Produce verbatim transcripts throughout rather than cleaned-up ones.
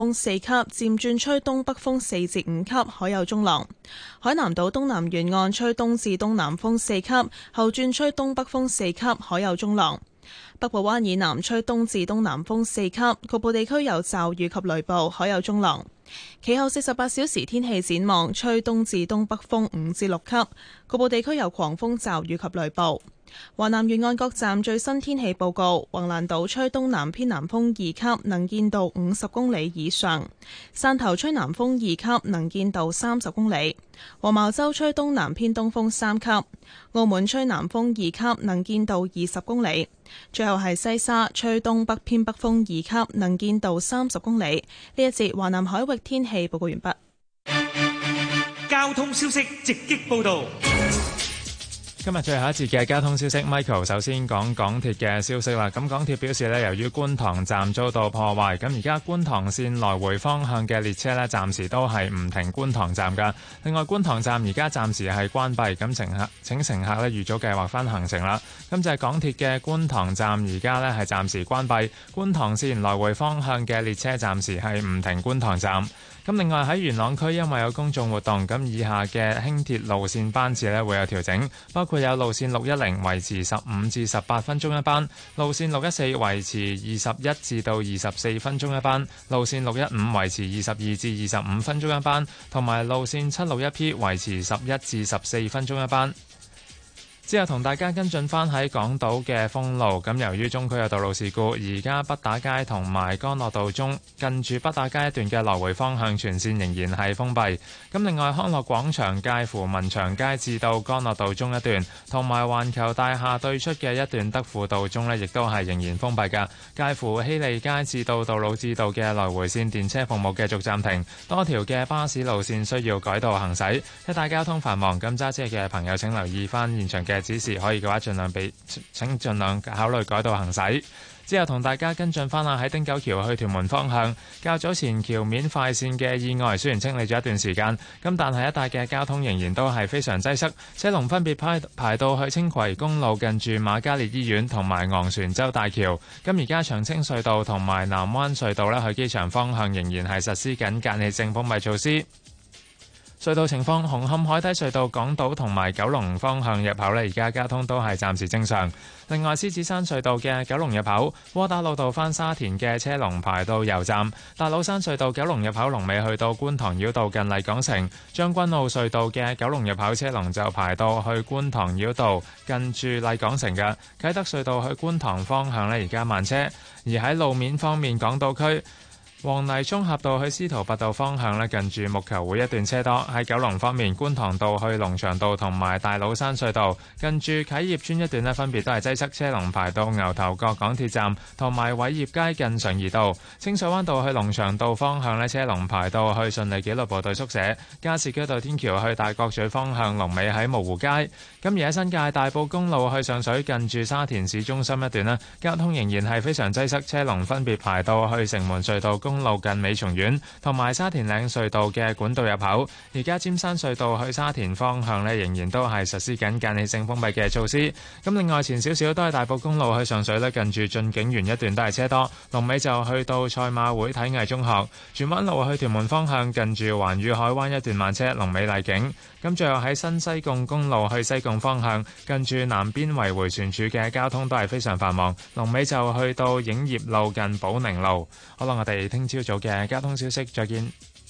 風四級，漸轉吹東北風四至五級，海有中浪。海南島東南沿岸吹東至東南風四級，後轉吹東北風四級，海有中浪。北部灣以南吹東至東南風四級，局部地區有驟雨及雷暴，海有中浪。其後四十八小時天氣展望，吹東至東北風五至六級，局部地區有狂風驟雨及雷暴。華南沿岸各站最新天氣報告：橫瀾島吹東南偏南風二級，能見度五十公里以上；汕頭吹南風二級，能見度三十公里；黃茅洲吹東南偏東風三級；澳門吹南風二級，能見度二十公里；最後係西沙吹東北偏北風二級，能見度三十公里。呢一節華南海域天氣報告完畢。 交通消息直擊報道。 今日最後一節嘅交通消息 ，Michael 首先講港鐵嘅消息啦。咁港鐵表示呢，由於觀塘站遭到破壞，咁而家觀塘線來回方向嘅列車呢，暫時都係唔停觀塘站㗎。另外，觀塘站而家暫時係關閉，咁乘客請乘客呢預早計劃返行程啦。咁就係港鐵嘅觀塘站而家呢係暫時關閉，觀塘線來回方向嘅列車暫時係唔停觀塘站。咁另外喺元朗區，因為有公眾活動，咁以下嘅輕鐵路線班次呢會有調整，包括有路線六一零維持十五至十八分鐘一班，路線六一四維持二十一至到二十四分鐘一班，路線六一五維持二十二至二十五分鐘一班，同埋路線七六一 P 維持十一至十四分鐘一班。之後同大家跟進返喺港島嘅封路，咁由於中區有道路事故，而家畢打街同埋干諾道中近住畢打街一段嘅來回方向全線仍然係封閉。咁另外康樂廣場介乎民祥街至到干諾道中一段，同埋環球大廈對出嘅一段德輔道中呢，亦都係仍然封閉㗎。介乎希利街至到道路至道嘅來回線電車服務繼續暫停，多條嘅巴士路線需要改道行駛。一帶交通繁忙，咁揸車嘅朋友請留意返現場嘅指示，可以嘅話盡量俾請盡量考慮改道行駛。之後同大家跟進翻啦，喺汀九橋去屯門方向，較早前橋面快線嘅意外雖然清理咗一段時間，咁但係一帶嘅交通仍然都係非常擠塞，車龍分別排排到去青葵公路近住瑪嘉烈醫院同埋昂船洲大橋。咁而家長青隧道同埋南灣隧道呢，去機場方向仍然係實施緊間歇性封閉措施。隧道情況，紅磡海底隧道港島同埋九龍方向入口呢，而家交通都係暫時正常。另外，獅子山隧道嘅九龍入口，窩打老道返沙田嘅車龍排到油站；大老山隧道九龍入口龍尾去到觀塘繞道近麗港城；將軍澳隧道嘅九龍入口車龍就排到去觀塘繞道近住麗港城嘅。啟德隧道去觀塘方向呢，而家慢車。而喺路面方面，港島區黃泥涌峽道去司徒拔道方向咧，近住木球會一段車多。喺九龍方面，觀塘道去龍翔道同埋大老山隧道近住啟業村一段咧，分別都係擠塞，車龍排到牛頭角港鐵站同埋偉業街近常怡道。清水灣道去龍翔道方向咧，車龍排到去順利紀律部隊宿舍。加士居道天橋去大角咀方向龍尾喺蕪湖街。咁而喺新界大埔公路去上水近住沙田市中心一段咧，交通仍然係非常擠塞，車龍分別排到去城門隧道公路近美松苑同埋沙田嶺隧道嘅管道入口。而家尖山隧道去沙田方向呢，仍然都係實施緊間歇性封閉嘅措施。咁另外前少少都係大埔公路去上水呢，近住駿景園一段都係車多，龍尾就去到賽馬會體藝中學。荃灣路去屯門方向近住環宇海灣一段慢車，龍尾麗景。咁最後喺新西貢公路去西貢方向近住南邊圍迴旋處嘅交通都係非常繁忙，龍尾就去到影業路近寶寧路。好啦，我哋聽朝早嘅交通消息再見。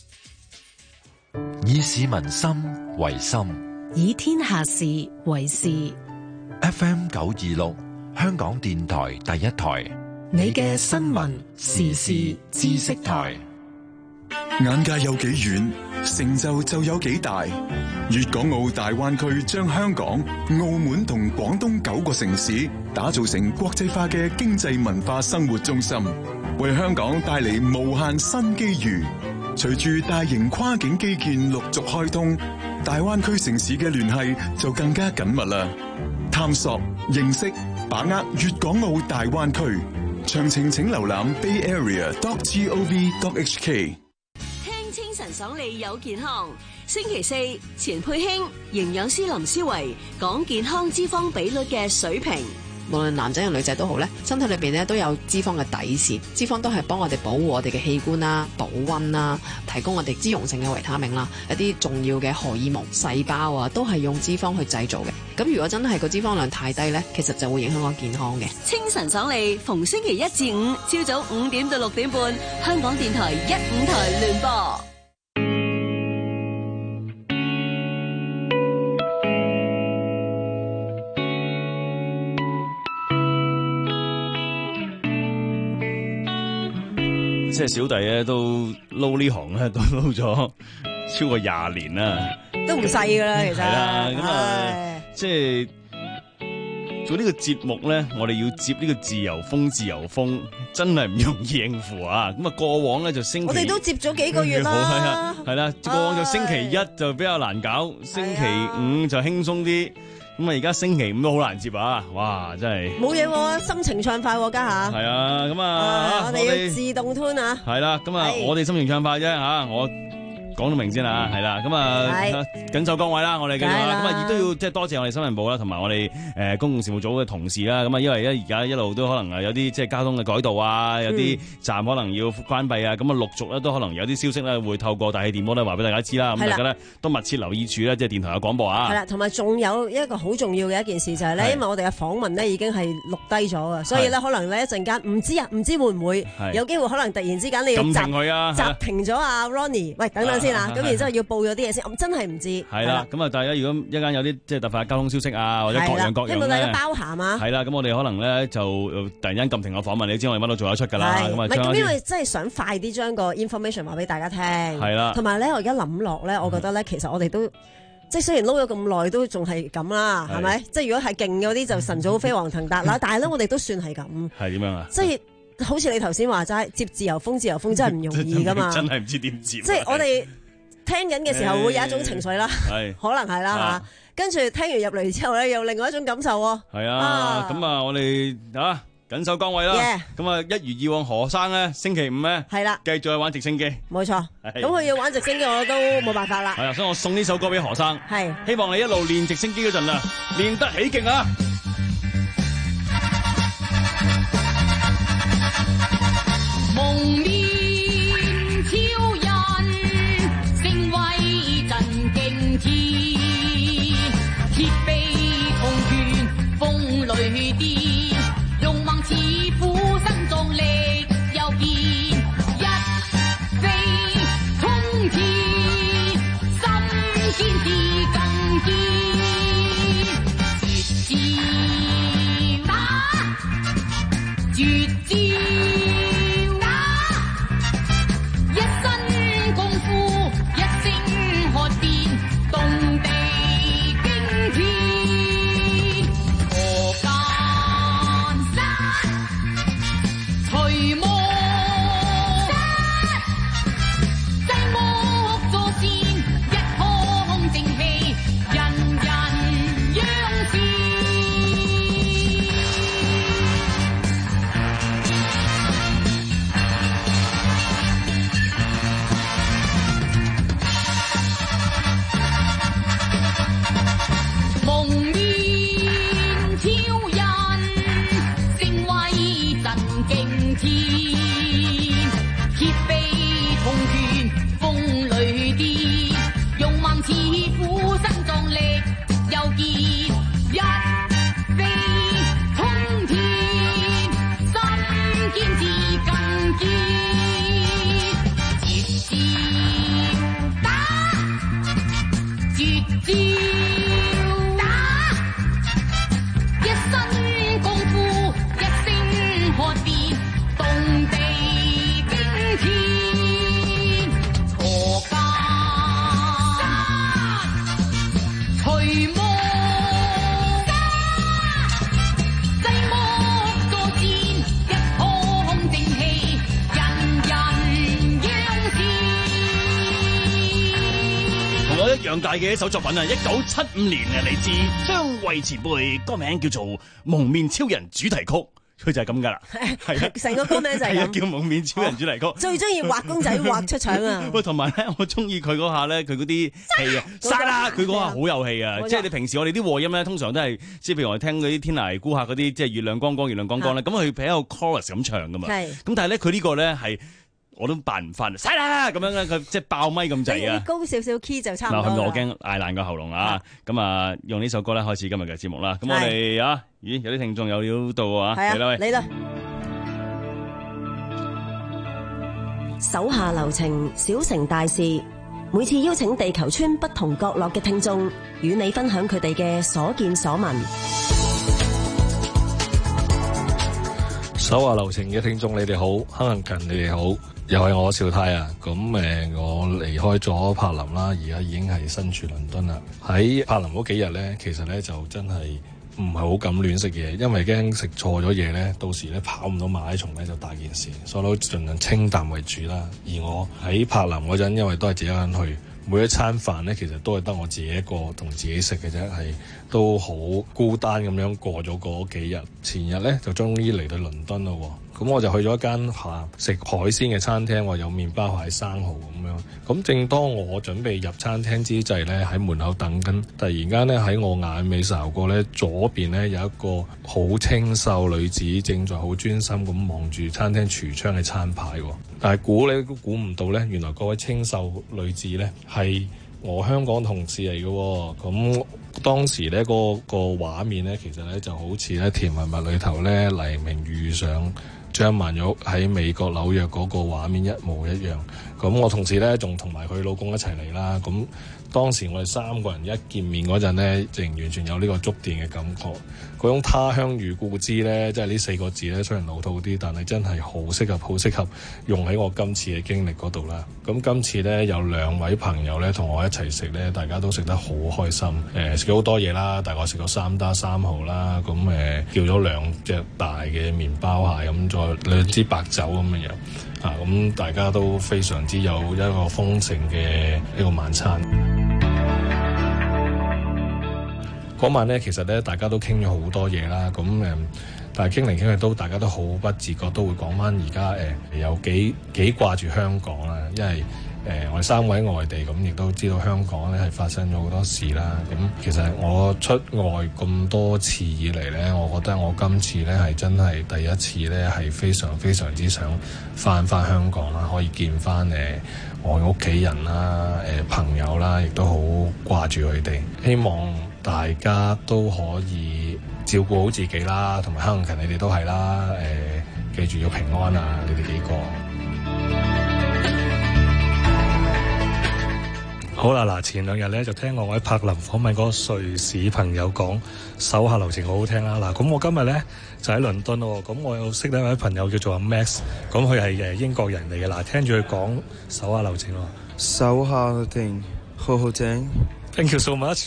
以市民心為心， 以天下事為事。 F M 九二六香港電台第一台， 你嘅新聞時事知識台。 眼界有幾遠，成就就有幾大。粵港澳大灣區將香港、澳門同廣東九個城市打造成國際化嘅經濟文化生活中心，為香港帶嚟無限新機遇。隨住大型跨境基建陸續開通，大灣區城市嘅聯繫就更加緊密啦。探索、認識、把握粵港澳大灣區，詳情請瀏覽 bay area dot gov dot h k。 清晨爽利有健康，星期四錢佩卿營養師林思維講健康脂肪比率嘅水平。 無論男仔定女仔都好咧，身體裏邊咧都有脂肪嘅底線，脂肪都係幫我哋保護我哋嘅器官啦、保溫啦、提供我哋脂溶性嘅維他命啦，一啲重要嘅荷爾蒙、細胞啊，都係用脂肪去製造嘅。咁如果真係個脂肪量太低咧，其實就會影響我健康嘅。 清晨爽利，逢星期一至五朝早五點到六點半，香港電台一五台聯播。 即係小弟咧都撈呢行咧都撈咗超過廿年啦， 都唔細噶啦，其實係啦，咁啊，即係做呢個節目咧，我哋要接呢個自由風，自由風真係唔容易應付啊！咁啊，過往咧就星期我哋都接咗幾個月啦， 係啊，係啦，過往就星期一就比較難搞，星期五就輕鬆啲。咁啊！而家星期五都好難接啊！哇，真係冇嘢喎，心情暢快喎，家下係啊！咁啊， 我哋要自動 tune 啊！ 係啦，咁啊，我哋心情暢快啫嚇，我講到明先啦，係啦，咁啊，緊守崗位啦，我哋繼續啦，咁啊，亦都要即係多謝我哋新聞部啦，同埋我哋誒公共事務組嘅同事啦，咁啊，因為咧而家一路都可能係有啲即係交通嘅改道啊，有啲站可能要關閉啊，咁啊，陸續咧都可能有啲消息咧會透過大氣電波咧話俾大家知啦，咁大家咧都密切留意住咧，即係電台嘅廣播啊。係啦，同埋仲有一個好重要嘅一件事就係咧，因為我哋嘅訪問咧已經係錄低咗啊，所以咧可能咧一陣間唔知啊，唔知會唔會有機會可能突然之間你要暫停佢啊，暫停咗啊 Ronnie， 喂，等等先啊，咁然之後要報咗啲嘢先，我真係唔知。係啦， 咁啊，大家如果一間有啲即係突發交通消息啊，或者各樣各樣咧， 希望大家包涵啊。 係啦，咁我哋可能咧就突然間撳停個訪問，你知我哋乜都做得出㗎啦。咁啊， 唔係咁，因為真係想快啲將個 information 話俾大家聽。 係啦， 同埋咧，我而家諗落咧，我覺得咧，其實我哋都即係雖然撈咗咁耐，都仲係咁啦，係咪？即係如果係勁嗰啲就晨早飛黃騰達啦，但係咧我哋都算係咁。 係點樣啊？ 即係。好似你頭先話齋接自由風，自由風真係唔容易噶嘛， 真係唔知點接。 即係我哋聽緊嘅時候會有一種情緒啦，可能係啦嚇。跟住聽完入嚟之後咧，又另外一種感受喎。係啊，咁啊，我哋啊緊守崗位啦。咁啊，一如以往，何生咧星期五咧係啦，繼續去玩直升機。冇錯。咁佢要玩直升機，我都冇辦法啦。係啊，所以我送呢首歌俾何生。係。希望你一路練直升機嗰陣啊，練得起勁啊！ 蒙面超人，聲威震驚天，鐵臂銅拳風雷電，勇猛似虎身壯力又健，一飛衝天，心堅志更堅，絕招打，絕招。 大嘅一首作品啊，一九七五年啊，嚟自張衛前輩，歌名叫做《蒙面超人》主題曲， 佢就係咁㗎啦，係啊， 成個歌名就係咁， 叫蒙面超人主題曲。 最中意畫公仔畫出腸啊！ 喂，同埋咧，我中意佢嗰下咧，佢嗰啲戲啊，沙啦，佢嗰下好有戲啊！即係你平時我哋啲和音咧，通常都係即係譬如我哋聽嗰啲天涯孤客嗰啲，即係月亮光光，月亮光光咧，咁佢俾一個 chorus 咁唱㗎嘛。係。咁但係咧，佢呢個咧係。我都扮唔翻，晒啦咁樣咧，佢即係爆咪咁滯啊！ 高少少 key 就差唔多。 嗱，我驚嗌爛個喉嚨啊！咁啊，用呢首歌咧開始今日嘅節目啦。咁我哋啊，咦，有啲聽眾有料到啊！嚟啦， 嚟啦！手下留情，小城大事。每次邀請地球村不同角落嘅聽眾，與你分享佢哋嘅所見所聞。 手下留情嘅聽眾，你哋好，黑人勤你哋好。又係我兆泰啊！咁誒，我離開咗柏林啦，而家已經係身處倫敦啦。喺柏林嗰幾日咧，其實咧就真係唔係好敢亂食嘢，因為驚食錯咗嘢咧，到時咧跑唔到馬拉松咧就大件事，所以都盡量清淡為主啦。而我喺柏林嗰陣，因為都係自己一個人去，每一餐飯咧其實都係得我自己一個同自己食嘅啫，係都好孤單咁樣過咗嗰幾日。前日咧就終於嚟到倫敦咯喎。咁我就去咗一間嚇食海鮮嘅餐廳，話有麵包蟹、生蠔咁樣。咁正當我準備入餐廳之際咧，喺門口等緊，突然間咧喺我眼尾睄過咧，左邊咧有一個好清秀女子，正在好專心咁望住餐廳櫥窗嘅餐牌喎。但係估你都估唔到咧，原來嗰位清秀女子咧係我香港同事嚟嘅喎。咁當時咧嗰個畫面咧，其實咧就好似咧《甜蜜蜜》裏頭咧黎明遇上張曼玉喺美國紐約嗰個畫面一模一樣。咁我同事咧仲同埋佢老公一齊嚟啦。咁當時我哋三個人一見面嗰陣咧，仍完全有呢個觸電嘅感覺。嗰種他鄉遇故知咧，即係呢四個字咧，雖然老土啲，但係真係好適合，好適合用喺我今次嘅經歷嗰度啦。咁今次咧有兩位朋友咧同我一齊食咧，大家都食得好開心。誒食咗好多嘢啦，大概食咗三打三蠔啦。咁誒、呃、叫咗兩隻大嘅麵包蟹，咁再兩支白酒咁嘅樣。啊，咁大家都非常之有一個豐盛嘅一個晚餐。嗰晚咧，其實咧大家都傾咗好多嘢啦。咁誒，但係傾嚟傾去都大家都好不自覺都會講翻而家誒有幾幾掛住香港啦。因為誒、呃、我哋三位喺外地，咁亦都知道香港咧係發生咗好多事啦。咁其實我出外咁多次以嚟咧，我覺得我今次咧係真係第一次咧係非常非常之想翻翻香港啦，可以見翻誒我屋企人啦、誒、呃、朋友啦，亦都好掛住佢哋。希望大家都可以照顧好自己啦，同埋黑勤你哋都係啦。誒、呃，記住要平安啊！你哋幾個好啦。嗱，前兩日咧就聽過我喺柏林訪問嗰個瑞士朋友講手下留情好好聽啦。嗱，咁我今日咧就喺倫敦咯。咁我有識得一位朋友叫做阿 Max， 咁佢係誒英國人嚟嘅。嗱，聽住佢講手下留情咯。 手下留情好好聽。 Thank you so much。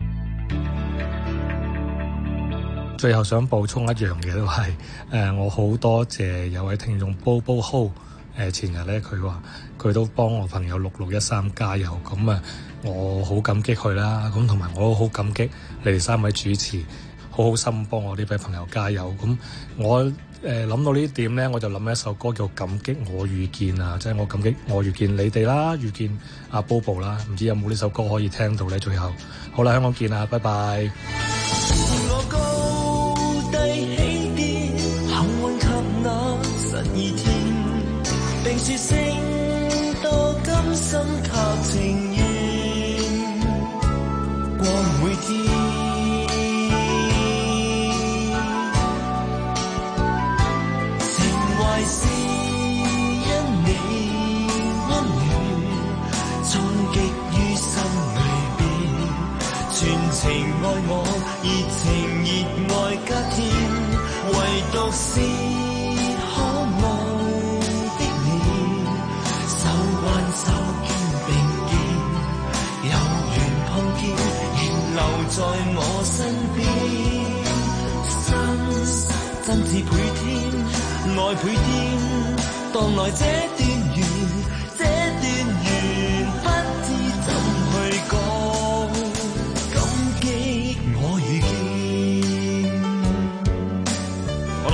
最後想補充一樣嘢都係，誒、呃、我好多謝有位聽眾 Bobo Ho， 誒前日咧佢話佢都幫我朋友六六一三加油，咁啊我好感激佢啦，咁同埋我都好感激你哋三位主持，好好心幫我呢位朋友加油。咁我誒諗、呃、到呢點咧，我就諗一首歌叫《感激我遇見》啊，即係我感激我遇見你哋啦，遇見阿 Bobo 啦，唔知有冇呢首歌可以聽到咧？最後好啦，香港見啦，拜拜。 並說聲多甘心及情願過每天，情懷是因你溫暖衝擊於心裏邊，全情愛我，熱情熱愛加添，唯獨是手肩並肩，有緣碰見，仍留在我身邊。心真摯倍添，愛倍添，當來這段緣，這段緣不知怎去講，感激我遇見。 好啦，咁啊繼續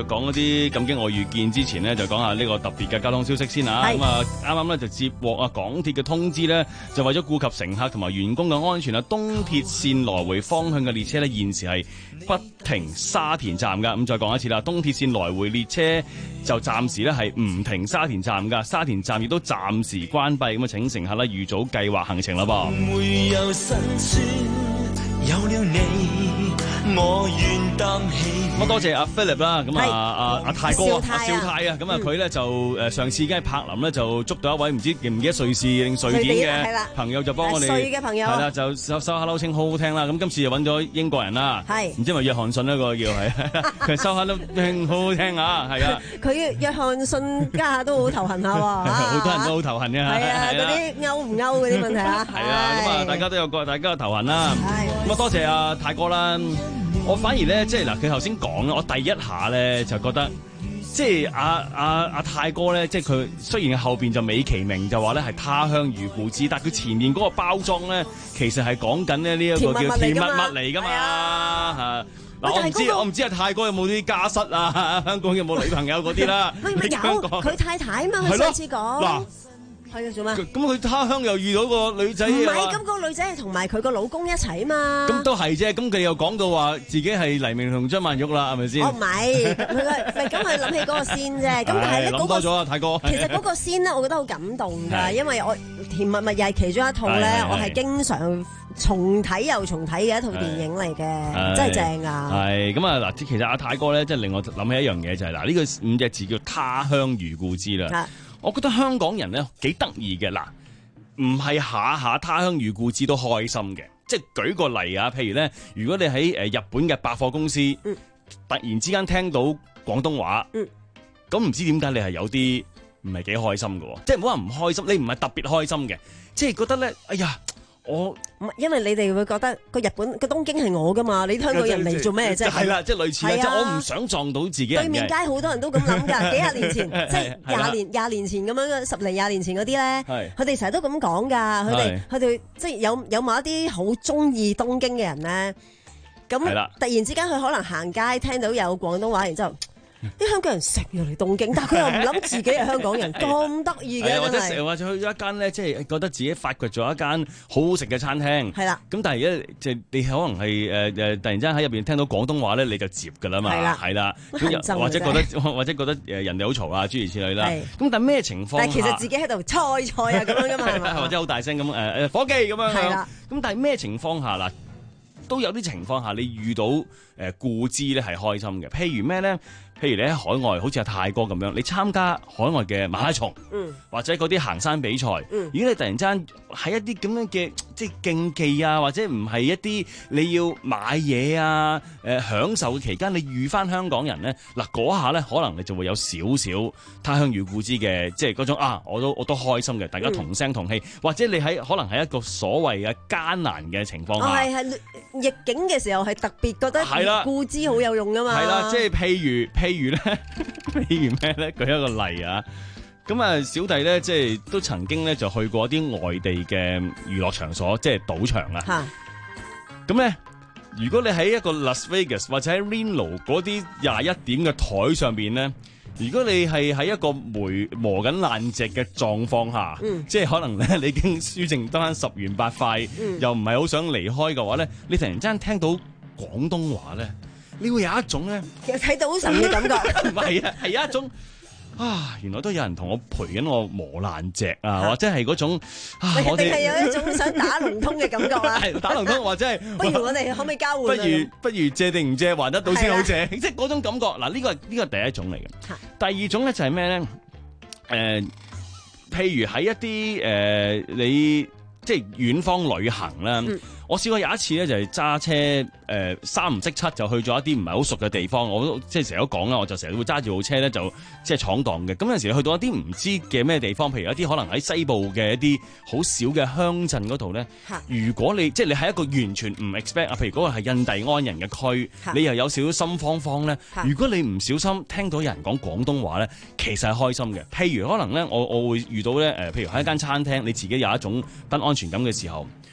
講嗰啲咁經我遇見之前呢，就講下呢個特別嘅交通消息先啊。咁啊，啱啱咧就接獲啊港鐵嘅通知咧，就為咗顧及乘客同埋員工嘅安全啊，東鐵線來回方向嘅列車咧，現時係不停沙田站噶。咁再講一次啦，東鐵線來回列車就暫時咧係唔停沙田站噶，沙田站亦都暫時關閉。咁啊，請乘客咧預早計劃行程啦噃。 會有辛酸，有了你，我願擔起。 咁多謝阿 Philip 啦，咁啊阿阿泰哥阿少泰啊，咁啊佢咧就誒上次已經喺柏林咧就捉到一位唔知記唔記得瑞士定瑞典嘅朋友，就幫我哋瑞嘅朋友係啦，就收收 Hello 稱好好聽啦。咁今次就揾咗英國人啦，係唔知係咪約翰遜呢個叫係，佢收 Hello 稱好好聽啊，係啊。 佢約翰遜家下都好頭痕下喎， 好多人都好頭痕嘅。 係啊，嗰啲勾唔勾嗰啲問題啊。 係啊，咁啊大家都有個大家嘅頭痕啦。咁啊多謝阿泰哥啦。我反而咧，即係嗱，佢頭先講咧，我第一下咧就覺得，即係阿阿阿泰哥咧，即係佢雖然後邊就美其名就話咧係他鄉遇故知，但係佢前面嗰個包裝咧，其實係講緊咧呢一個叫甜蜜蜜嚟㗎嘛嚇。嗱，我唔知我唔知阿泰哥有冇啲家室啊，香港有冇女朋友嗰啲啦？ 喂，咪有佢太太嘛？佢上次講。係啊，做咩？ 咁佢他鄉又遇到個女仔， 唔係，咁個女仔係同埋佢個老公一齊啊嘛。 咁都係啫，咁佢又講到話自己係黎明同張曼玉啦，係咪先？ 哦，唔係，佢佢咁佢諗起嗰個先啫。咁但係咧嗰個諗多咗啊，泰哥。 其實嗰個先咧，我覺得好感動㗎，因為我甜蜜蜜又係其中一套咧，我係經常重睇又重睇嘅一套電影嚟嘅，真係正啊！ 係咁啊嗱，其實阿泰哥咧，即係令我諗起一樣嘢就係嗱，呢個五隻字叫他鄉遇故知啦。我覺得香港人咧幾得意嘅嗱，唔係下下他鄉遇故知都開心嘅。即係舉個例啊，譬如咧，如果你喺誒日本嘅百貨公司，嗯、突然之間聽到廣東話，咁唔、嗯、知點解你係有啲唔係幾開心嘅，即係唔好話唔開心，你唔係特別開心嘅，即係覺得咧，哎呀。我唔係，因為你哋會覺得個日本個東京係我噶嘛，你香港人嚟做咩啫？ 係啦，即係類似啦，即係我唔想撞到自己人嘅。對面街好多人都咁諗㗎，幾廿年前，即係廿年廿年前咁樣，十零廿年前嗰啲咧，佢哋成日都咁講㗎，佢哋佢哋即係有有某一啲好中意東京嘅人咧，咁突然之間佢可能行街聽到有廣東話，然之後。啲香港人成日嚟東京，但係佢又唔諗自己係香港人，咁得意嘅， 或者成日或者去咗一間咧，即係覺得自己發掘咗一間好好食嘅餐廳。係啦，咁但係而家即係你可能係誒誒，突然之間喺入邊聽到廣東話咧，你就接㗎啦嘛。係啦，係啦，或者覺得或者覺得誒人哋好嘈啊，諸如此類啦。咁但係咩情況？但係其實自己喺度菜菜啊咁樣㗎嘛，係嘛？ 或者好大聲咁誒誒夥計咁樣。係啦。咁但係咩情況下嗱？都有啲情況下，你遇到誒故知咧係開心嘅。譬如咩咧？譬如你喺海外，好似阿泰哥咁樣，你參加海外嘅馬拉松，嗯、或者嗰啲行山比賽。嗯、如果你突然間喺一啲咁樣嘅即係競技啊，或者唔係一啲你要買嘢啊、誒、呃、享受嘅期間，你遇翻香港人咧，嗱嗰下咧，可能你就會有少少他鄉遇故知嘅，即係嗰種啊，我都我都開心嘅，大家同聲同氣，嗯、或者你喺可能喺一個所謂嘅艱難嘅情況下， 係係、哦、逆境嘅時候係特別覺得故知好有用噶嘛。 係啦，即係譬如譬如咧，譬如咩咧？舉一個例啊！咁啊，小弟咧，即係都曾經咧就去過一啲外地嘅娛樂場所，即係賭場啦。咁咧，如果你喺一個 Las Vegas 或者喺 Reno 嗰啲廿一點嘅台上邊咧，如果你係喺一個磨磨緊爛蓆嘅狀況下，嗯、即係可能咧你已經輸剩得翻十元八塊，嗯、又唔係好想離開嘅話咧，你突然之間聽到廣東話咧，你會有一種咧， 其實睇到好神嘅感覺。 唔係啊，係有一種。啊！原來都有人同我陪緊我磨爛蓆啊，啊或者係嗰種啊，我哋係有一種想打龍通嘅感覺啊！ 係打龍通，或者係不如我哋可唔可以交換？ 不如不如借定唔借還得到先好借，即係嗰種感覺。嗱，呢個係呢個係第一種嚟嘅。第二種咧就係咩咧？誒、呃，譬如喺一啲誒、呃、你即係遠方旅行啦。嗯我試過有一次咧，就係揸車誒、呃、三唔識七就去咗一啲唔係好熟嘅地方，我都即係成日都講啦，我就成日會揸住部車咧就即係闖蕩嘅。咁有陣時去到一啲唔知嘅咩地方，譬如一啲可能喺西部嘅一啲好少嘅鄉鎮嗰度咧，如果你即係你喺一個完全唔 expect 啊，譬如嗰個係印第安人嘅區，你又有少少心慌慌咧，如果你唔小心聽到有人講廣東話咧，其實係開心嘅。譬如可能咧，我我會遇到咧誒，譬如喺一間餐廳，你自己有一種不安全感嘅時候。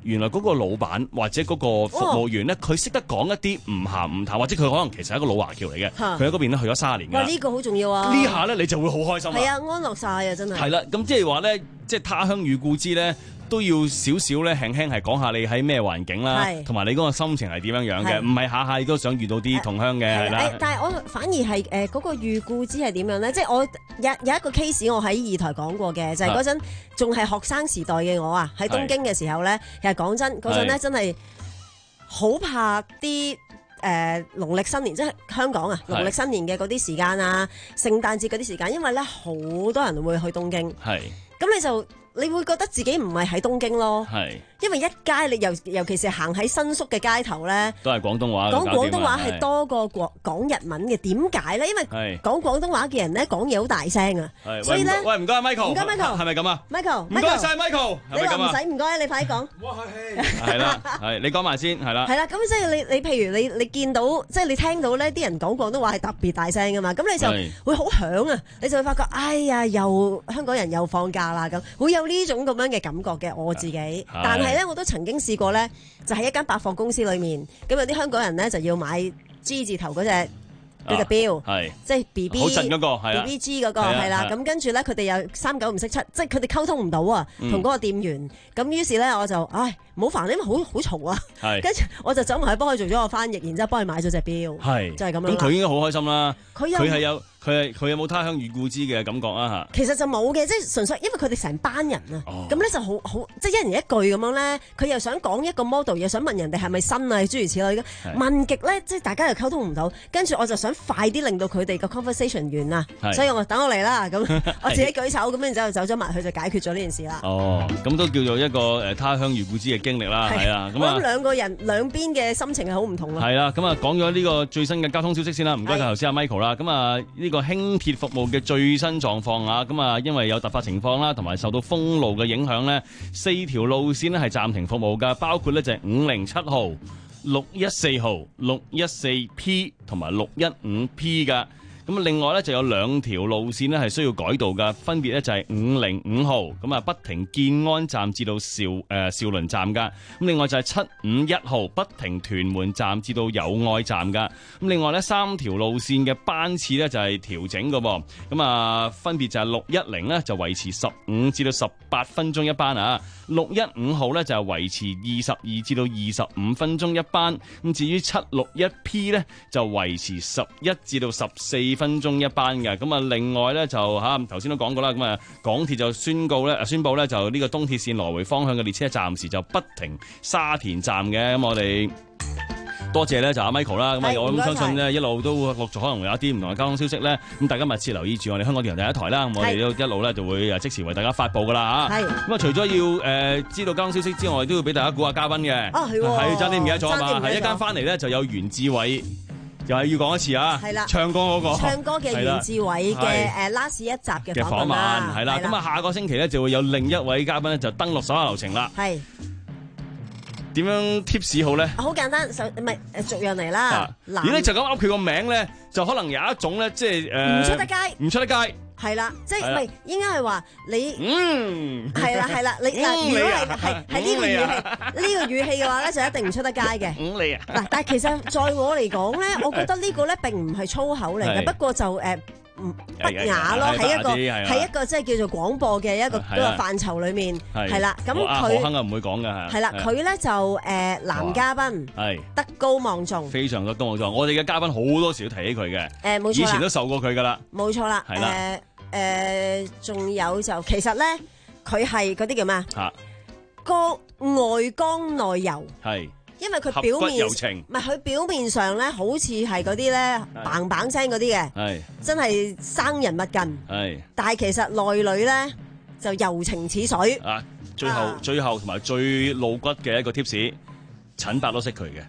原來嗰個老闆或者嗰個服務員咧，佢識得講一啲唔鹹唔淡，或者佢可能其實係一個老華僑嚟嘅，佢喺嗰邊咧去咗三十年㗎。 哇！呢個好重要啊！ 呢下咧你就會好開心。 係啊，安樂晒啊，真係。 係啦，咁即係話咧，即係他鄉遇故知咧。都要少少咧，輕輕係講下你喺咩環境啦，同埋你嗰個心情係點樣樣嘅，唔係下下都想遇到啲同鄉嘅係啦。 但係我反而係誒嗰個遇故知係點樣咧？即係我有有一個 case 我喺二台講過嘅，就係嗰陣仲係學生時代嘅我啊，喺東京嘅時候咧，其實講真嗰陣咧真係好怕啲誒農曆新年，即係香港啊農曆新年嘅嗰啲時間啊，聖誕節嗰啲時間，因為咧好多人會去東京，係咁你就。你會覺得自己唔係喺東京咯，係因為一街你尤尤其是行喺新宿嘅街頭咧， 都係廣東話， 講廣東話係多過講講日文嘅。點解咧？因為講廣東話嘅人咧講嘢好大聲啊，所以咧， 喂唔該 Michael， 唔該 Michael， 係咪咁啊 ？Michael， 唔該晒 Michael， 你話唔使唔該，你快啲講。 哇係，係啦，係你講埋先，係啦。 係啦，咁即係你你譬如你你見到即係你聽到咧啲人講廣東話係特別大聲噶嘛，咁你就會好響啊，你就會發覺哎呀又香港人又放假啦咁，會有呢種咁樣嘅感覺嘅我自己，但係咧我都曾經試過咧，就喺一間百貨公司裏面，咁有啲香港人咧就要買 G 字頭嗰隻嗰隻錶，係即係 B B 好震嗰個，係 B B G 嗰個係啦，咁跟住咧佢哋又三九唔識七，即係佢哋溝通唔到啊，同嗰個店員，咁於是咧我就唉唔好煩，因為好好嘈啊，跟住我就走埋去幫佢做咗個翻譯，然之後幫佢買咗隻錶，係就係咁樣。 咁佢應該好開心啦， 佢佢係有。佢係佢有冇他鄉遇故知嘅感覺啊？嚇， 其實就冇嘅，即係純粹因為佢哋成班人啊，咁咧、哦、就好好即係一人一句咁樣咧，佢又想講一個 model， 又想問人哋係咪新啊，諸如此類嘅。問極咧，即係大家又溝通唔到，跟住我就想快啲令到佢哋個 conversation 完啊，所以我等我嚟啦，咁我自己舉手咁，然之後走咗埋去就解決咗呢件事啦。 哦，咁都叫做一個誒他鄉遇故知嘅經歷啦，係啊。 咁我諗兩個人兩邊嘅心情係好唔同咯。 係啦，咁啊講咗呢個最新嘅交通消息先啦，唔該晒頭先阿 Michael 啦，咁啊呢個輕鐵服務嘅最新狀況啊，咁啊，因為有突發情況啦，同埋受到封路嘅影響咧，四條路線咧係暫停服務噶，包括咧就係五零七號、六一四號、六一四 P 同埋六一五 P 噶。咁另外咧就有兩條路線咧係需要改道噶，分別咧就係五零五號，咁啊不停建安站至到兆誒兆麟站噶。咁另外就係七五一號，不停屯門站至到友愛站噶。咁另外咧三條路線嘅班次咧就係調整噶噃，咁啊分別就係六一零咧就維持十五至到十八分鐘一班啊，六一五號咧就係維持二十二至到二十五分鐘一班。咁至於七六一 P 咧就維持十一至到十四分鐘一班嘅。咁啊另外咧就吓頭先都講過啦，咁啊港鐵就宣告咧宣布咧就呢個東鐵線來回方向嘅列車暫時就不停沙田站嘅。咁我哋多謝咧就阿 Michael 啦，咁啊我咁相信咧一路都陸續可能會有一啲唔同嘅交通消息咧，咁大家密切留意住我哋香港電台第一台啦，咁我哋都一路咧就會誒即時為大家發布噶啦嚇。係咁啊，除咗要誒、呃、知道交通消息之外，都要俾大家估下嘉賓嘅。哦係喎，係爭啲唔記得咗啊嘛，係一間翻嚟咧就有袁志偉。又係要講一次啊！係啦，唱歌嗰個唱歌嘅袁志偉嘅誒 last 一集嘅訪問啦， 係啦。咁啊，下個星期咧就會有另一位嘉賓咧就登陸手下留情啦。係點樣 tips 好咧？ 好簡單，就唔係誒逐樣嚟啦。 如果你就咁噏佢個名咧，就可能有一種咧，即係誒唔出得街， 唔出得街。 係啦，即係唔係應該係話你嗯係啦係啦，你嗱如果係係係呢個語氣呢個語氣嘅話咧，就一定唔出得街嘅。 嗯你啊嗱，但係其實在我嚟講咧，我覺得呢個咧並唔係粗口嚟嘅，不過就誒唔不雅咯，喺一個喺一個即係叫做廣播嘅一個嗰個範疇裏面係啦。咁佢何鏗啊唔會講㗎係啦，佢咧就誒男嘉賓係德高望重， 非常德高望重。我哋嘅嘉賓好多時都提起佢嘅， 誒冇錯， 以前都受過佢㗎啦， 冇錯啦，係啦。誒，仲、呃、有就其實咧，佢係嗰啲叫咩啊？個外剛內柔，係，因為佢表面唔係佢表面上咧，好似係嗰啲咧嘭嘭聲嗰啲嘅，係真係生人勿近，係，但係其實內裏咧就柔情似水。啊，最後、啊、最後同埋最露骨嘅一個 tips，陳伯都識佢嘅。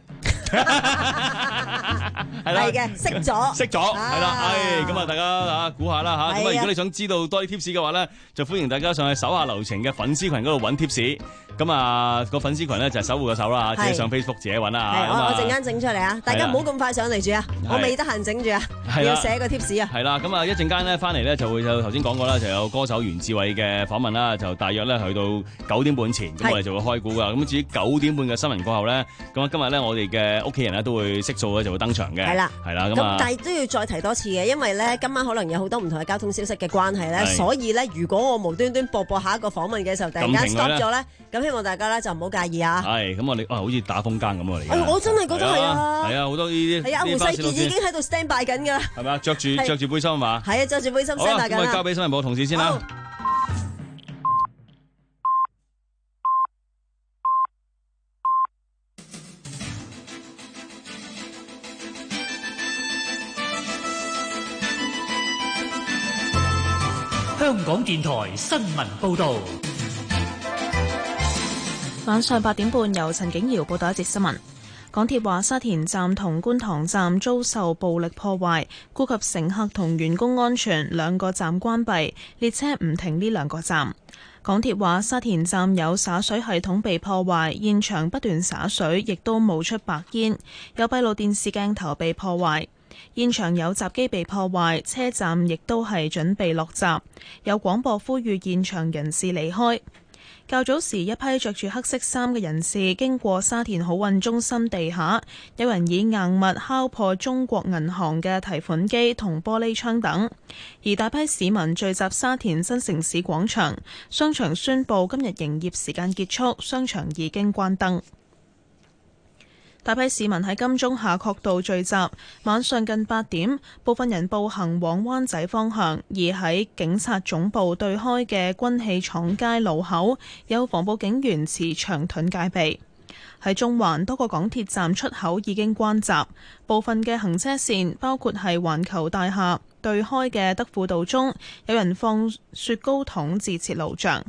係啦， 係嘅，識咗， 識咗，係啦，唉，咁啊，大家啊估下啦嚇，咁啊，如果你想知道多啲 tips 嘅話咧，就歡迎大家上去手下留情嘅粉絲群嗰度揾 tips。咁啊，個粉絲群咧就係守護嘅手啦，自己上 Facebook 自己揾啦。 係，我我陣間整出嚟啊！大家唔好咁快上嚟住啊，我未得閒整住啊，要寫個 tips 啊。 係啦，咁啊一陣間咧翻嚟咧就會有頭先講過啦，就有歌手袁志偉嘅訪問啦，就大約咧去到九點半前，咁我哋就會開估噶。咁至於九點半嘅新聞過後咧，咁啊今日咧我哋嘅屋企人咧都會悉數咧就會登場嘅。 係啦， 係啦， 咁啊，但係都要再提多次嘅，因為咧今晚可能有好多唔同嘅交通消息嘅關係咧，所以咧如果我無端端播播下一個訪問嘅時候，突然間 stop 咗咧，咁希望大家咧就唔好介意啊。 係，咁我哋啊好似打風更咁啊！ 我真係覺得係啊， 係啊，好多呢啲係啊，胡世傑已經喺度 stand by 緊㗎。 係咪？着住着住背心係嘛？ 係啊，着住背心 stand by 緊啦。 咁啊，交俾新聞部同事先啦。 香港電台新聞報導。 晚上八點半，由陳景瑤報道一節新聞。港鐵話沙田站同觀塘站遭受暴力破壞，顧及乘客同員工安全，兩個站關閉，列車唔停呢兩個站。港鐵話沙田站有灑水系統被破壞，現場不斷灑水，亦都冒出白煙，有閉路電視鏡頭被破壞。現場有閘機被破壞，車站亦都係準備落閘，有廣播呼籲現場人士離開。較早時，一批着住黑色衫嘅人士經過沙田好運中心地下，有人以硬物敲破中國銀行嘅提款機同玻璃窗等，而大批市民聚集沙田新城市廣場，商場宣布今日營業時間結束，商場已經關燈。大批市民喺金鐘夏慤道聚集，晚上近八點，部分人步行往灣仔方向，而喺警察總部對開嘅軍器廠街路口，有防暴警員持長盾戒備。喺中環多個港鐵站出口已經關閘，部分嘅行車線，包括係環球大廈對開嘅德輔道中，有人放雪糕筒自設路障。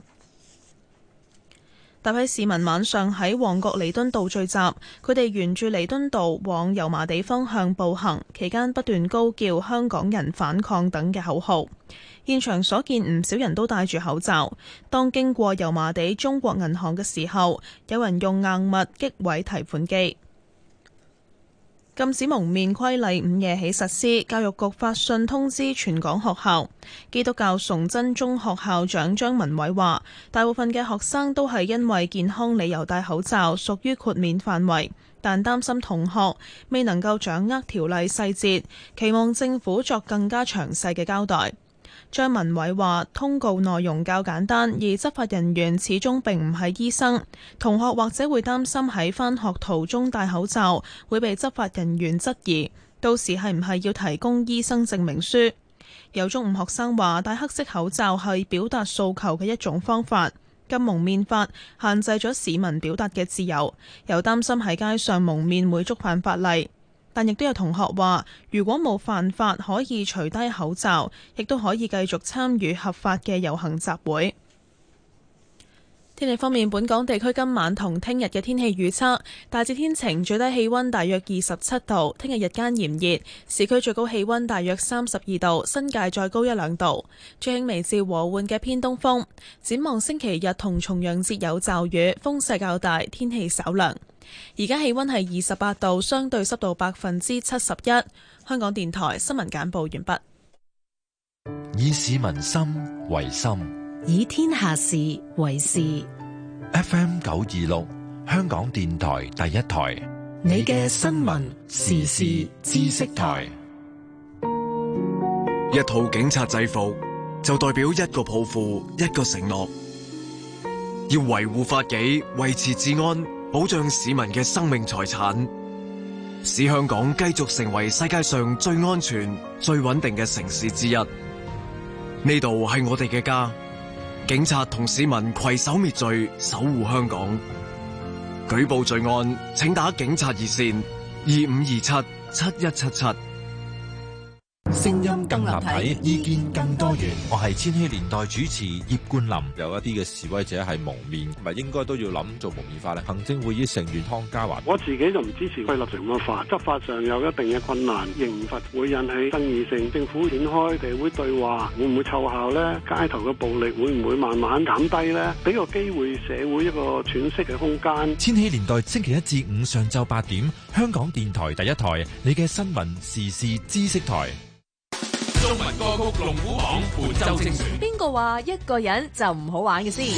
大批市民晚上喺旺角彌敦道聚集，佢哋沿住彌敦道往油麻地方向步行，期間不斷高叫香港人反抗等嘅口號。現場所見唔少人都戴住口罩。當經過油麻地中國銀行嘅時候，有人用硬物擊毀提款機。禁止蒙面規例午夜起實施，教育局發信通知全港學校。基督教崇真中學校長張文偉話，大部分嘅學生都係因為健康理由戴口罩，屬於豁免範圍，但擔心同學未能夠掌握條例細節，期望政府作更加詳細嘅交代。張文偉話，通告內容較簡單，而執法人員始終並唔係醫生，同學或者會擔心喺返學途中戴口罩會被執法人員質疑，到時係唔係要提供醫生證明書。有中五學生話，戴黑色口罩係表達訴求嘅一種方法，禁蒙面法限制咗市民表達嘅自由，又擔心喺街上蒙面會觸犯法例。但亦都有同學話，如果冇犯法，可以除低口罩，亦都可以繼續參與合法嘅遊行集會。天氣方面，本港地區今晚同聽日嘅天氣預測大致天晴，最低氣溫大約二十七度。聽日日間炎熱，市區最高氣溫大約三十二度，新界再高一兩度。最輕微至和緩嘅偏東風。展望星期日同重陽節有驟雨，風勢較大，天氣稍涼。而家氣溫係二十八度，相對濕度百分之七十一。香港電台新聞簡報完畢。 以市民心為心， 以天下事為事。 F M 九二六，香港電台第一台， 你嘅新聞時事知識台。 一套警察制服就代表一個抱負，一個承諾，要維護法紀，維持治安，保障市民嘅生命財產，使香港繼續成為世界上最安全、最穩定嘅城市之一。呢度係我哋嘅家，警察同市民攜手滅罪，守護香港。舉報罪案，請打警察熱線二五二七七一七七。 聲音更立體，意見更多元。 我係千禧年代主持葉冠霖。有一啲嘅示威者係蒙面，咪應該都要諗做蒙面法咧。行政會議成員湯家驊， 我自己就唔支持規立成乜法，執法上有一定嘅困難，刑罰會引起爭議性。政府展開社會對話，會唔會奏效呢？街頭嘅暴力會唔會慢慢減低呢？俾個機會社會一個喘息嘅空間。 千禧年代星期一至五上晝八點，香港電台第一台，你嘅新聞時事知識台。 中文歌曲龍虎榜本周精選。邊個話一個人就唔好玩嘅先？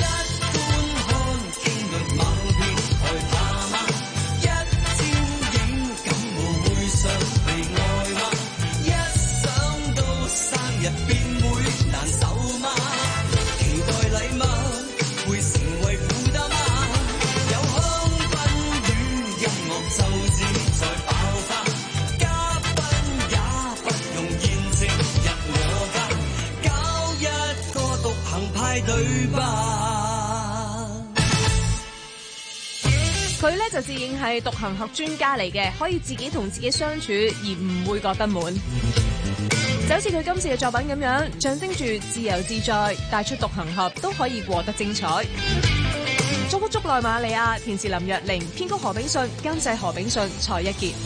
佢咧就自認係獨行俠專家嚟嘅，可以自己同自己相處而唔會覺得悶。就好似佢今次嘅作品咁樣，象徵住自由自在，帶出獨行俠都可以過得精彩。作曲竹內瑪利亞，填詞林若寧，編曲何炳信，監製何炳信、蔡一傑。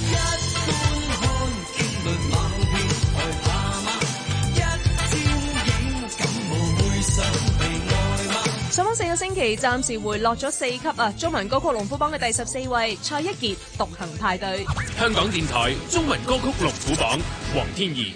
上榜四個星期，暫時回落咗四級啊！中文歌曲龍虎榜嘅第十四位，蔡一傑《獨行派對》。 香港電台中文歌曲龍虎榜，黃天怡。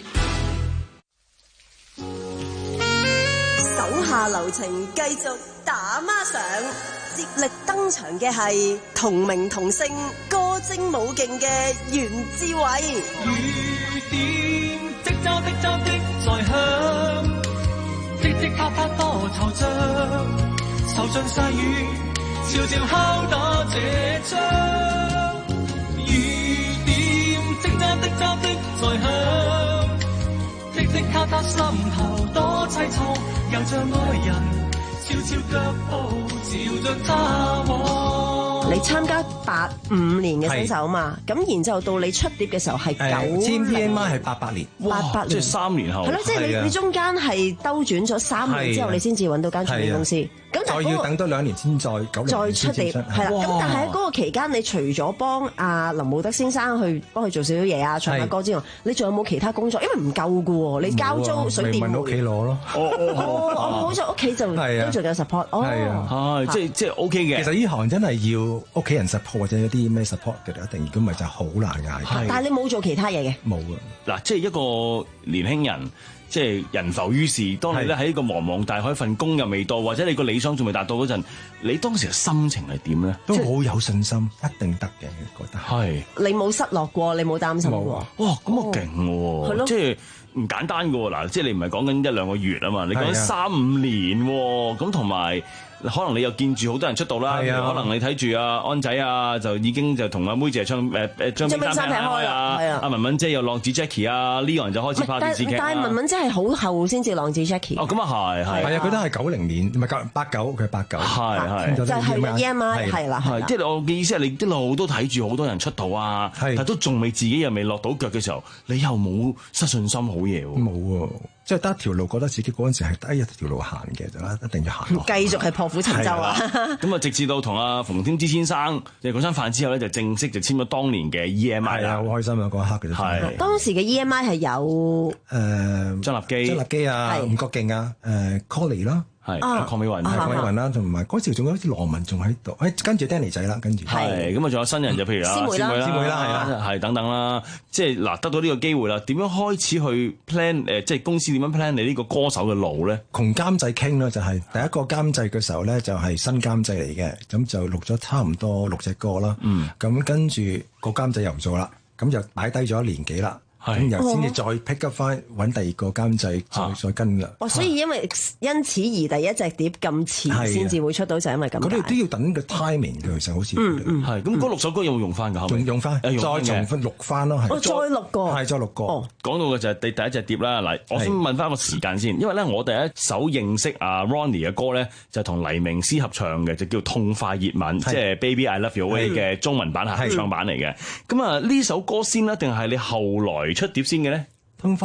手下留情，繼續打孖上。接力登場嘅係同名同姓、歌精舞勁嘅袁志偉。 雨點即揸的揸的在響，即即啪啪多惆悵，受盡細雨，悄悄敲打這窗。雨點即揸的揸的在響，即即咔嗒心頭多凄愴，又像愛人悄悄腳步朝着他往。 你參加八五年嘅新手嘛，咁然之後到你出碟嘅時候係九千 P M I 係八八年， 八八年即係三年後。 係咯，即係你你中間係兜轉咗三年之後，你先至揾到間唱片公司。咁再要等多兩年先再九年再出碟，係啦。咁但係喺嗰個期間，你除咗幫阿林慕德先生去幫佢做少少嘢啊，唱下歌之外，你仲有冇其他工作？因為唔夠㗎喎，你交租水電煤。 問屋企攞咯。 哦，我好在屋企就都仲有 support。 係啊， 係即係即係 OK 嘅。 其實呢行真係要屋企人 support 或者有啲咩 support 嘅，一定如果唔係就好難捱。 但係你冇做其他嘢嘅？ 冇啊。 嗱，即係一個年輕人。即係人浮於事，當你咧喺呢個茫茫大海份工又未到，或者你個理想仲未達到嗰陣，你當時嘅心情係點咧？ 都好有信心，一定得嘅，覺得係。 你冇失落過，你冇擔心過？ 哇， 咁啊勁喎！ 係咯， 即係唔簡單㗎喎。嗱，即係你唔係講緊一兩個月啊嘛，你講緊三五年喎，咁同埋。可能你又見住好多人出道啦，可能你睇住阿安仔啊，就已經就同阿妹姐唱誒誒張冰山劈開啊，阿文文姐又浪子 Jackie 啊，呢個人就開始拍電視劇。 但係文文姐係好後先至浪子 Jackie。 哦，咁啊係係。 係啊，佢都係九零年，唔係九八九，佢係八九。 係係。 就係 E M I 係啦。 係，即係我嘅意思係你一路都睇住好多人出道啊，但都仲未自己又未落到腳嘅時候，你又冇失信心好嘢喎。 冇喎。即係得一條路，覺得自己嗰陣時係得一條路行嘅，就一定要行。 繼續係破釜沉舟啊！ 咁啊，直至到同阿馮添枝先生即係嗰餐飯之後咧，就正式就簽咗當年嘅 E M I 啦。 好開心啊！嗰一刻嘅係當時嘅 E M I 係有誒張立基、 張立基啊、吳國敬啊、誒 Colly 啦。 係鄺美雲， 鄺美雲啦，同埋嗰時仲有好似羅文仲喺度，誒跟住 Danny 仔啦，跟住係咁啊，仲有新人就譬如啊，師妹啦，師妹啦，係啦，係等等啦，即係嗱得到呢個機會啦，點樣開始去 plan 誒，即係公司點樣 plan 你呢個歌手嘅路咧？ 同監製傾啦，就係第一個監製嘅時候咧，就係新監製嚟嘅，咁就錄咗差唔多六隻歌啦，嗯，咁跟住個監製又唔做啦，咁就擺低咗一年幾啦。咁又先至再 pick up 翻揾第二個監製再再跟啦。 哦，所以因為因此而第一隻碟咁遲先至會出到，就因為咁。 嗰啲都要等個 timing 嘅，其實好似。 嗯嗯。 係咁嗰六首歌有冇用翻㗎？ 用用翻，再重複錄翻咯，係。 哦，再錄過。 係再錄過。 哦。 講到嘅就係第第一隻碟啦。嗱，我先問翻個時間先，因為咧我第一首認識阿 Ronnie 嘅歌咧，就同黎明詩合唱嘅，就叫《痛快熱吻》，即係 Baby I Love Your Way 嘅中文版合唱版嚟嘅。咁啊，呢首歌先啦，定係你後來出碟先嘅咧？ 痛快熱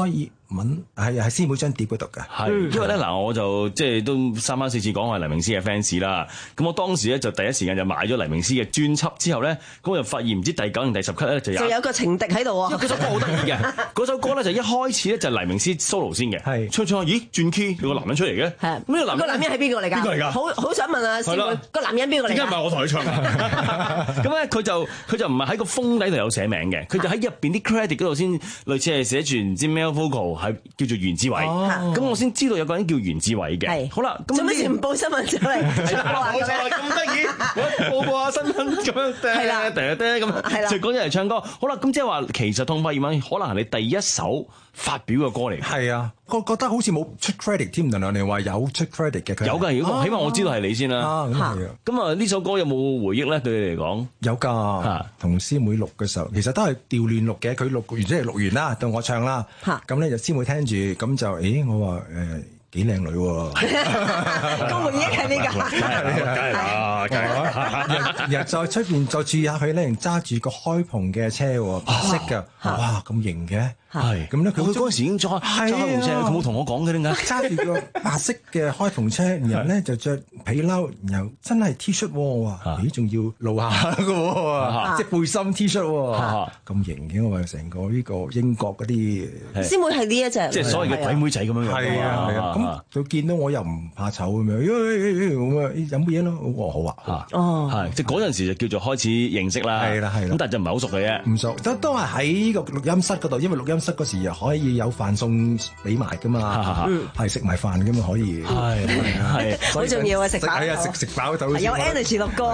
文係係師妹張碟嗰度嘅。 係，因為咧嗱，我就即係都三番四次講我係黎明斯嘅 fans 啦。咁我當時咧就第一時間就買咗黎明斯嘅專輯，之後咧咁我就發現唔知第九定第十級咧就有就有個情敵喺度喎。 嗰首歌好得意嘅，嗰首歌咧就一開始咧就黎明斯 solo 先嘅，係唱唱下，咦轉 key 有個男人出嚟嘅，係咁呢個男個男人係邊個嚟㗎？ 邊個嚟㗎？ 好好想問啊，師妹個男人邊個嚟㗎？ 點解唔係我同佢唱啊？咁咧佢就佢就唔係喺個封底度有寫名嘅，佢就喺入邊啲 credit 嗰度先類似係寫住唔知 male vocal 係叫做袁志偉，咁我先知道有個人叫袁志偉嘅。好啦，咁做咩事唔報新聞出嚟？ 係啦，冇錯，咁得意，我報過下新聞咁樣，係啦，嗲嗲咁，就講咗嚟唱歌。好啦，咁即係話其實痛快熱吻可能係你第一首發表嘅歌嚟。 係啊，我覺得好似冇出 credit 添，原來你話有出 credit 嘅。 有㗎，如果起碼我知道係你先啦。 咁係啊。咁啊，呢首歌有冇回憶咧？對你嚟講有㗎，同師妹錄嘅時候，其實都係調亂錄嘅。佢錄完即係錄完啦，到我唱啦。咁咧就師妹聽住，咁就誒我話誒。幾靚女喎！ 個回憶係呢個， 梗係啦，梗係啦。日日在出邊再注意下佢咧，揸住個開篷嘅車喎，白色嘅，哇咁型嘅。係咁咧，佢嗰陣時已經揸揸開篷車，佢冇同我講嘅點解？ 揸住個白色嘅開篷車，然後咧就着皮褸，然後真係 T 恤喎，咦仲要露下嘅喎，即係背心 T 恤喎，咁型嘅我話成個呢個英國嗰啲師妹係呢一隻， 即係所謂嘅鬼妹仔咁樣樣。 係啊係啊。佢見到我又唔怕醜咁樣，咁啊飲乜嘢咯？我好啊， 哦，係即係嗰陣時就叫做開始認識啦，係啦係啦，咁但係就唔係好熟嘅啫， 唔熟，都都係喺個錄音室嗰度，因為錄音室嗰時又可以有飯餸俾埋噶嘛，係食埋飯噶嘛可以，係係好重要啊！食飽係啊食食飽就有 energy 錄歌。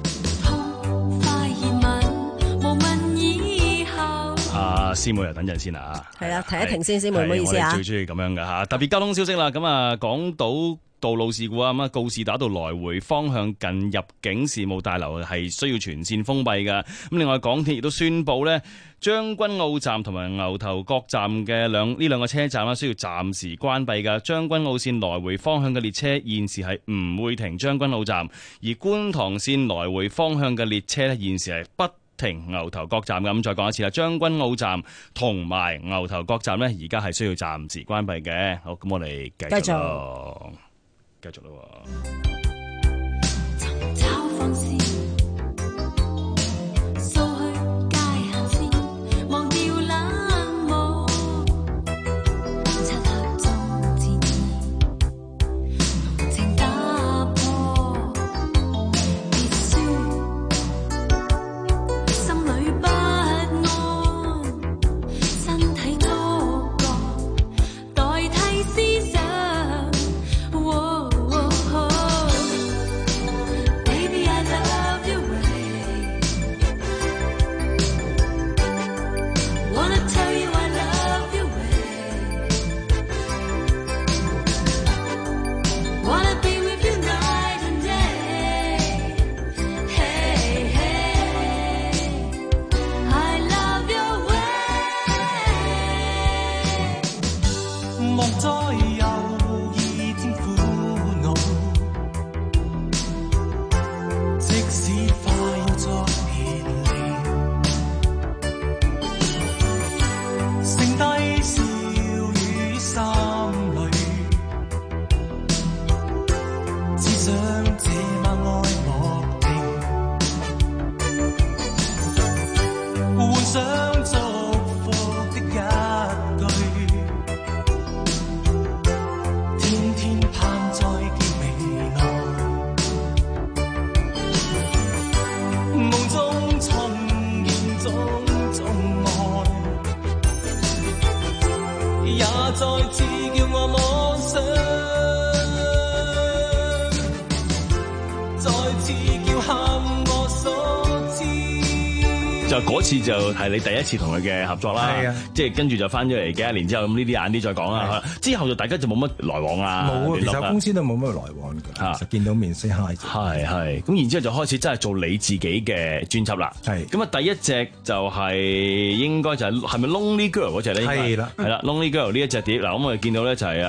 啊，師妹又等陣先啦， 係啦，停一停先，師妹唔好意思啊。 我最中意咁樣嘅嚇，特別交通消息啦。咁啊，港島道路事故啊，咁啊告士打道來回方向近入境事務大樓係需要全線封閉嘅。咁另外港鐵亦都宣布呢，將軍澳站同埋牛頭角站嘅兩呢兩個車站啦，需要暫時關閉嘅。將軍澳線來回方向嘅列車現時係唔會停將軍澳站，而觀塘線來回方向嘅列車呢，現時係不停牛頭角站嘅。咁再講一次啦，將軍澳站同埋牛頭角站呢，而家係需要暫時關閉嘅。好，咁我哋繼續咯，繼續咯。就嗰次就係你第一次同佢嘅合作啦，即係跟住就翻咗嚟幾廿年之後，咁呢啲晏啲再講啦。之後就大家就冇乜來往啊， 冇啊，其實公司都冇乜來往㗎，其實見到面 say hi。 係係，咁然之後就開始真係做你自己嘅專輯啦。係，咁啊第一隻就係應該就係係咪 Lonely Girl 嗰隻咧？係啦，係啦，Lonely Girl 呢一隻碟嗱，咁我哋見到咧就係啊。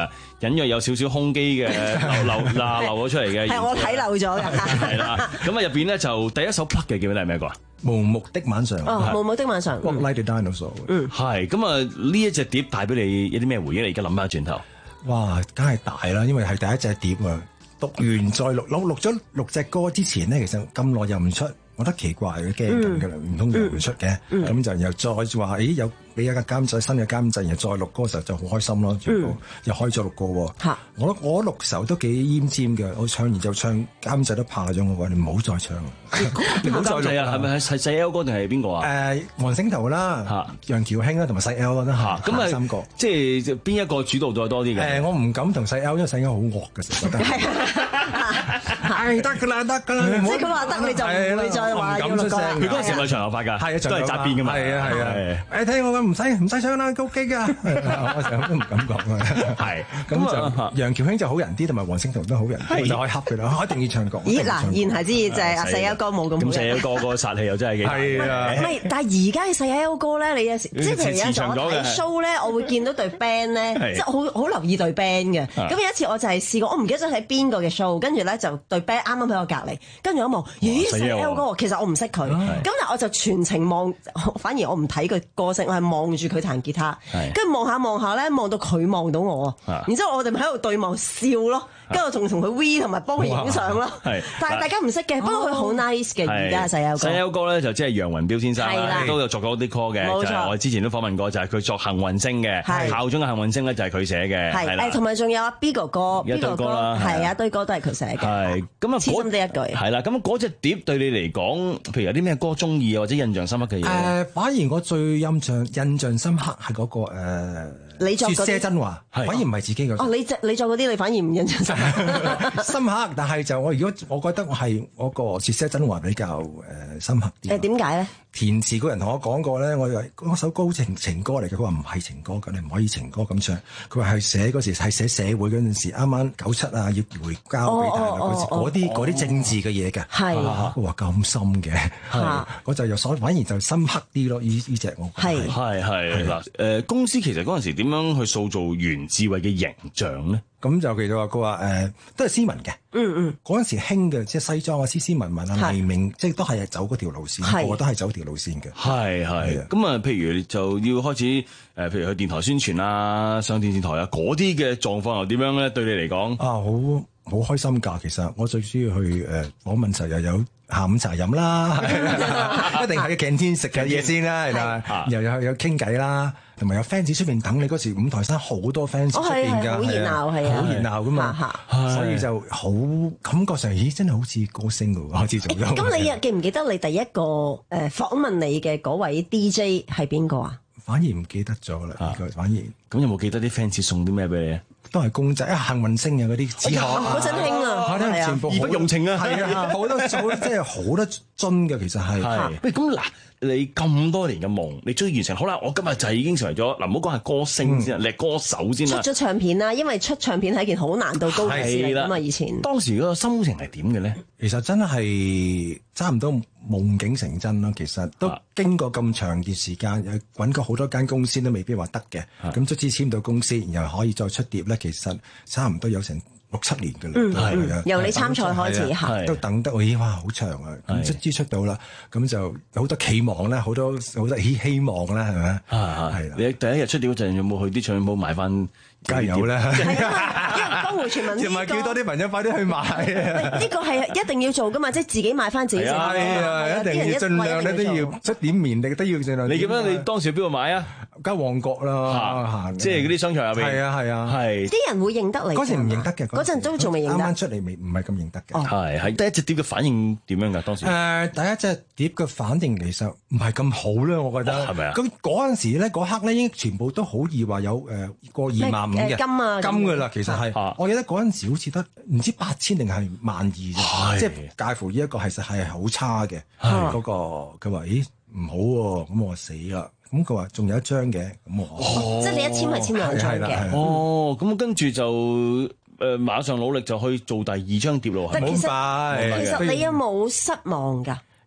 隱約有少少胸肌嘅流流嗱流咗出嚟嘅。 係我睇漏咗㗎。 係啦，咁啊入邊咧就第一首 plug 嘅記唔記得係咩歌啊？ 無目的晚上。 哦，無目的晚上。 Walk Like the Dinosaur。 嗯， 係咁啊！呢一隻碟帶俾你有啲咩回憶？你而家諗翻轉頭， 哇，梗係大啦，因為係第一隻碟啊！讀完再錄，錄錄咗六隻歌之前咧，其實咁耐又唔出，我覺得奇怪嘅，驚咁嘅啦，唔通又唔出嘅？咁就又再話，咦有俾一個監製，新嘅監製，然後再錄歌嘅時候就好開心咯，又開咗六個喎。我我錄時候都幾奄尖嘅，我唱完就唱，監製都怕咗我話你唔好再唱啦，你唔好再錄啊！ 係咪係細 L 哥定係邊個啊？ 誒，黃星圖啦，楊喬興啦，同埋細 L 啦， 咁啊三個，即係邊一個主導再多啲嘅？ 誒，我唔敢同細 L，因為細 L 好惡嘅，成日覺得係得㗎啦，得㗎啦， 即係佢話得你就唔會再話要錄歌。 佢嗰陣時咪長頭髮㗎，係啊，都係紮辮㗎嘛。 係啊係啊，誒聽我講唔使唔使唱啦，OK 㗎，我成日都唔敢講啊。係咁就楊喬興就好人啲，同埋黃星圖都好人啲，我就可以恰佢啦，我一定要唱歌。 咦嗱，言下之意就係阿細 L 哥冇咁好人。 咁細 L 哥個殺氣又真係幾大。係啊， 唔係，但係而家嘅細 L 哥咧，你有時即係譬如有陣我睇 show 咧，我會見到隊 band 咧，即係好好留意隊 band 嘅。咁有一次我就係試過，我唔記得咗睇邊個嘅 show，跟住咧就隊 band 啱啱喺我隔離，跟住我望，咦細 L 哥，其實我唔識佢，咁但係我就全程望，反而我唔睇佢歌聲，我係望住佢彈吉他，跟住望下望下咧，望到佢望到我，然之後我哋咪喺度對望笑咯，跟住我仲同佢 V 同埋幫佢影相咯。但係大家唔識嘅，不過佢好 nice 嘅。而家細 L 哥， 細 L 哥咧就即係楊雲標先生啦，都有作過啲歌嘅，就係我之前都訪問過，就係佢作幸運星嘅，校中嘅幸運星咧就係佢寫嘅，係啦， 同埋仲有阿 B 哥哥， 一堆歌啦， 係啊堆歌都係佢寫嘅， 係咁啊， 黐心啲一句， 係啦，咁嗰隻碟對你嚟講，譬如有啲咩歌中意啊，或者印象深刻嘅嘢？ 誒，反而我最印象印象深刻係嗰個誒， 你作說些真話，反而唔係自己嘅。 哦，你你作嗰啲，你反而唔印象深刻。 深刻，但係就我如果我覺得我係我個說些真話比較誒深刻啲。 誒點解咧？ 填詞嗰人同我講過咧，我話嗰首歌情情歌嚟嘅，佢話唔係情歌㗎，你唔可以情歌咁唱。佢話係寫嗰時係寫社會嗰陣時，啱啱九七啊，要回交俾大陸嗰時，嗰啲嗰啲政治嘅嘢嘅。係。佢話咁深嘅，係。我就又所反而就深刻啲咯，呢呢隻我。 係係係嗱誒，公司其實嗰陣時點樣去塑造袁志偉嘅形象咧？ 咁就其實話佢話誒都係斯文嘅， 嗯嗯， 嗰陣時興嘅即係西裝啊，斯斯文文啊，黎明即係都係走嗰條路線，個個都係走條路線嘅。係係， 咁啊，譬如就要開始誒，譬如去電台宣傳啊，上電視台啊，嗰啲嘅狀況又點樣咧？對你嚟講啊，好好開心㗎！其實我最主要去誒訪問時又有下午茶飲啦，一定係canteen食嘅嘢先啦，係啦，又有有傾偈啦。同埋有 fans 出邊等你嗰時，五台山好多 fans 出邊㗎， 好熱鬧係啊， 好熱鬧㗎嘛，所以就好感覺上，咦，真係好似歌星㗎喎，開始做咗。 咁你記唔記得你第一個誒訪問你嘅嗰位 D J 係邊個啊？ 反而唔記得咗啦，呢個反而。 咁有冇記得啲 fans 送啲咩俾你？ 都係公仔啊，幸運星啊嗰啲紙盒， 嗰陣興啊， 係啊，全部義不容情啊， 係啊，好多好即係好多樽嘅，其實係。 喂，咁嗱，你咁多年嘅夢，你終於完成，好啦，我今日就已經成為咗嗱，唔好講係歌星先啊，你係歌手先啦。 出咗唱片啦，因為出唱片係一件好難度高嘅事嚟㗎嘛，以前。 當時嗰個心情係點嘅咧？ 其實真係差唔多夢境成真咯。其實都經過咁長段時間，有揾過好多間公司都未必話得嘅。咁卒之簽到公司，然後可以再出碟咧，其實差唔多有成六七年㗎啦。 嗯，係啊，由你參賽開始嚇， 都等得我咦哇好長啊！咁卒之出到啦，咁就好多期望啦，好多好多希希望啦，係咪？ 係啦。你第一日出碟嗰陣有冇去啲唱片鋪買翻？ 梗係有啦， 因為江湖傳聞呢個， 叫多啲朋友快啲去買啊！ 呢個係一定要做噶嘛，即係自己買翻自己。係啊，一定要盡量咧都要出點面力，都要盡量。 你記得你當時喺邊度買啊？ 梗係旺角啦，行即係嗰啲商場入邊。 係啊係啊，係。 啲人會認得你。 嗰時唔認得嘅， 嗰陣都仲未認得。 啱啱出嚟未，唔係咁認得嘅。 係係第一隻碟嘅反應點樣㗎？當時誒第一隻碟嘅反應其實唔係咁好啦，我覺得。 係咪啊？ 咁嗰陣時咧，嗰刻咧已經全部都好易話有誒過二萬五嘅金啊金㗎啦，其實係。我記得嗰陣時好似得唔知八千定係萬二啫，即係介乎呢一個其實係好差嘅嗰個。佢話：咦唔好喎，咁我死啦！咁佢話仲有一張嘅，咁我即係你一簽係簽兩張嘅。 哦，咁跟住就誒馬上努力就去做第二張碟咯。 但其實其實你有冇失望㗎？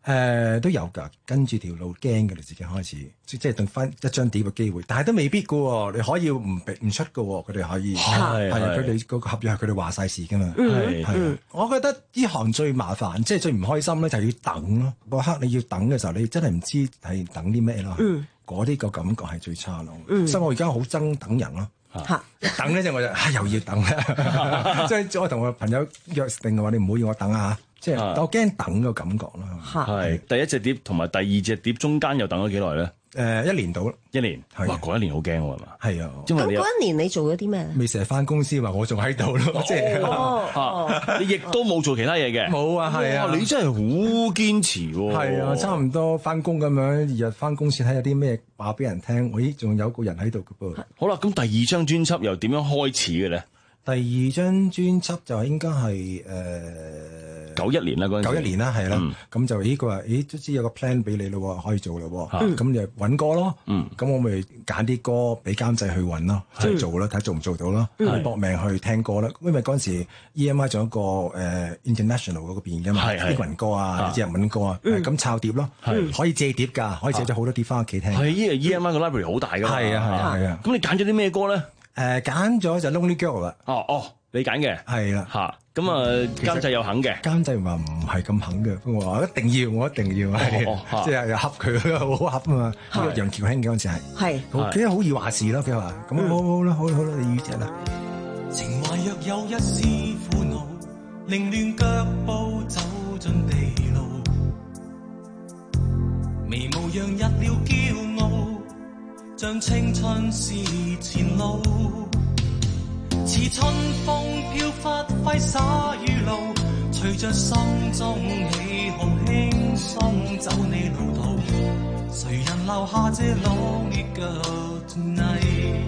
誒都有㗎，跟住條路驚嘅，你自己開始，即即係等翻一張碟嘅機會，但係都未必㗎喎，你可以唔唔出㗎喎，佢哋可以係係佢哋嗰個合約係佢哋話晒事㗎嘛，係係。我覺得呢行最麻煩，即係最唔開心咧，就係要等咯。嗰刻你要等嘅時候，你真係唔知係等啲咩咯。嗰啲個感覺係最差咯。所以我而家好憎等人咯。嚇！一等咧就我就啊又要等啦，即係我同我朋友約定嘅話，你唔好要我等啊！即係我驚等個感覺咯。 係第一隻碟同埋第二隻碟中間又等咗幾耐咧？誒一年到啦，一年。哇！嗰一年好驚喎，係嘛？係啊。 咁嗰一年你做咗啲咩？ 未成日翻公司話我仲喺度咯，即係你亦都冇做其他嘢嘅。 冇啊，係啊。 你真係好堅持喎。 係啊，差唔多翻工咁樣，日日翻公司睇下啲咩話俾人聽。咦，仲有個人喺度嘅噃。 好啦，咁第二張專輯又點樣開始嘅咧？ 第二張專輯就應該係誒九一年啦，嗰陣時九一年啦，係啦，咁就咦佢話咦都知有個 plan 俾你咯，可以做咯，咁就揾歌咯，咁我咪揀啲歌俾監製去揾咯，即係做咯，睇做唔做到咯，搏命去聽歌啦，因為嗰陣時 E M I 仲有一個誒 international 嗰邊嘅嘛，英文歌啊，日文歌啊，咁抄碟咯，可以借碟㗎，可以借咗好多碟翻屋企聽。 係因為 E M I 個 library 好大㗎嘛。 係啊係啊係啊。 咁你揀咗啲咩歌咧？ 誒揀咗就 Lonely Girl 啦。 哦哦，你揀嘅係啦嚇。咁啊，監製又肯嘅。監製話唔係咁肯嘅，不過我話一定要，我一定要係，即係又恰佢，好恰啊嘛。呢個楊喬興嗰陣時係係， 好幾好易話事咯。佢話咁好好啦，好好啦，你預隻啦。 情懷若有一絲苦惱，凌亂腳步走進地路，眉毛讓日了驕傲，像青春是前路。似春風飄忽揮灑雨露，隨着心中起哄輕鬆走你路途，誰人留下這 lonely girl tonight？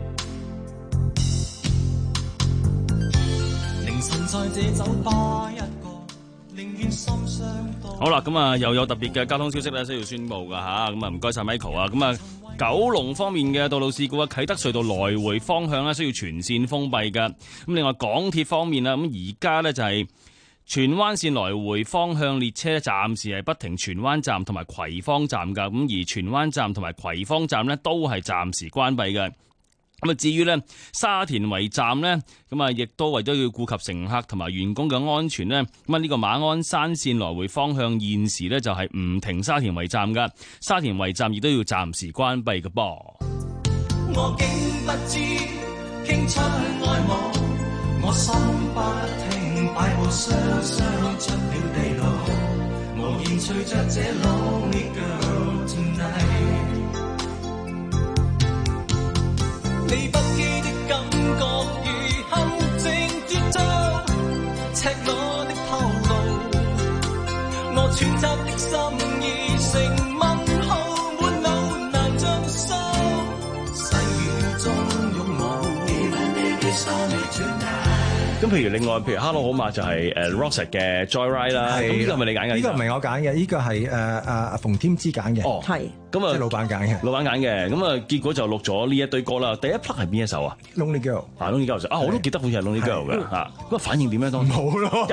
凌晨在這酒吧一個，寧願心傷多。 好啦，咁啊又有特別嘅交通消息咧，需要宣佈噶吓，咁啊唔該晒 Michael 啊，咁啊。九龍方面嘅道路事故啊，啟德隧道來回方向咧需要全線封閉㗎。咁另外港鐵方面啦，咁而家咧就係荃灣線來回方向列車暫時係不停荃灣站同埋葵芳站㗎。咁而荃灣站同埋葵芳站咧都係暫時關閉嘅。咁啊，至於咧沙田圍站咧，咁啊亦都為咗要顧及乘客同埋員工嘅安全咧，咁啊呢個馬鞍山線來回方向現時咧就係唔停沙田圍站噶，沙田圍站亦都要暫時關閉嘅噃。 我竟不知傾出愛慕，我心不停擺布雙雙出了地牢，無言隨着這 lonely girl tonight。你不羈的感覺如陷阱絕招，赤裸的透露，我揣測的心已成問號，滿腦難將收，細雨中擁抱。 咁譬如另外，譬如 Hello 好嘛，就係誒 Roxette 嘅 Joyride 啦，咁呢個係咪你揀嘅？ 呢個唔係我揀嘅，呢個係誒誒馮添枝揀嘅。 哦，係。咁啊， 即係老闆揀嘅， 老闆揀嘅，咁啊，結果就錄咗呢一堆歌啦。第一 part 係邊一首啊 ？Lonely Girl， 啊 Lonely Girl 啊，我都記得好似係 Lonely Girl 嘅嚇。咁啊，反應點樣當？ 冇咯，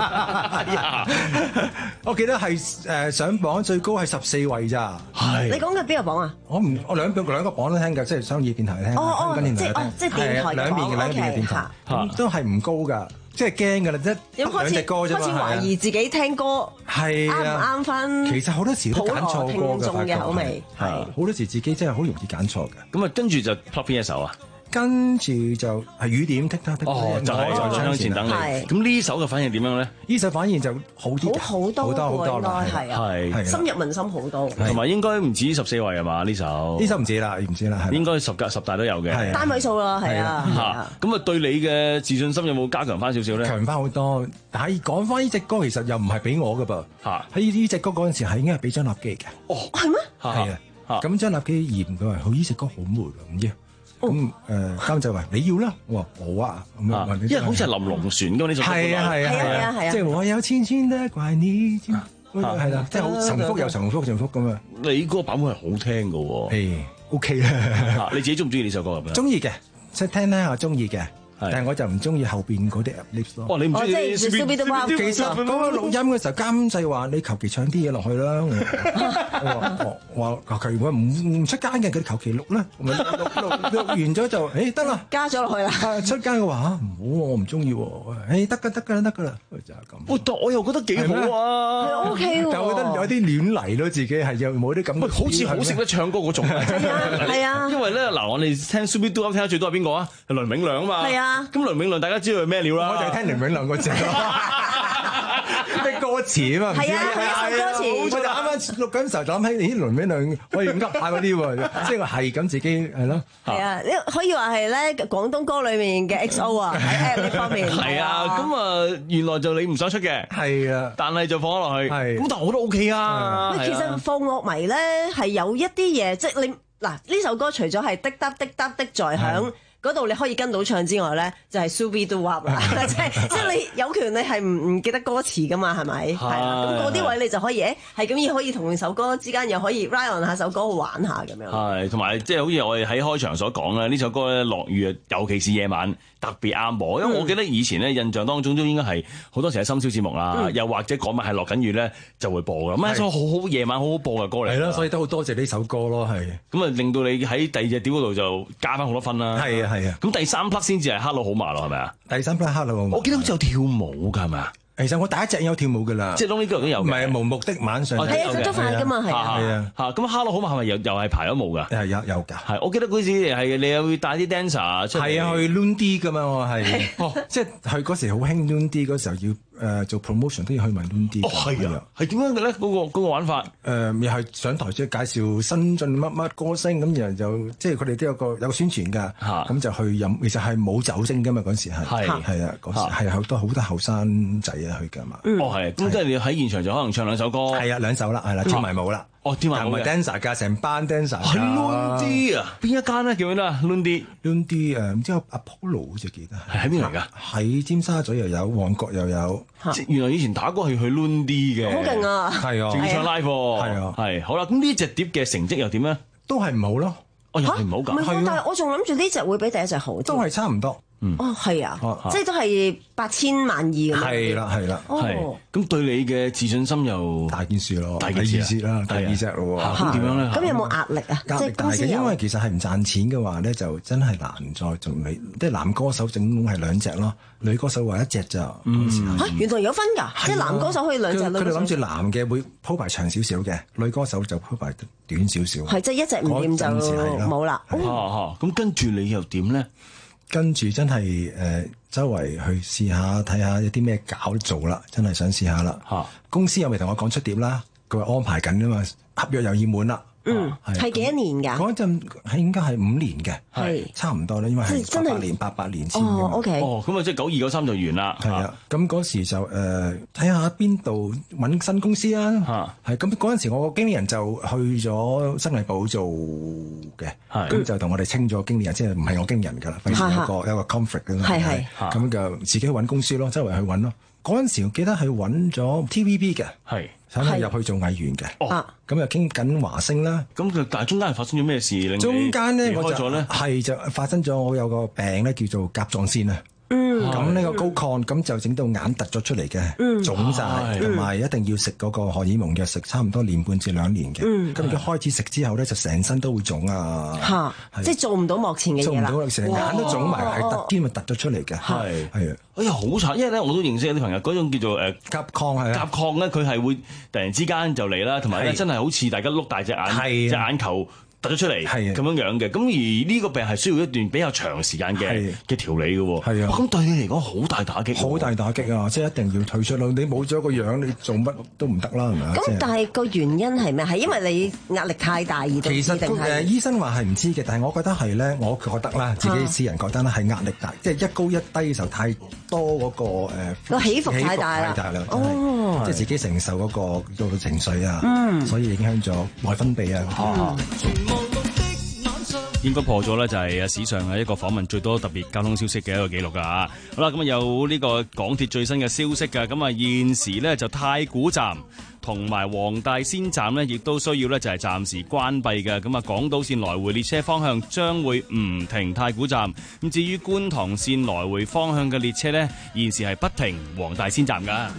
我記得係誒上榜最高係十四位咋。 係。你講嘅邊個榜啊？ 我唔，我兩兩兩個榜都聽㗎，即係商業電台聽， 哦哦， 即係哦，即係電台兩邊嘅兩邊嘅電台，都係唔高㗎。即係驚㗎啦，即係兩隻歌啫嘛， 開始懷疑自己聽歌係啱唔啱翻。 其實好多時都揀錯歌㗎， 眾嘅口味係好多時自己真係好容易揀錯嘅。 咁啊，跟住就 plug 邊一首啊？ 跟住就係雨點剔嗒剔， 哦，就係在窗前等你。咁呢首嘅反應點樣咧？ 呢首反應就好啲， 好好多好多好多啦， 係啊，係深入民心好多。 同埋應該唔止十四位係嘛？呢首呢首唔止啦，唔止啦， 應該十格十大都有嘅， 單位數啦，係啊。 咁啊，對你嘅自信心有冇加強翻少少咧？ 強翻好多。但係講翻呢隻歌，其實又唔係俾我㗎噃。嚇，喺呢隻歌嗰陣時係應該係俾張立基嘅。 哦， 係咩？ 係啊。咁張立基嫌佢話：佢呢隻歌好悶啊，唔知。咁誒監製話你要啦，我話好啊，咁啊， 因為好似係林隆璇咁呢首歌， 係啊係啊係啊係啊，即係我有千千的怪你，係啦，即係好重複又重複重複咁啊！ 你嗰個版本係好聽㗎喎， 誒 OK 啦， 你自己中唔中意呢首歌咁樣？ 中意嘅，即係聽聽下中意嘅。 但係我就唔中意後邊嗰啲 lips 咯。 哦，你唔中意啲 Scooby Doo 包？ 其實嗰個錄音嘅時候，監製話你求其唱啲嘢落去啦。我話話求其我唔唔出街嘅，佢哋求其錄啦。錄錄錄完咗就誒得啦， 加咗落去啦。 出街嘅話嚇唔好，我唔中意喎。誒得㗎得㗎得㗎啦，就係咁。 喂，但我又覺得幾好啊， 係 OK 喎。 但係我覺得有啲亂嚟咯，自己係有冇啲咁。 喂，好似好識得唱歌嗰種。 係啊， 因為咧嗱，我哋聽 Scooby Doo 聽得最多係邊個啊？係倫永亮啊嘛。 係啊。 咁倫永亮大家知道係咩料啦？ 我就係聽倫永亮嗰隻咯。咩歌詞啊嘛？ 係啊，係一首歌詞。 我就啱啱錄緊時候就諗起，咦，倫永亮可以噏下嗰啲喎，即係我係咁自己係咯。 係啊，呢可以話係咧廣東歌裏面嘅 X O 啊，喺呢方面。 係啊，咁啊原來就你唔想出嘅。 係啊， 但係就放咗落去。 係。 咁但係我都 OK 啊。 喂，其實放樂迷咧係有一啲嘢，即係你嗱呢首歌除咗係滴答滴答的在響。嗰度你可以跟到唱之外咧，就係 Scooby Doo Wop 啦，即係即係你有權你係唔唔記得歌詞噶嘛，係咪？係啊，咁嗰啲位你就可以誒，係咁而可以同首歌之間又可以 ride on 下首歌玩下咁樣。 係，同埋即係好似我哋喺開場所講咧，呢首歌咧落雨啊，尤其是夜晚特別啱播，因為我記得以前咧印象當中都應該係好多時喺深宵節目啦，嗯、又或者嗰晚係落緊雨咧就會播㗎，咁一首好好夜晚好好播嘅歌嚟。係咯， 所以都好多謝呢首歌咯，係。 咁啊令到你喺第二隻碟嗰度就加翻好多分啦。係啊係啊。咁第三 part 先至係 Hello 好麻咯，係咪啊？ 第三 part Hello 好麻。 我記得好似有跳舞㗎，係咪啊？ 其實我第一隻有跳舞㗎啦， 即係 Lonely Girl都有。唔係無目的晚上。 係啊，速度快㗎嘛，係啊。 係啊。 嚇咁 Hello 好麻係咪又又係排咗舞㗎？ 係有有㗎。 係，我記得嗰時係你又會帶啲 dancer 出嚟。 係啊，去 Lundi 㗎嘛，我係。哦，即係去嗰時好興 Lundi 嗰時候要。誒做 promotion 都要去埋 Lundi。 哦，係啊，係點樣嘅咧？嗰個嗰個玩法誒，又係上台即係介紹新進乜乜歌星咁，然後就即係佢哋都有個有個宣傳㗎。咁就去飲，其實係冇酒精㗎嘛，嗰時係係係啊，嗰時係好多好多後生仔啊去㗎嘛。 哦，係，咁即係你喺現場就可能唱兩首歌。係啊，兩首啦，係啦，跳埋舞啦。 哦，跳埋舞。 唔係 dancer 㗎，成班 dancer。 係 Lundi 啊？邊一間咧？叫咩啦 Lundi Lundi 誒，唔知 Apollo 好似記得。 係喺邊嚟㗎？ 喺尖沙咀又有，旺角又有。 原來以前打歌係去 Lundi 嘅， 好勁啊！ 係啊， 正唱 live，係啊，係好啦。咁呢隻碟嘅成績又點咧？ 都係唔好咯。 哦，又係唔好㗎。 唔係，但係我仲諗住呢隻會比第一隻好。 都係差唔多。 哦，係啊，即係都係八千萬二咁樣。 係啦，係啦， 係。咁對你嘅自信心又大件事咯， 大件事啦，第二隻咯。 咁點樣咧？ 咁有冇壓力啊？ 壓力大嘅，因為其實係唔賺錢嘅話咧，就真係難再做你。即係男歌手整共係兩隻咯，女歌手話一隻咋。 嚇，原來有分㗎，即係男歌手可以兩隻。 佢哋諗住男嘅會鋪排長少少嘅，女歌手就鋪排短少少。 係即係一隻唔掂就冇啦。 咁跟住你又點咧？ 跟住真係誒、呃，周圍去試下睇下有啲咩搞做啦，真係想試下啦。嚇、啊，公司又未同我講出碟啦，佢話安排緊㗎嘛，合約又要滿啦。 嗯，係幾多年㗎？ 嗰陣係應該係五年嘅， 係差唔多啦，因為係八八年八八年簽嘅。 哦，OK。 哦，咁啊，即係九二九三就完啦。 係啊，咁嗰時就誒睇下邊度揾新公司啊。係咁嗰陣時，我個經理人就去咗新藝寶做嘅，咁就同我哋清咗經理人，即係唔係我經理人㗎啦，費事有個有個 conflict 㗎嘛。係係。咁就自己去揾公司咯，周圍去揾咯。嗰陣時我記得係揾咗 T V B 嘅。係。想入去做藝員嘅，咁又傾緊華星啦。 咁佢但係中間係發生咗咩事令你中間咧，我就咧係就發生咗我有個病咧，叫做甲狀腺啊。嗯，咁呢個高亢，咁就整到眼突咗出嚟嘅，腫晒，同埋一定要食嗰個荷爾蒙藥，食差唔多年半至兩年嘅。咁佢開始食之後咧，就成身都會腫啊。 嚇，即係做唔到幕前嘅嘢啦。 做唔到，成眼都腫埋，係突肩咪突咗出嚟嘅。係係啊， 哎呀好慘，因為咧我都認識有啲朋友，嗰種叫做誒甲亢係啊， 甲亢咧佢係會突然之間就嚟啦，同埋咧真係好似大家碌大隻眼，隻眼球突咗出嚟，咁樣樣嘅。咁而呢個病係需要一段比較長時間嘅嘅調理嘅喎。係啊，咁對你嚟講好大打擊， 好大打擊啊！即係一定要退出咯。你冇咗個樣，你做乜都唔得啦，係咪啊？ 咁但係個原因係咩？係因為你壓力太大而導致定係？ 其實誒醫生話係唔知嘅，但係我覺得係咧，我覺得啦，自己私人覺得咧係壓力大，即係一高一低嘅時候太多嗰個誒個起伏太大啦。 太大啦，哦，即係自己承受嗰個嗰個情緒啊，嗯，所以影響咗內分泌啊。 應該破咗咧，就係史上嘅一個訪問最多特別交通消息嘅一個記錄㗎嚇。好啦，咁啊有呢個港鐵最新嘅消息㗎，咁啊現時咧就太古站同埋黃大仙站呢，亦都需要呢就係暫時關閉嘅。咁啊，港島線來回列車方向將會唔停太古站。咁至於觀塘線來回方向嘅列車呢，現時係不停黃大仙站㗎。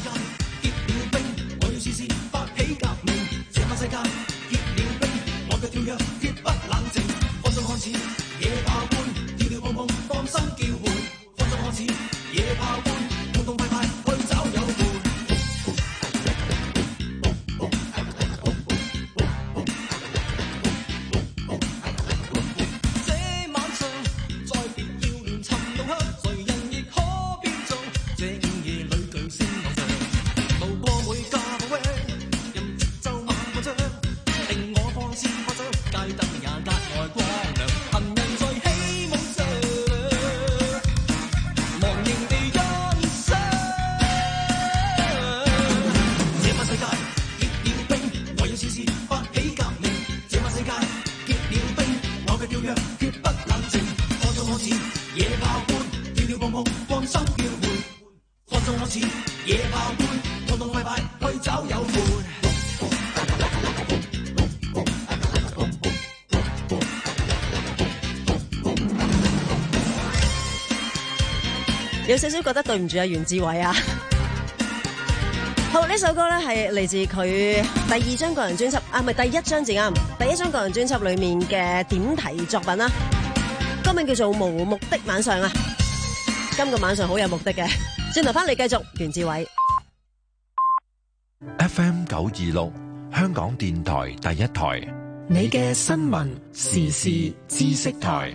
有少少覺得對唔住阿袁志偉啊！好，呢首歌咧係嚟自佢第二張個人專輯啊，唔係第一張字啱，第一張個人專輯裏面嘅點題作品啦。歌名叫做《無目的晚上》啊！今個晚上好有目的嘅，轉頭翻嚟繼續袁志偉。 F M 九二六香港電台第一台， 你嘅新聞時事知識台。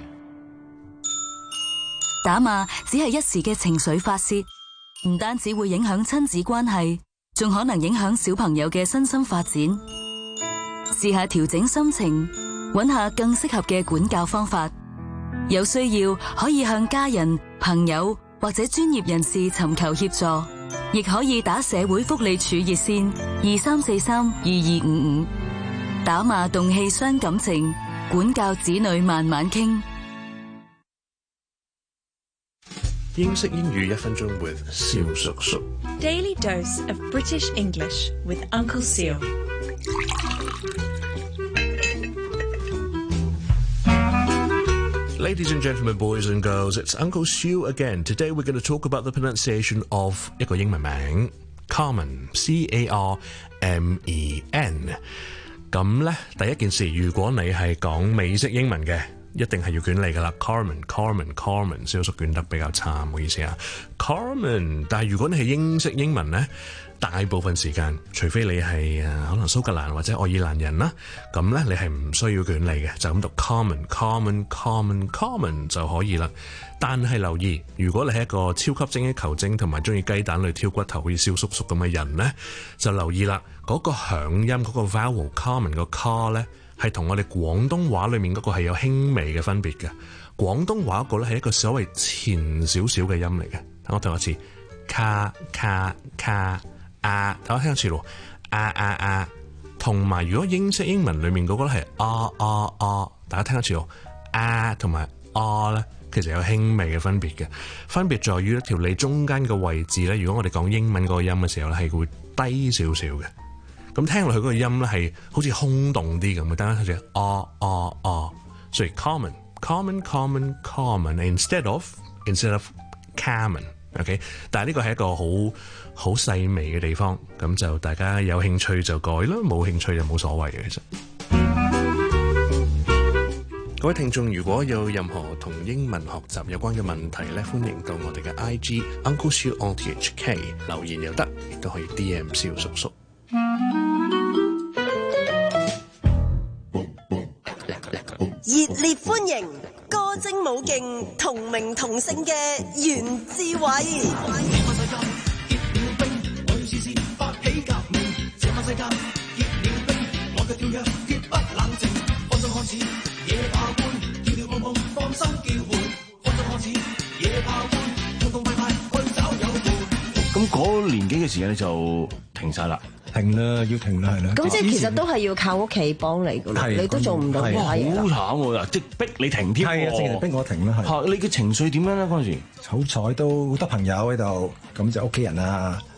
打罵只係一時嘅情緒發洩，唔單止會影響親子關係，仲可能影響小朋友嘅身心發展。試下調整心情，揾下更適合嘅管教方法。有需要可以向家人、朋友或者專業人士尋求協助，亦可以打社會福利署熱線二三四三二二五五。打罵動氣傷感情，管教子女慢慢傾。 英式英語一分鐘 with 蕭叔叔。 Daily dose of British English with Uncle Seal. Ladies and gentlemen, boys and girls, it's Uncle Seal again. Today we're going to talk about the pronunciation of 一個英文名 Carmen, C A R M E N。咁咧，第一件事，如果你係講美式英文嘅，一定係要捲脷噶啦 ，Carmen Carmen Carmen， 蕭叔捲得比較差，唔好意思啊 ，Carmen。但係如果你係英式英文咧，大部分時間，除非你係誒可能蘇格蘭或者愛爾蘭人啦，咁咧你係唔需要捲脷嘅，就咁讀 Carmen Carmen Carmen Carmen 就可以啦。但係留意，如果你係一個超級精益求精同埋中意雞蛋裏挑骨頭好似蕭叔叔咁嘅人咧，就留意啦，嗰、嗰個響音嗰、嗰個 vowel Carmen 個 car 咧。係同我哋廣東話裏面嗰個係有輕微嘅分別嘅。廣東話嗰個咧係一個所謂前少少嘅音嚟嘅。等我讀一次，卡卡卡啊，等我聽一次咯，啊啊啊。同埋如果英式英文裏面嗰個咧係啊啊啊，大家聽一次咯，啊同埋啊咧，其實有輕微嘅分別嘅。分別在於一條脷中間嘅位置咧。如果我哋講英文嗰個音嘅時候咧，係會低少少嘅。咁聽落去嗰個音咧係好似空洞啲咁嘅，等下睇住啊啊啊，所以 common common common common instead of instead of common，OK， 但係呢個係一個好好細微嘅地方，咁就大家有興趣就改啦，冇興趣就冇所謂嘅。其實各位聽眾，如果有任何同英文學習有關嘅問題咧，歡迎到我哋嘅 I G Uncle Siu O T H K 留言又得，亦都可以 D M 蕭叔叔。 熱烈歡迎歌精舞勁同名同姓嘅袁志偉。 咁嗰年紀嘅時間你就停晒啦。 停啦，要停啦，係啦。 咁即係其實都係要靠屋企幫你噶啦，你都做唔到呢下嘢。 好慘喎！即係逼你停添。 係啊，淨係逼我停啦，係。 嚇！你嘅情緒點樣咧？嗰陣時好彩都好多朋友喺度，咁就屋企人啊、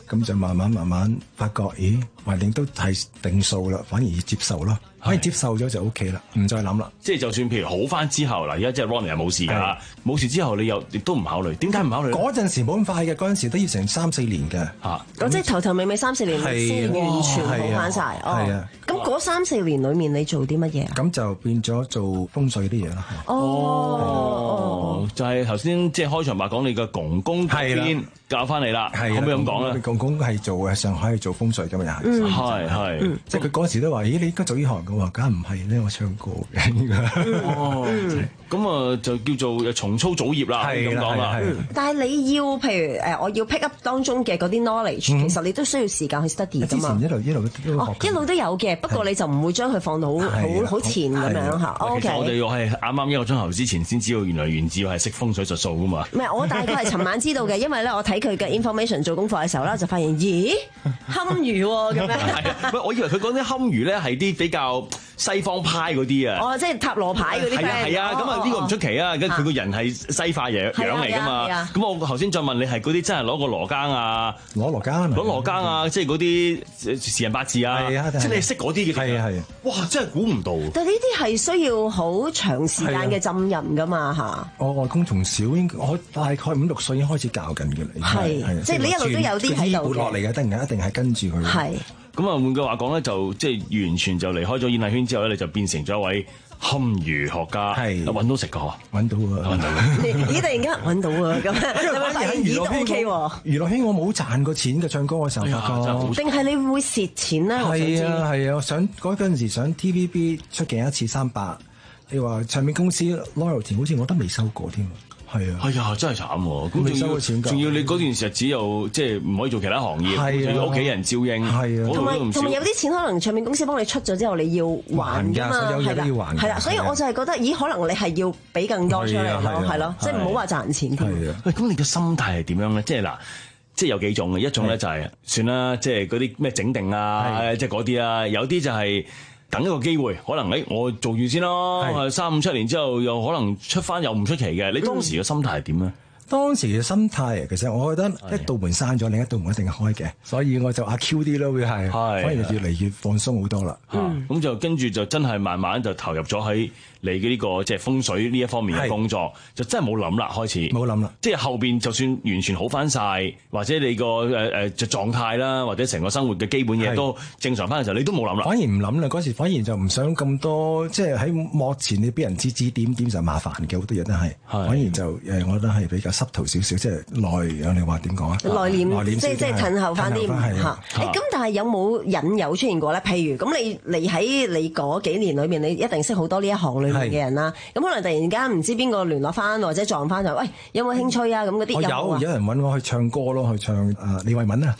咁就慢慢慢慢發覺，咦，懷定都係定數啦，反而要接受咯。可以接受咗就 O K 啦，唔再諗啦。 即係就算譬如好翻之後，嗱而家即係 Ronnie 係冇事㗎，冇事之後你又亦都唔考慮，點解唔考慮？ 嗰陣時冇咁快嘅，嗰陣時都要成三四年嘅嚇。 咁即係頭頭尾尾三四年先完全好翻晒。 係啊。 咁嗰三四年裡面你做啲乜嘢啊？ 咁就變咗做風水啲嘢啦。 哦， 就係頭先即係開場白講你嘅公公嗰邊教翻你啦，可唔可以咁講咧？ 公公係做誒上海係做風水㗎嘛，又係。 係係。 即係佢嗰時都話：咦，你應該做呢行嘅喎，梗係唔係咧？我唱歌嘅。 哦，咁啊就叫做重操祖業啦，咁講啦。 但係你要譬如誒，我要 pick up 當中嘅嗰啲 knowledge，其實你都需要時間去 study 㗎嘛。 之前一路一路都學。 一路都有嘅，不過你就唔會將佢放到好好好前咁樣嚇。O K。 其實我哋又係啱啱一個鐘頭之前先知道，原來袁志耀係識風水術數㗎嘛。 唔係，我大概係尋晚知道嘅，因為咧我睇佢嘅 information 做功課嘅時候咧，就發現咦堪輿喎咁樣。 係啊，我以為佢講啲堪輿咧係啲比較西方派嗰啲啊。 哦，即係塔羅牌嗰啲。 係啊係啊，咁啊呢個唔出奇啊，跟佢個人係西化樣樣嚟㗎嘛。咁我頭先再問你係嗰啲真係攞個羅庚啊， 攞羅庚， 攞羅庚啊，即係嗰啲時人八字啊，即係你識嗰啲嘅。 係啊係啊， 哇！真係估唔到。 但係呢啲係需要好長時間嘅浸淫㗎嘛嚇。 我外公從小應該我大概五六歲已經開始教緊嘅啦。 係，即係你一路都有啲喺度嘅。 落嚟嘅，一定一定係跟住佢。 係。 咁啊換句話講咧，就即係完全就離開咗演藝圈之後咧，你就變成咗一位堪輿學家，係揾到食㗎， 揾到啊， 揾到。 咦！突然間揾到啊，咁有冇發現咦都 OK 喎？ 娛樂圈我冇賺過錢嘅，唱歌嘅時候發覺。 定係你會蝕錢咧？ 係啊係啊，我想嗰陣時上 T V B 出鏡一次三百，你話唱片公司 loyalty 好似我都未收過添。係啊， 係啊，真係慘喎！咁仲要仲要你嗰段時日子又即係唔可以做其他行業，仲要屋企人照應， 係啊， 同埋同埋有啲錢可能唱片公司幫你出咗之後你要還㗎嘛，係啦，係啦，所以我就係覺得，咦，可能你係要俾更多出嚟咯，係咯，即係唔好話賺錢添。 喂，咁你嘅心態係點樣咧？即係嗱，即係有幾種嘅，一種咧就係算啦，即係嗰啲咩整定啊，即係嗰啲啊，有啲就係。等一個機會，可能誒我做住先咯，三五七年之後又可能出翻又唔出奇嘅。你當時嘅心態係點咧？ 當時嘅心態其實我覺得一道門閂咗，另一道門一定開嘅，所以我就阿 Q 啲咯，會係，反而越嚟越放鬆好多啦。 咁、嗯、就跟住就真係慢慢就投入咗喺你嘅呢個即係風水呢一方面嘅工作，就真係冇諗啦，開始冇諗啦。 即係後邊就算完全好翻晒，或者你個誒誒嘅狀態啦，或者成個生活嘅基本嘢都正常翻嘅時候，你都冇諗啦。 反而唔諗啦，嗰時反而就唔想咁多，即係喺幕前你俾人指指點點就麻煩嘅，好多嘢都係。反而就誒，我覺得係比較濕塗少少，即係內，你話點講啊？ 內斂，即係即係褪後翻啲嚇。誒咁，但係有冇引誘出現過咧？譬如咁，你你喺你嗰幾年裏面，你一定識好多呢一行裏面嘅人啦。咁可能突然間唔知邊個聯絡翻，或者撞翻就喂，有冇興趣啊？咁嗰啲有有有人揾我去唱歌咯，去唱誒李慧敏啊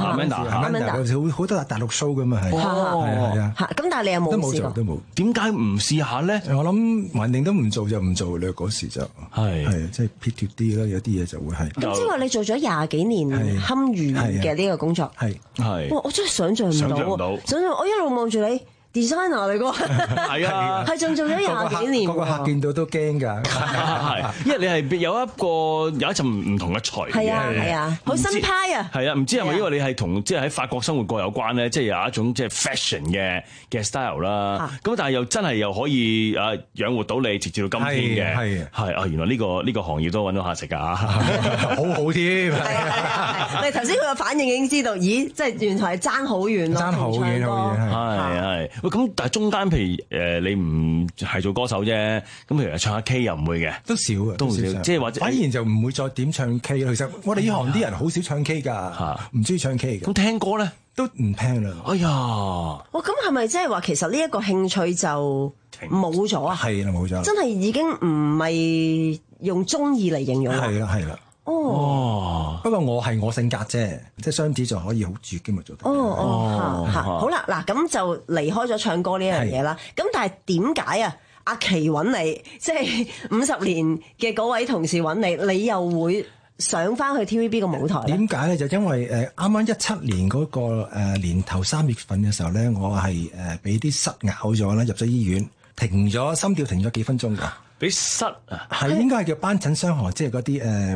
，Amanda，好多大陸 show 咁嘛係，係啊。 咁但係你有冇都冇做都冇？ 點解唔試下咧？ 我諗橫掂都唔做就唔做，你嗰時就係係即係撇脱啲啦，有啲嘢就會係。 咁即係話你做咗廿幾年堪輿嘅呢個工作， 係係。 哇！我真係想像唔到，想像我一路望住你。designer 嚟個係啊， 係仲做咗廿幾年， 個個客見到都驚㗎， 係，因為你係有一個有一陣唔同嘅才嘅， 係啊係啊，好新派啊， 係啊，唔知係咪因為你係同即係喺法國生活過有關咧，即係有一種即係 fashion 嘅嘅 style 啦，咁但係又真係又可以啊養活到你直至到今天嘅，係係啊，原來呢個呢個行業都揾到下食㗎， 好好添， 你頭先佢個反應已經知道，咦，即係原來係爭好遠咯， 爭好遠好遠， 係係。咁但係中間譬如誒你唔係做歌手啫，咁譬如唱下 K 又唔會嘅， 都少嘅， 都少，即係或者反而就唔會再點唱 K 咯。其實我哋呢行啲人好少唱 K 㗎，唔中意唱 K 嘅。 咁聽歌咧都唔聽啦。 哎呀， 哇！咁係咪即係話其實呢一個興趣就冇咗啊？ 係啦，冇咗。 真係已經唔係用中意嚟形容。 係啦，係啦。 哦， 不過我係我性格啫，即係雙子座可以好絕嘅嘛做到。 哦哦，嚇好啦，嗱咁就離開咗唱歌呢樣嘢啦。咁但係點解啊？阿琪揾你，即係五十年嘅嗰位同事揾你，你又會上翻去 T V B 個舞台咧？ 點解咧？就因為誒啱啱一七年嗰個誒年頭三月份嘅時候咧，我係誒俾啲虱咬咗啦，入咗醫院，停咗心跳，停咗幾分鐘㗎。 俾虱啊？ 係應該係叫斑疹傷寒，即係嗰啲誒。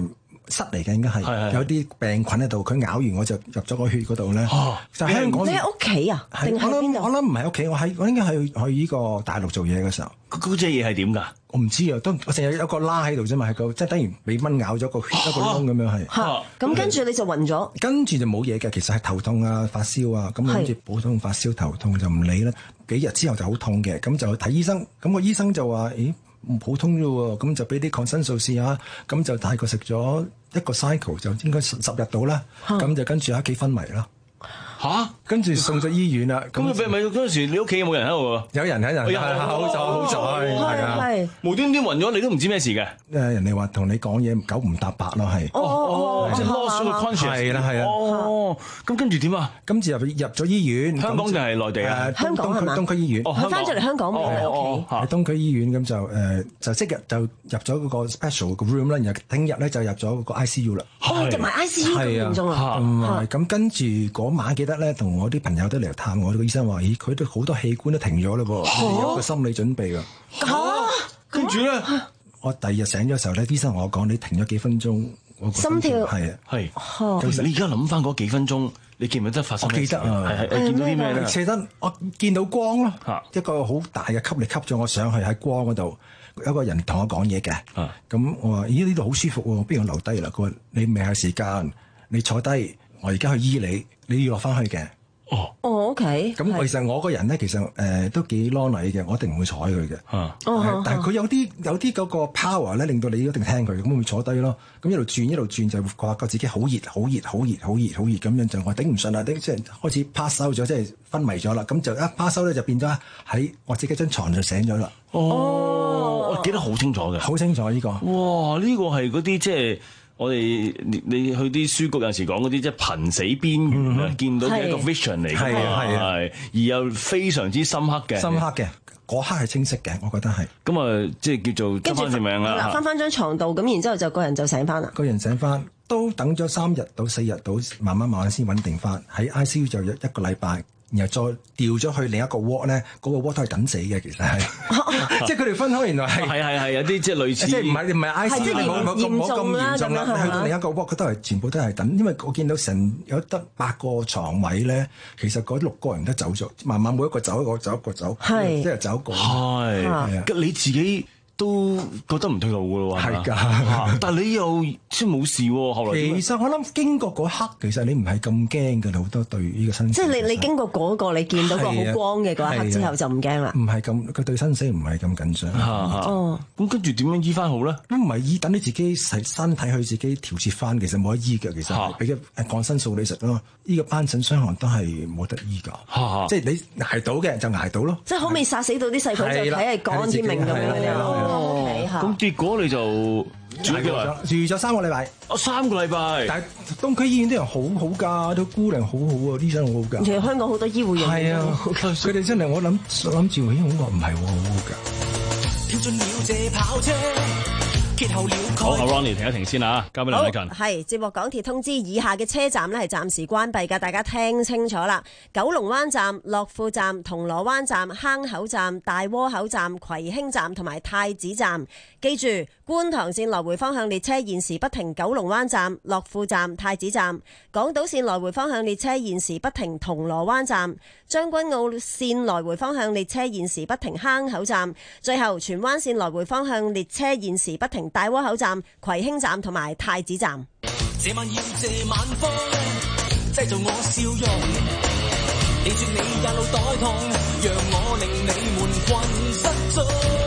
虱嚟嘅，應該係有啲病菌喺度，佢咬完我就入咗個血嗰度咧。就香港你喺屋企啊？定我諗我諗唔係屋企，我喺我應該係去去呢個大陸做嘢嘅時候。 嗰隻嘢係點㗎？ 我唔知啊，都我成日有個拉喺度啫嘛，係個即係等於俾蚊咬咗個血一個窿咁樣係。 嚇！咁跟住你就暈咗。 跟住就冇嘢嘅，其實係頭痛啊、發燒啊，咁跟住普通發燒頭痛就唔理啦。幾日之後就好痛嘅，咁就去睇醫生。咁個醫生就話：咦，唔普通啫喎，咁就俾啲抗生素試下。咁就大概食咗一個 cycle 就應該十十日到啦。咁就跟住喺屋企昏迷啦。 吓，跟住送咗醫院啦。 咁咪咪嗰陣時你屋企有冇人喺度？ 有人喺人，好彩好彩，係啊， 無端端暈咗，你都唔知咩事嘅。 誒，人哋話同你講嘢九唔搭八咯，係。 哦哦，即係 lost 咗 conscious。係啦係啦。哦，咁跟住點啊？ 跟住入入咗醫院。 香港定係內地啊？ 香港係嘛？ 東區醫院。 佢翻咗嚟香港冇喺屋企。 喺東區醫院咁就誒就即日就入咗嗰個 special 個 room 啦，然後聽日咧就入咗個 I C U 啦。 哦，入埋 I C U 咁嚴重啊！ 同埋咁跟住嗰晚記得咧，同我啲朋友都嚟探我，個醫生話：咦，佢都好多器官都停咗嘞噃，有個心理準備㗎。 嚇！ 跟住咧， 我第二日醒咗嘅時候咧，醫生同我講：你停咗幾分鐘，我心跳係啊係。其實你而家諗翻嗰幾分鐘，你記唔記得發生咩事？ 我記得啊， 係係，你見到啲咩咧？ 記得我見到光咯，一個好大嘅吸力吸咗我上去喺光嗰度，有個人同我講嘢嘅。咁我話：咦，呢度好舒服喎，不如我留低啦。佢話：你未係時間，你坐低，我而家去醫你，你要落翻去嘅。 哦，哦 ，OK。 咁其實我個人咧，其實誒、呃、都幾啷禮嘅，我一定唔會睬佢嘅。啊，但係佢有啲有啲嗰個 power 咧，令到你一定聽佢，咁咪坐低咯。咁一路轉一路轉就發覺自己好熱好熱好熱好熱好熱咁樣，就我頂唔順啦，即係開始 pass out 咗，即係昏迷咗啦。咁就一 pass out 咧就變咗喺我自己張床就醒咗啦。 哦，我記得好清楚嘅， 好清楚呢個。 哇！呢個係嗰啲即係。我哋你你去啲書局有陣時講嗰啲即係瀕死邊緣啊，見到嘅一個 vision 嚟嘅，係係而又非常之深刻嘅， 深刻嘅嗰刻係清晰嘅，我覺得係。 咁啊，即係叫做執翻條命啦， 翻翻張床度，咁然之後就個人就醒翻啦。 個人醒翻都等咗三日到四日到，慢慢慢慢先穩定翻。喺 I C U 就一一個禮拜。然後再調咗去另一個 ward 咧，嗰個 ward 都係等死嘅，其實係，即係佢哋分開原來係係係係有啲即係類似， 即係唔係唔係 I C U 冇冇咁冇咁嚴重啦，去到另一個 ward 佢都係全部都係等，因為我見到成有得八個床位咧，其實嗰六個人都走咗，慢慢每一個走一個走一個走，即係走過， 係係你自己。都覺得唔對路嘅咯喎，係㗎，但係你又即係冇事喎。後來其實我諗經過嗰刻，其實你唔係咁驚嘅，好多對呢個生死。 即係你你經過嗰個，你見到個好光嘅嗰一刻之後就唔驚啦。 唔係咁，佢對生死唔係咁緊張。 哦， 咁跟住點樣醫翻好咧？ 咁唔係醫，等你自己係身體去自己調節翻，其實冇得醫嘅。其實俾嘅抗生素你食咯。呢個斑疹傷寒都係冇得醫㗎。即係你捱到嘅就捱到咯。 即係可唔可以殺死到啲細菌就睇係乾天命咁樣。 咁結果你就住咗幾耐？ 住咗三個禮拜。 哦，三個禮拜。 但係東區醫院啲人好好㗎，啲姑娘好好啊，醫生好好㗎。 其實香港好多醫護人員係啊，佢哋真係我諗諗住，咦，我話唔係喎，好好㗎。跳進了這跑車。 好，阿 Ronnie 停一停先啊，交俾梁禮勤。 係接獲港鐵通知，以下嘅車站咧係暫時關閉㗎，大家聽清楚啦。九龍灣站、樂富站、銅鑼灣站、坑口站、大窩口站、葵興站同埋太子站。記住，觀塘線來回方向列車現時不停九龍灣站、樂富站、太子站；港島線來回方向列車現時不停銅鑼灣站；將軍澳線來回方向列車現時不停坑口站；最後荃灣線來回方向列車現時不停大窩口站、葵興站同埋太子站。這晚要借晚風，製造我笑容。你說你也腦袋痛，讓我令你們困失蹤。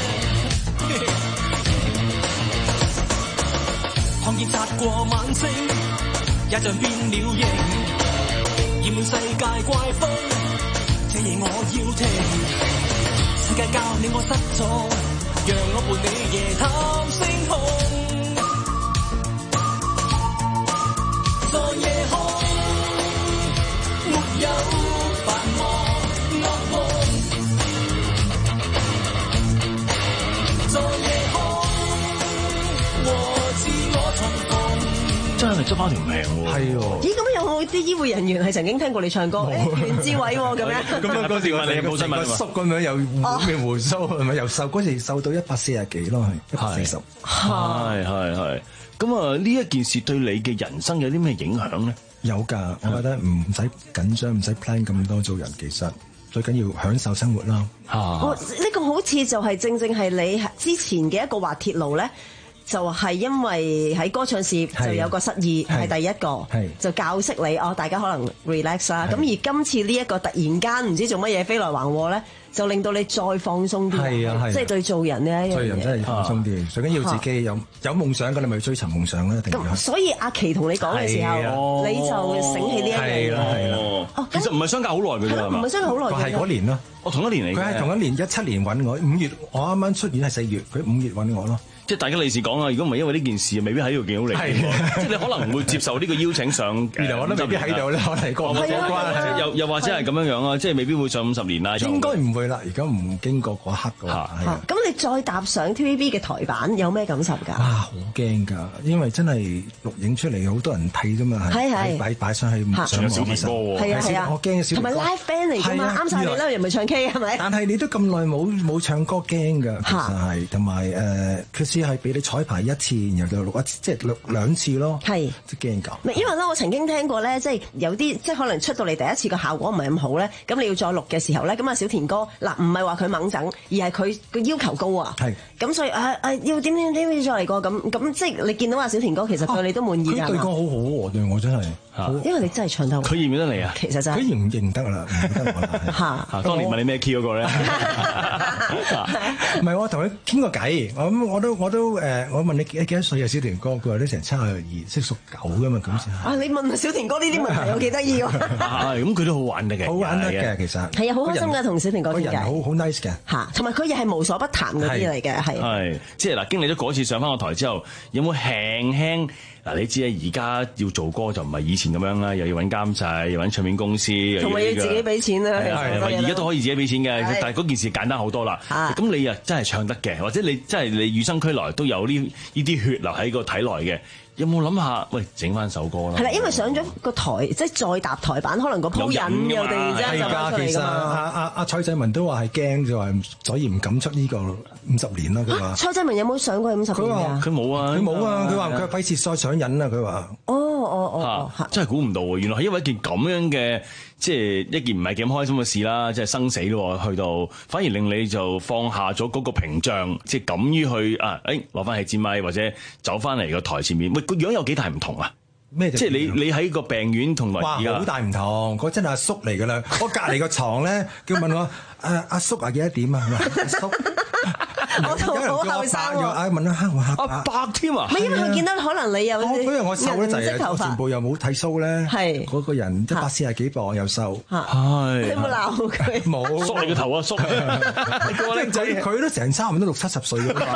看見擦過晚星，也像變了形，染滿世界怪風。這夜我要停，世界教你我失蹤，讓我伴你夜探星空。在夜空沒有繁忙噩夢，在夜空和自我重逢。 真係執翻條命喎！ 係喎。 咦？咁有冇啲醫護人員係曾經聽過你唱歌？誒，袁志偉喎咁樣。 咁啊，嗰時我哋個成個叔咁樣又滿面鬍鬚，係咪又瘦？嗰時瘦到一百四十幾咯，係一百四十。 係係係。 咁啊，呢一件事對你嘅人生有啲咩影響咧？ 有㗎，我覺得唔使緊張，唔使 plan 咁多做人，其實最緊要享受生活啦。 嚇、哦！呢、這個好似就係正正係你之前嘅一個滑鐵盧咧。就係因為喺歌唱事業就有個失意，係第一個，就教識你哦，大家可能 relax 啦。咁而今次呢一個突然間唔知做乜嘢飛來橫禍咧，就令到你再放鬆啲，即係對做人呢一樣嘢。做人真係要放鬆啲，最緊要自己有有夢想嘅，你咪追尋夢想啦，一定要。咁所以阿琪同你講嘅時候，你就醒起呢一樣嘢。係啦係啦。 哦，其實唔係相隔好耐嘅啫，係嘛？ 唔係相隔好耐嘅。 係嗰年咯， 我同一年嚟。佢係同一年一七年揾我，五月我啱啱出院係四月，佢五月揾我咯。 即係大家利是講啊！如果唔係因為呢件事，未必喺度見到你。即係你可能會接受呢個邀請上。原來我都未必喺度咧，可能過唔過關。又又或者係咁樣樣啊！即係未必會上五十年啦。 應該唔會啦，而家唔經過嗰一刻㗎。 嚇！咁你再踏上 T V B 嘅台版，有咩感受㗎？ 哇！好驚㗎，因為真係錄影出嚟好多人睇㗎嘛，係擺擺上去上網小田歌喎。 係啊係啊， 我驚小田歌。 同埋 live band 嚟㗎嘛，啱晒你啦，又唔係唱 K 係咪？ 但係你都咁耐冇冇唱歌驚㗎，其實係同埋誒，佢只係俾你彩排一次，然後就錄一次，即係錄兩次咯。係，即係驚㗎。 因為咧，我曾經聽過咧，即係有啲即係可能出到嚟第一次個效果唔係咁好咧，咁你要再錄嘅時候咧，咁啊小田哥嗱唔係話佢猛整，而係佢個要求高啊。係。咁所以啊啊要點點點再嚟過咁咁，即係你見到阿小田哥其實對你都滿意㗎。佢對歌好好喎，對我真係。因為你真係唱得好。 佢認唔認得你啊？ 其實真係。 佢認唔認得啦？唔認得我啦。 嚇！當年問你咩 key 嗰個咧？ 唔係我同佢傾過偈，我咁我都我都誒，我問你幾多歲啊？小田哥，佢話都成七十二，識屬狗㗎嘛咁先。 啊！你問小田哥呢啲問題，我幾得意喎。 係咁，佢都好玩得嘅， 好玩得嘅其實。 係啊，好開心㗎，同小田哥傾偈。 好好 nice 嘅。 嚇！同埋佢又係無所不談嗰啲嚟嘅，係。 係，即係嗱，經歷咗嗰次上翻個台之後，有冇輕輕？嗱，你知啊，而家要做歌就唔係以前咁樣啦，又要揾監製，又揾唱片公司， 同埋要自己俾錢啦。 係啊，而家都可以自己俾錢嘅，但係嗰件事簡單好多啦。咁你啊真係唱得嘅，或者你真係你與生俱來都有呢呢啲血流喺個體內嘅。有冇諗下？喂，整翻首歌啦！ 係啦，因為上咗個台，即係再搭台版，可能個鋪癮又突然之間就出嚟㗎嘛。 其實阿阿阿蔡振文都話係驚，就話所以唔敢出呢個五十年啦。佢話蔡振文有冇上過五十年㗎？ 佢冇啊！ 佢冇啊！佢話佢費事再上癮啦！佢話哦哦哦哦， 真係估唔到喎！原來係因為一件咁樣嘅，即係一件唔係幾咁開心嘅事啦，即係生死咯，去到反而令你就放下咗嗰個屏障，即係敢於去啊！誒攞翻起支咪，或者走翻嚟個台前面。喂，個樣有幾大唔同啊？ 咩？ 即係你你喺個病院同埋而家好大唔同。嗰真係阿叔嚟㗎啦！我隔離個床咧，叫問我誒阿叔啊幾多點啊？阿叔。 我同好後生喎， 啊問下我黑阿伯添啊！ 唔係因為佢見到可能你有因為我瘦得滯啊，我全部又冇剃鬚咧，係嗰個人一百四十幾磅又瘦， 係。 你有冇鬧佢？ 冇， 縮你個頭啊，縮！ 個僆仔佢都成差唔多六七十歲㗎嘛，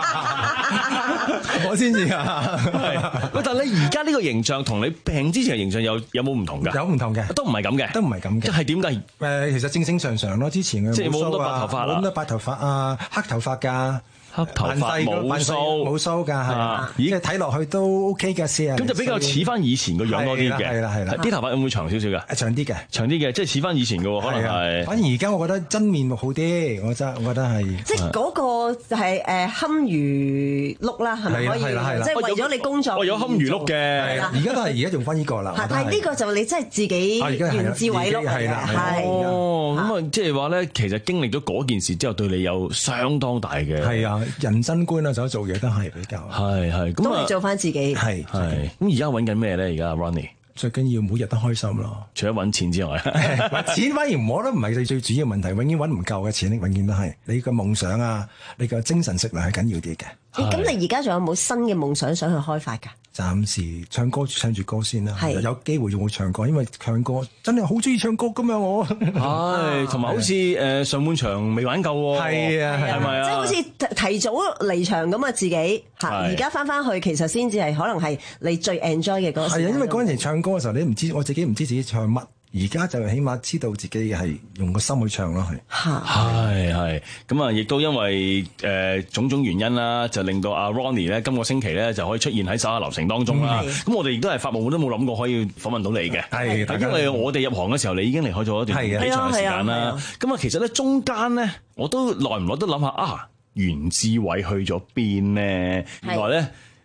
我先至啊。 喂，但係你而家呢個形象同你病之前嘅形象有有冇唔同㗎？ 有唔同嘅， 都唔係咁嘅， 都唔係咁嘅。 即係點解？ 誒，其實正正常常咯，之前嘅即係冇咁多白頭髮啦， 冇咁多白頭髮啊，黑頭髮㗎。 黑頭髮冇鬚冇鬚㗎，係，即係睇落去都 OK 嘅，四啊。 咁就比較似翻以前個樣多啲嘅， 係啦係啦。 啲頭髮會唔會長少少㗎？ 長啲嘅， 長啲嘅，即係似翻以前嘅喎，可能係。 反而而家我覺得真面目好啲，我真我覺得係。 即係嗰個就係誒堪輿碌啦，係咪可以？即係為咗你工作。 我有堪輿碌嘅， 而家都係而家用翻呢個啦。 但係呢個就你真係自己袁志偉碌嚟嘅，係。 哦，咁啊，即係話咧，其實經歷咗嗰件事之後，對你有相當大嘅。 係啊，人生觀。走做嘢都係比較係係咁都係做翻自己係係咁而家揾緊咩咧？而家 Ronnie 最緊要每日都開心咯。 除咗揾錢之外， 錢反而我覺得唔係你最主要問題，永遠揾唔夠嘅錢，永遠都係你個夢想啊，你個精神食糧係緊要啲嘅。 咁你而家仲有冇新嘅夢想想去開發㗎？ 暫時唱歌唱住歌先啦，有機會仲會唱歌，因為唱歌真係好中意唱歌㗎嘛我。 係，同埋好似誒上半場未玩夠喎。 係啊， 係咪啊？ 即係好似提早離場咁啊！自己嚇，而家翻翻去其實先至係可能係你最 enjoy 嘅嗰個時間。係啊， 因為嗰陣時唱歌嘅時候，你唔知我自己唔知自己唱乜。而家就起碼知道自己係用個心去唱咯，係係係咁啊！亦都因為誒、呃、種種原因啦，就令到阿 Ronnie 咧今個星期咧就可以出現喺手下留情當中啦。咁、嗯、我哋亦都係發夢都冇諗過可以訪問到你嘅，係因為我哋入行嘅時候，你已經離開咗一段幾長嘅時間啦。咁啊，其實咧中間咧，我都耐唔耐都諗下啊，袁志偉去咗邊呢？原來咧。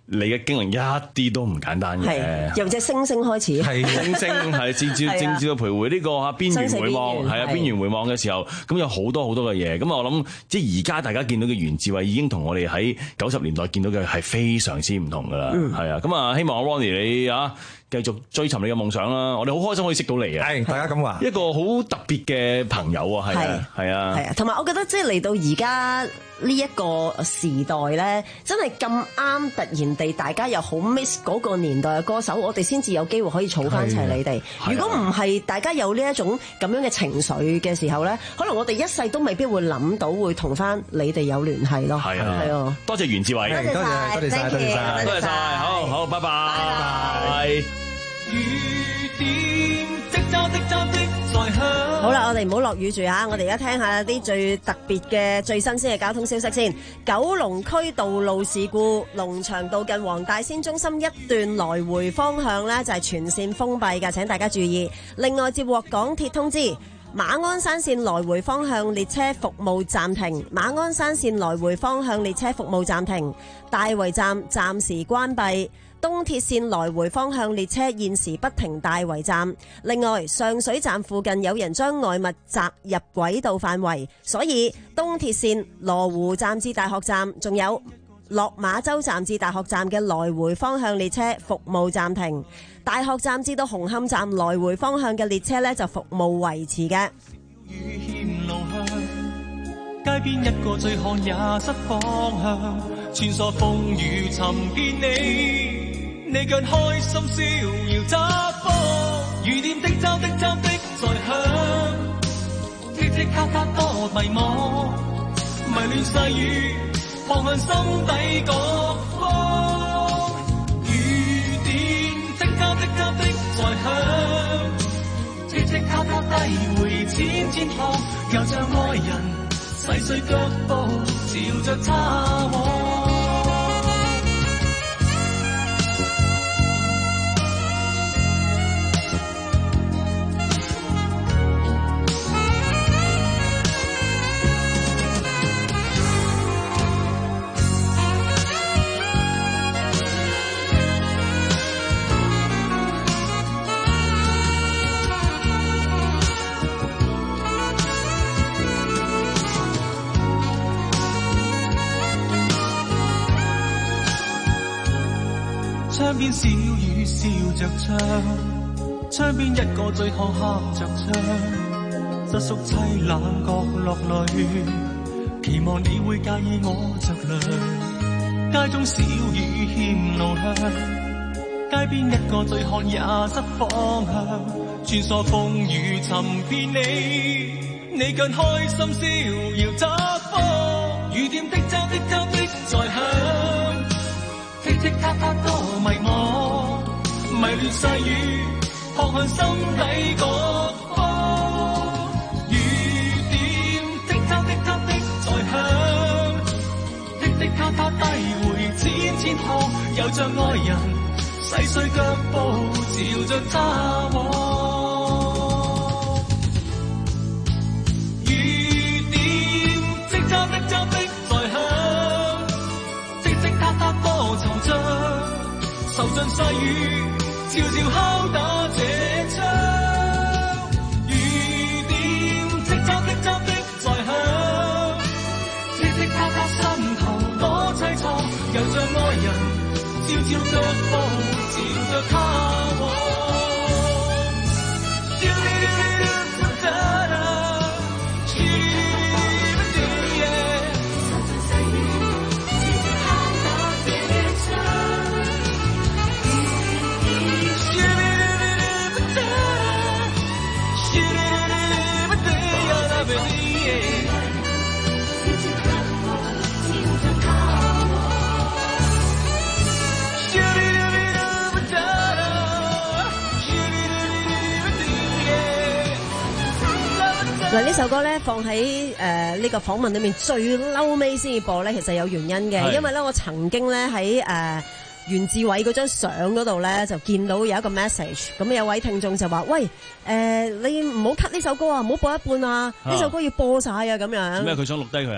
你嘅經歷一啲都唔簡單嘅， 係由隻星星開始， 係星星係正照正照到徘徊呢個啊邊緣回望，係啊邊緣回望嘅時候，咁有好多好多嘅嘢。咁我諗即係而家大家見到嘅袁志偉已經同我哋喺九十年代見到嘅係非常之唔同噶啦，係啊。咁啊，希望阿 Ronnie 你啊繼續追尋你嘅夢想啦。我哋好開心可以識到你啊， 係大家咁話， 一個好特別嘅朋友啊，係啊，係啊， 係啊。同埋我覺得即係嚟到而家呢一個時代咧，真係咁啱，突然地大家又好 miss 嗰個年代嘅歌手，我哋先至有機會可以儲翻齊你哋。如果唔係大家有呢一種咁樣嘅情緒嘅時候咧，可能我哋一世都未必會諗到會同翻你哋有聯繫咯。 係啊， 係啊， 多謝袁志偉， 多謝晒， 多謝晒，多謝晒， 多謝晒，好好，拜拜，拜拜。 好啦，我哋唔好落雨住吓，我哋而家聽下啲最特別嘅最新鮮嘅交通消息先。九龍區道路事故，龍翔道近黃大仙中心一段來回方向呢就係全線封閉㗎，請大家注意。另外接獲港鐵通知，馬鞍山線來回方向列車服務暫停，馬鞍山線來回方向列車服務暫停，大圍站暫時關閉。東鐵線來回方向列車現時不停大圍站。另外，上水站附近有人將外物擲入軌道範圍，所以東鐵線羅湖站至大學站，仲有落馬洲站至大學站嘅來回方向列車服務暫停。大學站至到紅磡站來回方向嘅列車呢就服務維持嘅。 街邊一個醉漢也失方向，穿梭風雨尋見你。你更開心逍遙揸風，雨點的嘲的嘲的在響，嘁嘁咔咔多迷惘，迷亂細雨放向心底各方。雨點的嘲的嘲的在響，嘁嘁咔咔低回千千趟，又像愛人細碎腳步朝着他往。窗邊小雨笑着唱，窗邊一個醉漢喊着唱，瑟縮凄冷角落裏，期望你會介意我着涼。街中小雨欠路向，街邊一個醉漢也失方向，穿梭風雨尋遍你，你更開心逍遙揸風。雨點的嘲的嘲的在響，嘁嘁咔咔多迷惘，迷亂細雨撲向心底各方。雨點的嘲的嘲的在響，嘁嘁咔咔低回千千趟，又像愛人細碎腳步朝着他往。雨點的嘲的嘲的在響，嘁嘁咔咔多惆悵，受盡細雨悄悄敲打這窗。雨點的嘲的嘲的在響，嘁嘁咔咔心頭多凄愴，又像愛人悄悄腳步朝着他往。 嗱，呢首歌咧放喺誒呢個訪問裏面最嬲尾先至播咧，其實有原因嘅，因為咧我曾經咧喺誒袁志偉嗰張相嗰度咧就見到有一個 message，咁有位聽眾就話：喂，誒、呃、你唔好 cut 呢首歌啊，唔好播一半啊，呢首歌要播晒啊咁樣。 咩？佢想錄低佢啊？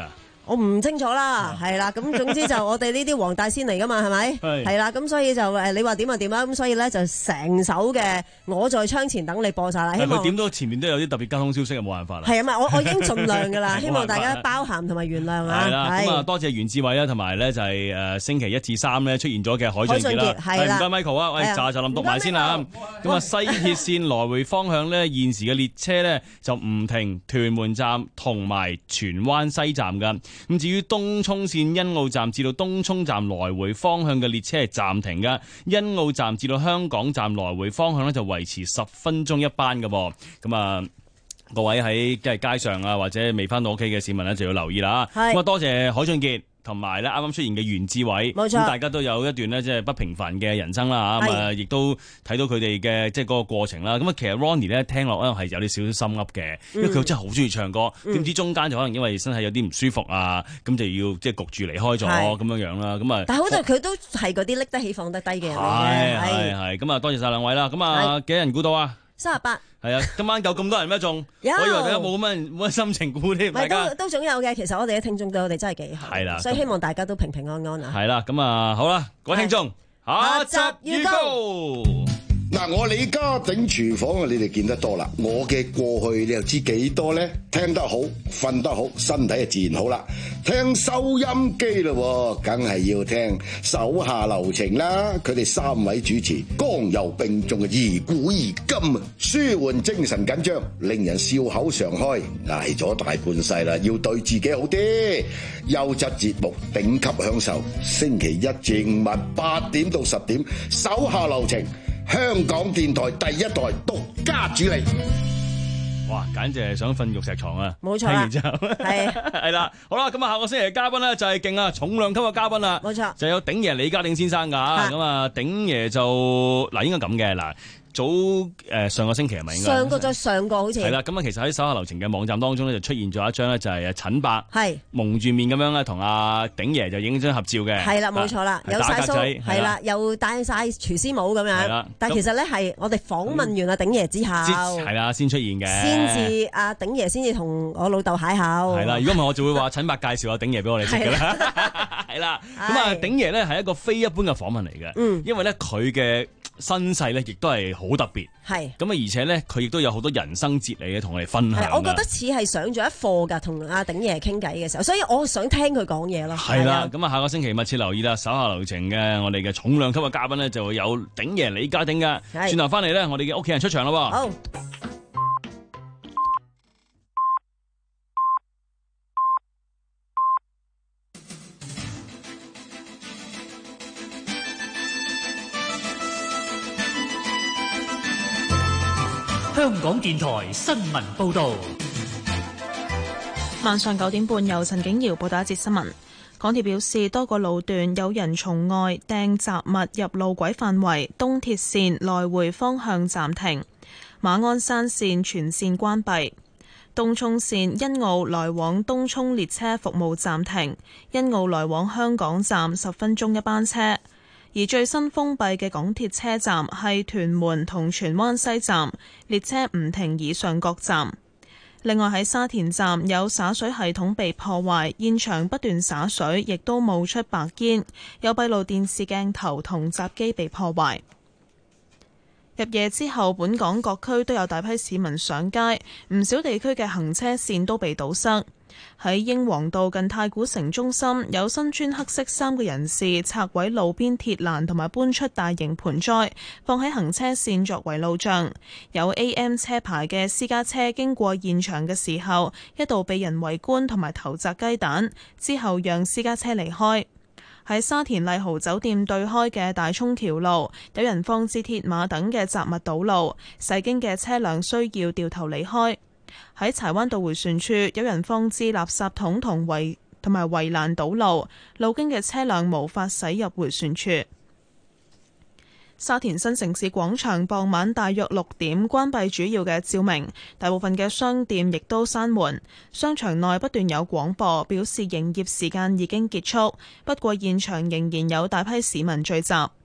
我唔清楚啦，係啦，咁總之就我哋呢啲黃大仙嚟噶嘛，係咪？係啦，咁所以就誒，你話點就點啦，咁所以咧就成首嘅我在窗前等你播晒啦。希望點都前面都有啲特別交通消息，冇辦法啦。 係啊嘛，我我已經盡量噶啦，希望大家包涵同埋原諒啊。 係啦，咁啊多謝袁志偉啦，同埋咧就係誒星期一至三咧出現咗嘅海俊傑啦。係啦，唔該 Michael 啊，喂，就就林讀埋先啦。咁啊西鐵線來回方向咧，現時嘅列車咧就唔停屯門站同埋荃灣西站噶。咁至於東涌線欣澳站至到東涌站來回方向嘅列車係暫停噶，欣澳站至到香港站來回方向咧就維持十分鐘一班噶噃。咁啊，各位喺即係街上啊或者未翻到屋企嘅市民咧就要留意啦。咁啊，多謝海俊傑。同埋咧，啱啱出現嘅袁志偉，咁大家都有一段咧，即係不平凡嘅人生啦嚇，咁啊，亦都睇到佢哋嘅即係嗰個過程啦。咁啊，其實 Ronnie 咧聽落咧係有啲少少心噏嘅，因為佢真係好中意唱歌，點、嗯、知中間就可能因為身體有啲唔舒服啊，咁就要即係焗住離開咗咁樣樣啦。咁啊， 但係好在佢都係嗰啲拎得起放得低嘅人嚟嘅， 係係咁啊，多謝晒兩位啦。咁啊，幾多人估到啊？ 三十八。 係啊，今晚夠咁多人咩？仲我以為大家冇乜冇乜心情估添，大家都都總有嘅。其實我哋嘅聽眾對我哋真係幾好，係啦，所以希望大家都平平安安啊。 係啦，咁啊好啦，各位聽眾，下集預告。 嗱，我李家鼎廚房啊，你哋見得多啦。我嘅過去你又知幾多呢？聽得好，瞓得好，身體就自然好啦。聽收音機咯，梗係要聽手下留情啦。佢哋三位主持剛柔並重嘅宜古宜今啊，舒緩精神緊張，令人笑口常開。捱咗大半世啦，要對自己好啲。優質節目，頂級享受。星期一至五晚八點到十點，手下留情。香港電台第一台獨家主理， 哇！簡直係想瞓玉石床啊！ 冇錯， 聽完之後係係啦，好啦，咁啊，下個星期嘅嘉賓咧就係勁啊，重量級嘅嘉賓啦， 冇錯， 就有鼎爺李家鼎先生噶，咁啊，鼎爺就嗱應該咁嘅嗱。早誒、呃、上個星期係咪應該？ 上個再上個好似係啦， 咁啊其實喺手下留情嘅網站當中咧就出現咗一張咧就係陳伯係蒙住面咁樣咧同阿鼎爺就影張合照嘅。 係啦，冇錯啦，有晒鬚，係啦，又戴晒廚師帽咁樣。但係其實咧係我哋訪問完阿鼎爺之後， 係啦先出現嘅， 先至阿鼎爺先至同我老豆邂逅。 係啦，如果唔係我就會話陳伯介紹阿鼎爺俾我哋識㗎啦。係啦，咁啊鼎爺咧係一個非一般嘅訪問嚟嘅，嗯，因為咧佢嘅身世咧亦都係好特別，係咁啊！而且咧，佢亦都有好多人生哲理嘅同我哋分享。 我覺得似係上咗一課㗎，同阿鼎爺傾偈嘅時候，所以我想聽佢講嘢咯。 係啦，咁啊，下個星期密切留意啦，手下留情嘅我哋嘅重量級嘅嘉賓咧，就會有鼎爺李家鼎㗎。轉頭翻嚟咧，我哋嘅屋企人出場啦。好。 香港電台新聞報導， 晚上九點半由陳景瑤報道一節新聞。港鐵表示，多個路段有人從外掟雜物入路軌範圍，東鐵線來回方向暫停，馬鞍山線全線關閉，東涌線欣澳來往東涌列車服務暫停，欣澳來往香港站十分鐘一班車。而最新封閉嘅港鐵車站係屯門同荃灣西站，列車唔停以上各站。另外喺沙田站有灑水系統被破壞，現場不斷灑水，亦都冒出白煙，有閉路電視鏡頭同閘機被破壞。入夜之後，本港各區都有大批市民上街，唔少地區嘅行車線都被堵塞。喺英皇道近太古城中心，有身穿黑色衫嘅人士拆毀路邊鐵欄同埋搬出大型盆栽，放喺行車線作為路障。有 A M 車牌嘅私家車經過現場嘅時候，一度被人圍觀同埋投擲雞蛋，之後讓私家車離開。喺沙田麗豪酒店對開嘅大涌橋路，有人放置鐵馬等嘅雜物堵路，駛經嘅車輛需要掉頭離開。喺柴灣道迴旋處，有人放置垃圾桶同圍同埋圍欄堵路，路經嘅車輛無法駛入迴旋處。沙田新城市廣場傍晚大約六點關閉主要嘅照明，大部分嘅商店亦都閂門。商場內不斷有廣播表示營業時間已經結束，不過現場仍然有大批市民聚集。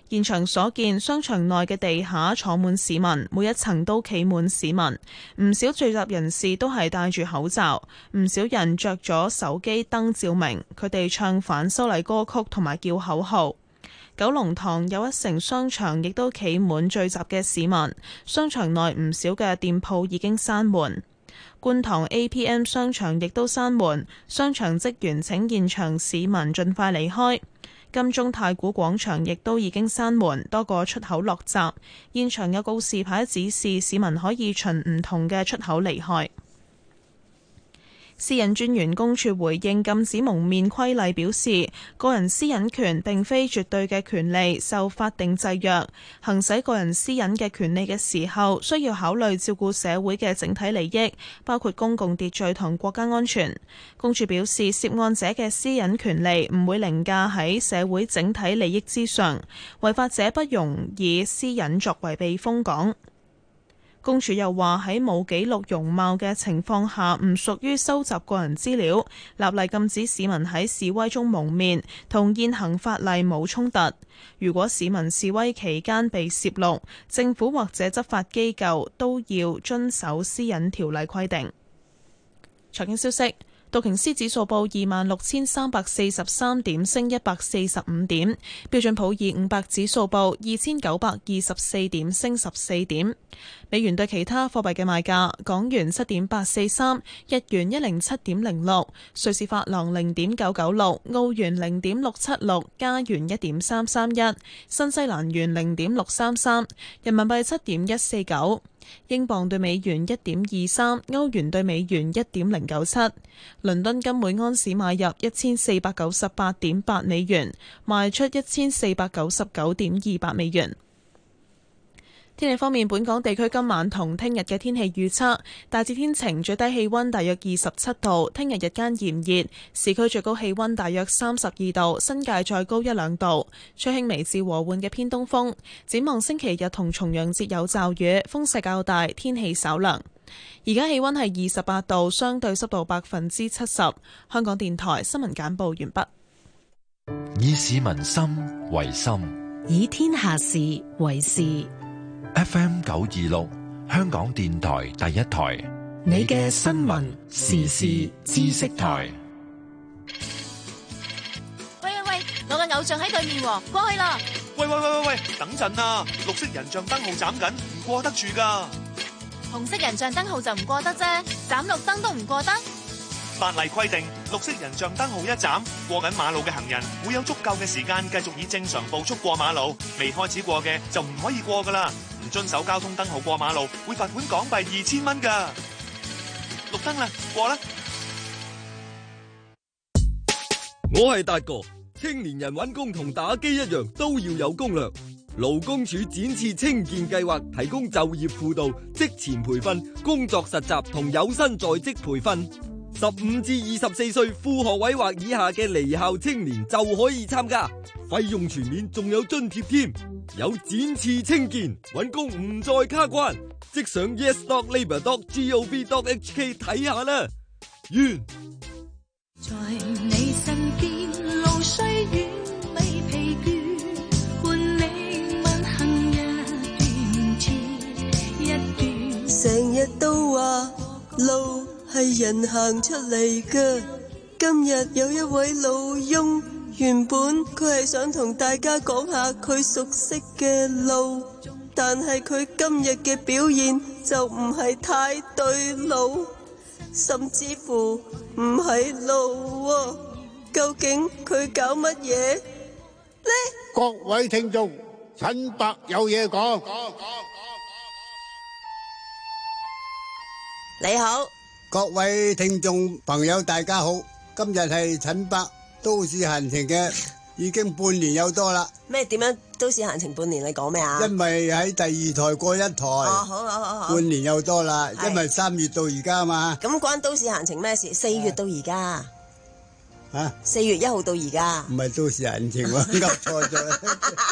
現場所見，商場內嘅地下坐滿市民，每一層都企滿市民。唔少聚集人士都係戴住口罩，唔少人着咗手機燈照明。佢哋唱反修例歌曲同埋叫口號。九龍塘有一城商場亦都企滿聚集嘅市民，商場內唔少嘅店鋪已經閂門。觀塘 A P M 商場亦都閂門，商場職員請現場市民盡快離開。金鐘太古廣場亦都已經閂門，多個出口落閘，現場有告示牌指示市民可以循唔同嘅出口離開。私隱專員公署回應禁止蒙面規例表示，個人私隱權並非絕對嘅權利，受法定制約。行使個人私隱嘅權利嘅時候，需要考慮照顧社會嘅整體利益，包括公共秩序同國家安全。公署表示，涉案者嘅私隱權利唔會凌駕喺社會整體利益之上，違法者不容以私隱作為避風港。公署又話喺冇記錄容貌嘅情況下，唔屬於收集個人資料。立例禁止市民喺示威中蒙面，同現行法例冇衝突。如果市民示威期間被攝錄，政府或者執法機構都要遵守私隱條例規定。財經消息。道瓊斯指數報二萬六千三百四十三點，升一百四十五點。標準普爾五百指數報二千九百二十四點，升十四點。美元對其他貨幣嘅賣價：港元七點八四三，日元一零七點零六，瑞士法郎零點九九六，澳元零點六七六，加元一點三三一，新西蘭元零點六三三，人民幣七點一四九。英鎊對美元一點二三，歐元對美元一點零九七，倫敦金每安士買入一千四百九十八點八美元，賣出一千四百九十九點二八美元。天氣方面，本港地區今晚同聽日嘅天氣預測大致天晴，最低氣溫大約二十七度。聽日日間炎熱，市區最高氣溫大約三十二度，新界再高一兩度。吹輕微至和緩嘅偏東風。展望星期日同重陽節有驟雨，風勢較大，天氣稍涼。而家氣溫係二十八度，相對濕度百分之七十。香港電台新聞簡報完畢。 以市民心為心， 以天下事為事。 F M 九二六，香港電台第一台， 你嘅新聞時事知識台。 喂喂喂，我嘅偶像喺對面喎，過去啦！ 喂喂喂喂喂，等陣啊！綠色人像燈號斬緊，唔過得住噶。 紅色人像燈號就唔過得啫，斬綠燈都唔過得。 法例規定，綠色人像燈號一斬，過緊馬路嘅行人會有足夠嘅時間繼續以正常步速過馬路，未開始過嘅就唔可以過噶啦。唔遵守交通燈號過馬路，會罰款港幣二千蚊噶。綠燈啦，過啦！ 我係達哥，青年人揾工同打機一樣，都要有攻略。勞工處展翅青見計劃提供就業輔導、職前培訓、工作實習同有薪在職培訓。十五至二十四歲副學位或以下嘅離校青年就可以參加，費用全免，仲有津貼添。有展翅青見，揾工唔再卡關，即上 yes dot labour dot gov dot h k 睇下啦。完。 在你身邊，路雖遠未疲倦，伴你問行一段接一段。 成日都話路係人行出嚟㗎，今日有一位老翁，原本佢係想同大家講下佢熟悉嘅路，但係佢今日嘅表現就唔係太對路，甚至乎唔係路喎。究竟佢搞乜嘢呢？ 各位聽眾，陳伯有嘢講。 你好。 各位聽眾朋友大家好，今日係陳伯都市閒情嘅，已經半年有多啦。 咩點樣都市閒情半年？你講咩啊？ 因為喺第二台過一台， 哦，好好好好， 半年又多啦。因為三月到而家嘛。 咁關都市閒情咩事？四月到而家。 嚇， 四月一號到而家。 唔係都市閒情喎，噏錯咗。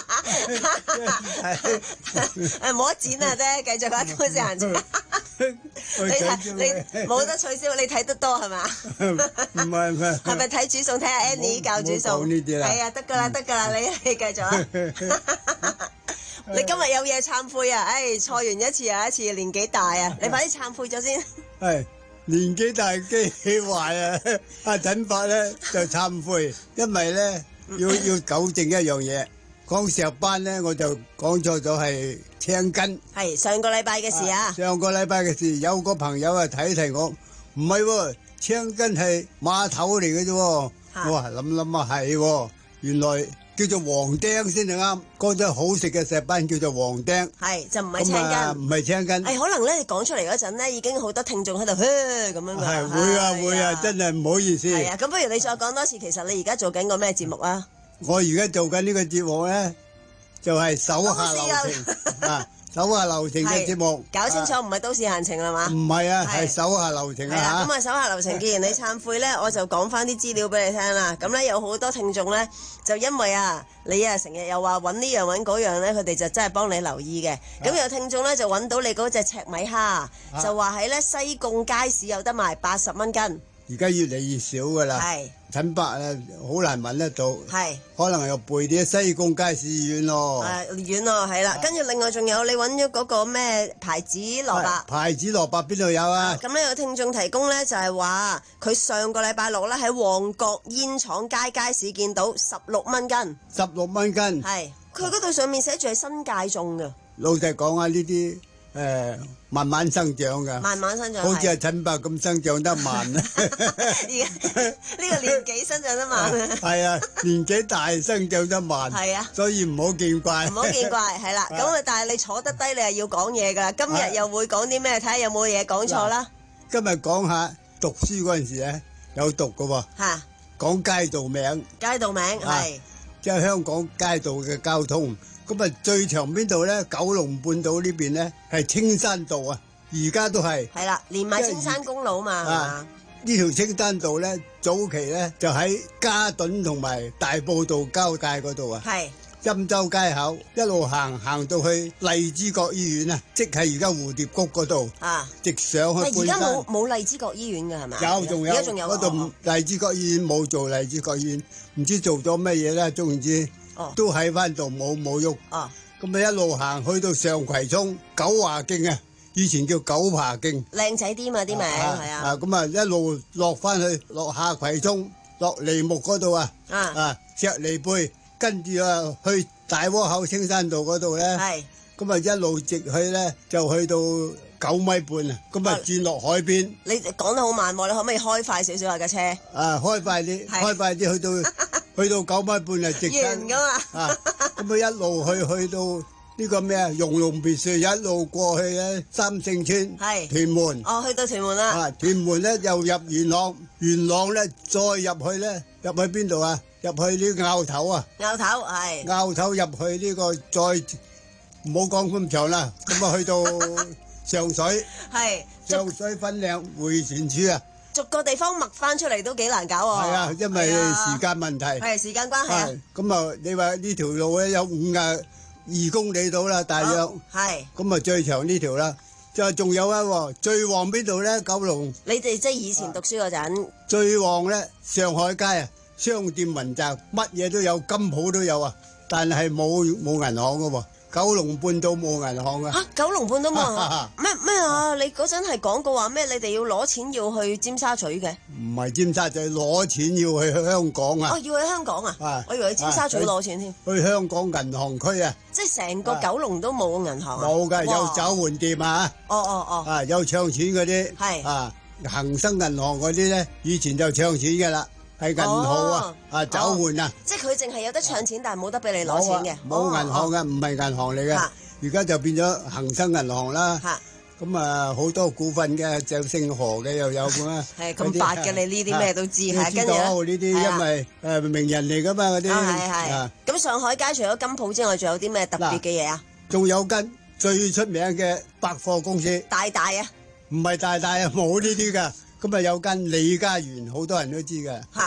誒冇得剪啊啫，繼續講都市閒情。你睇你冇得取消，你睇得多係嘛？ 唔係唔係。 係咪睇煮餸睇下 Annie 教煮餸？ 講呢啲啦。 係啊，得㗎啦，得㗎啦，你你繼續啊！你今日有嘢懺悔啊！唉，錯完一次又一次，年紀大啊！你快啲懺悔咗先。 係年紀大機器壞啊！阿陳伯咧就懺悔，因為咧要要糾正一樣嘢。講石斑咧，我就講錯咗係青筋。 係上個禮拜嘅事啊！ 上個禮拜嘅事，有個朋友啊提提我，唔係喎，青筋係碼頭嚟嘅啫。我話諗諗啊係喎，原來叫做黃釘先係啱。嗰種好食嘅石斑叫做黃釘， 係就唔係青筋， 唔係青筋。 誒可能咧，你講出嚟嗰陣咧，已經好多聽眾喺度咁樣㗎。 係會啊會啊，真係唔好意思。 係啊，咁不如你再講多次，其實你而家做緊個咩節目啊？ 我而家做緊呢個節目咧，就係手下留情啊！手下留情嘅節目， 搞清楚唔係都市閒情啦嘛？ 唔係啊，係手下留情啊！ 咁啊，手下留情，既然你懺悔咧，我就講翻啲資料俾你聽啦。咁咧有好多聽眾咧，就因為啊，你啊成日又話揾呢樣揾嗰樣咧，佢哋就真係幫你留意嘅。咁有聽眾咧就揾到你嗰隻赤米蝦，就話喺咧西貢街市有得賣八十蚊斤。 而家越嚟越少噶啦，陳伯咧好難揾得到， 係可能又背啲西貢街市遠咯， 誒遠咯，係啦。跟住另外仲有你揾咗嗰個咩牌子蘿蔔？ 牌子蘿蔔邊度有啊？ 咁咧有聽眾提供咧就係話佢上個禮拜六咧喺旺角煙廠街街市見到十六蚊斤， 十六蚊斤， 係佢嗰度上面寫住係新界種嘅。 老實講啊，呢啲誒慢慢生長噶， 慢慢生長， 好似係陳伯咁生長得慢啊！ 而家呢個年紀生長得慢啊！ 係啊，年紀大生長得慢， 係啊， 所以唔好見怪， 唔好見怪，係啦。咁啊，但係你坐得低，你係要講嘢噶。今日又會講啲咩？睇下有冇嘢講錯啦。 今日講下讀書嗰陣時咧，有讀噶喎。 嚇， 講街道名， 街道名係即係香港街道嘅交通。咁啊，最長邊度咧？九龍半島呢邊咧係青山道啊，而家都係。係啦，連埋青山公路嘛。啊，呢條青山道咧，早期咧就喺嘉頓同埋大埔道交界嗰度啊。係。欽州街口一路行行到去荔枝角醫院啊，即係而家蝴蝶谷嗰度。啊。直上去半山。而家冇冇荔枝角醫院㗎係咪？有仲有。而家仲有。嗰度荔枝角醫院冇做荔枝角醫院，唔知做咗乜嘢咧，總之。哦、都喺翻度冇冇喐，咁咪、哦、一路行去到上葵涌九華徑啊，以前叫九華徑，靚仔啲嘛啲名係啊，咁啊一路落翻去落下葵涌落梨木嗰度啊，啊，啊石梨貝，跟住啊去大窩口青山道嗰度咧，咁啊一路直去咧就去到九米半啊，咁啊轉落海邊。你講得好慢喎，你可唔可以開快少少啊架車？啊，開快啲，開快啲去到。去到九米半啊，直完噶嘛，啊，咁啊一路去去到呢個咩啊，融龍別墅，一路過去咧三聖村，係屯門，哦，去到屯門啦，啊，屯門咧又入元朗，元朗咧再入去咧，入去邊度啊？入去呢個坳頭啊，坳頭係，坳頭入去呢個再唔好講咁長啦，咁啊去到上水，係上水粉嶺迴旋處啊。逐個地方擘翻出嚟都幾難搞喎。係啊，因為時間問題。係時間關係啊。咁啊，你話呢條路咧有五啊二公里到啦，大約。係。咁啊，最長呢條啦，就仲有啊，最旺邊度咧？九龍。你哋即係以前讀書嗰陣。最旺咧，上海街啊，商店雲集，乜嘢都有，金鋪都有啊，但係冇冇銀行噶喎。九龍半島冇銀行啊！嚇，九龍半島冇銀行咩咩啊？你嗰陣係講過話咩？你哋要攞錢要去尖沙咀嘅？唔係尖沙咀攞錢要去香港啊！哦，要去香港啊！啊，我以為去尖沙咀攞錢添。去香港銀行區啊！即係成個九龍都冇銀行啊！冇㗎，有找換店啊！哦哦哦！啊，有唱錢嗰啲係啊，恒生銀行嗰啲咧，以前就唱錢㗎啦。係銀行啊，啊找換啊，即係佢淨係有得唱錢，但係冇得俾你攞錢嘅，冇銀行嘅，唔係銀行嚟嘅，而家就變咗恒生銀行啦。咁啊，好多股份嘅，就姓何嘅又有咁啊。係咁白嘅，你呢啲咩都知嚇，跟住呢啲因為誒名人嚟噶嘛嗰啲。係係。咁上海街除咗金鋪之外，仲有啲咩特別嘅嘢啊？仲有間最出名嘅百貨公司。大大啊？唔係大大啊，冇呢啲噶。咁啊有間李家園，好多人都知噶。嚇！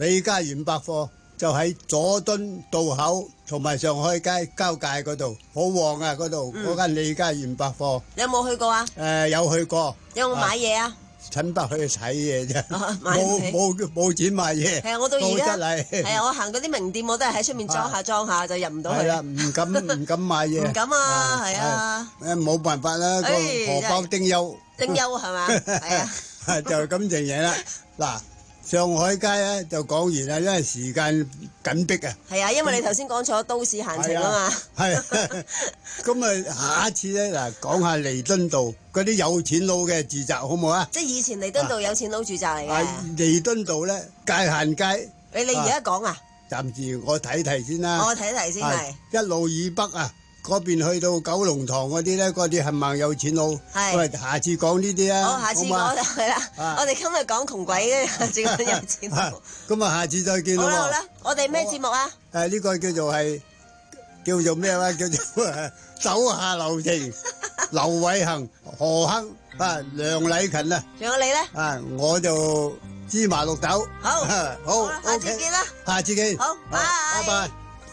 李家園百貨就喺佐敦道口同埋上海街交界嗰度，好旺啊！嗰度嗰間李家園百貨， 你有冇去過啊？ 誒，有去過。 有冇買嘢啊？ 親筆去睇嘢啫，冇冇冇錢買嘢。 係啊，我到而家係係啊，我行嗰啲名店我都係喺出面裝下裝下就入唔到去。 係啦，唔敢唔敢買嘢。 唔敢啊，係啊。 誒，冇辦法啦，個荷包丁憂。 丁憂係嘛？係啊， 就係咁樣嘢啦。嗱。上海街咧就講完啦，因為時間緊迫啊。 係啊，因為你頭先講錯都市閒情啊嘛。係啊， 咁啊，下一次咧嗱，講下彌敦道嗰啲有錢佬嘅住宅好唔好啊？ 即係以前彌敦道有錢佬住宅嚟嘅。 彌敦道咧界限街。 你你而家講啊？ 暫時我睇睇先啦。 我睇睇先係。 一路以北啊。嗰邊去到九龍塘嗰啲咧，嗰啲係咪有錢佬？係。喂，下次講呢啲啊。 好，下次講就係啦。我哋今日講窮鬼嘅，下次講有錢佬。 咁啊，下次再見咯。 好啦好啦，我哋咩節目啊？ 誒，呢個叫做係叫做咩話？叫做手下留情，劉偉恒、何亨啊，梁禮勤啊。 仲有你咧？ 啊，我就芝麻綠豆。 好， 好， 下次見啦。 下次見。 好，拜拜。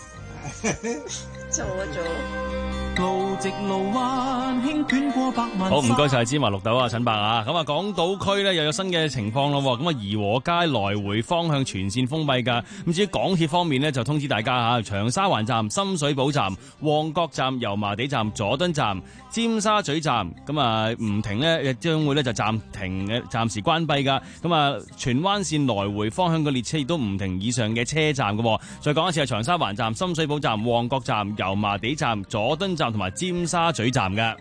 做啊做。 路直路彎，輕捲過百萬。 好，唔該晒芝麻綠豆啊，陳伯啊。咁啊，港島區咧又有新嘅情況咯。咁啊，怡和街來回方向全線封閉㗎。咁至於港鐵方面呢，就通知大家嚇，長沙灣站、深水埗站、旺角站、油麻地站、佐敦站、尖沙咀站，咁啊唔停呢，將會咧就暫停嘅，暫時關閉㗎。咁啊，荃灣線來回方向嘅列車亦都唔停以上嘅車站㗎。再講一次係長沙灣站、深水埗站、旺角站、油麻地站、佐敦站同埋尖沙咀站嘅。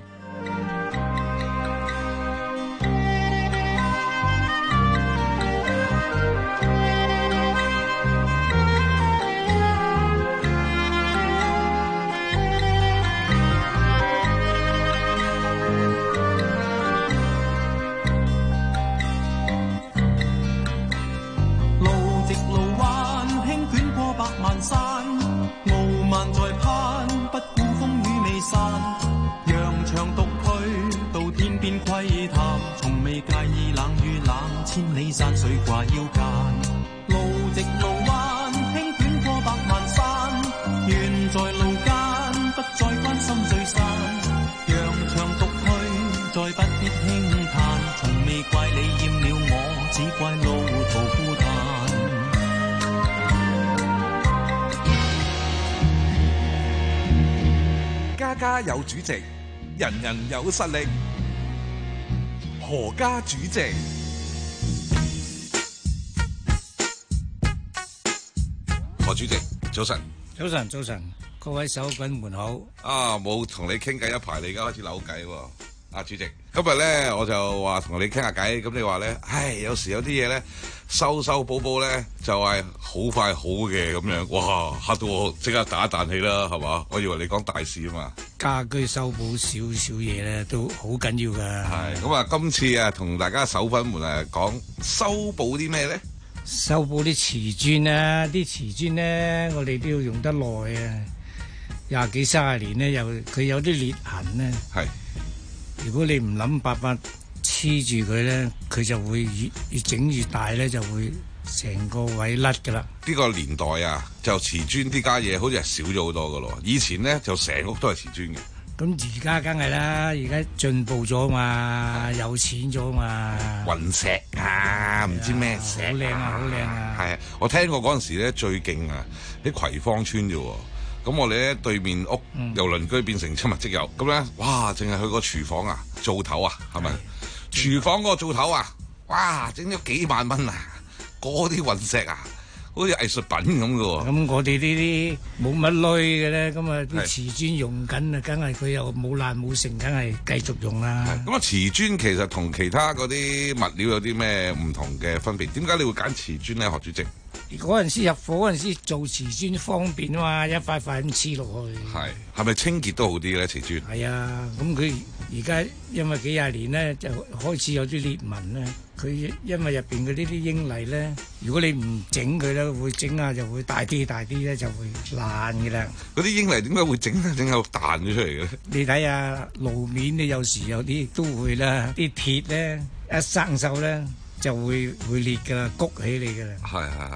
路直路彎，輕捲過百萬山，傲慢在攀，不顧風雨未散，揚長獨去到天邊窺探，從未介意冷與冷，千里山水掛腰間。路直路彎，輕捲過百萬山，願在路間不再關心聚散，揚長獨去再不必輕嘆，從未怪你厭了我，只怪路途孤單。 家家有主席，人人有實力。何家主席， 何主席，早晨。 早晨，早晨，各位守緊門口。 啊，冇同你傾偈一排，你而家開始扭計喎。啊，主席，今日咧我就話同你傾下偈，咁你話咧，唉，有時有啲嘢咧，修修補補咧就係好快好嘅咁樣，哇，嚇到我即刻打一啖氣啦，係嘛？我以為你講大事啊嘛。 家居修補少少嘢咧都好緊要㗎。 係，咁啊，今次啊同大家守粉們啊講修補啲咩咧？ 修補啲瓷磚啊，啲瓷磚咧，我哋都要用得耐啊，廿幾三十年咧，又佢有啲裂痕咧。 係。 如果你唔諗辦法黐住佢咧，佢就會越越整越大咧，就會成個位甩噶啦。 呢個年代啊，就瓷磚啲家嘢好似係少咗好多噶咯。以前咧就成屋都係瓷磚嘅。 咁而家梗係啦，而家進步咗嘛，有錢咗嘛。 雲石啊，唔知咩石。 好靚啊，好靚啊！ 係啊，我聽過嗰陣時咧最勁啊，喺葵芳村啫喎。咁我哋咧對面屋由鄰居變成親密即友，咁咧哇，淨係去個廚房啊，灶頭啊，係咪？廚房嗰個灶頭啊，哇，整咗幾萬蚊啊！嗰啲雲石啊，好似藝術品咁嘅喎。 咁我哋呢啲冇乜類嘅咧，咁啊啲瓷磚用緊啊，梗係佢又冇爛冇成，梗係繼續用啦。 咁啊，瓷磚其實同其他嗰啲物料有啲咩唔同嘅分別？點解你會揀瓷磚咧，何主席？ 嗰陣時入伙嗰陣時做瓷磚方便啊嘛，一塊塊咁黐落去。 係，係咪清潔都好啲咧？瓷磚係啊，咁佢而家因為幾廿年咧，就開始有啲裂紋咧。佢因為入邊嗰啲啲英泥咧，如果你唔整佢咧，會整下就會大啲大啲咧，就會爛嘅啦。 嗰啲英泥點解會整咧？整下彈咗出嚟嘅咧？ 你睇下路面咧，有時有啲都會啦，啲鐵咧一生鏽咧就會會裂噶啦，谷起嚟噶啦。 係係係。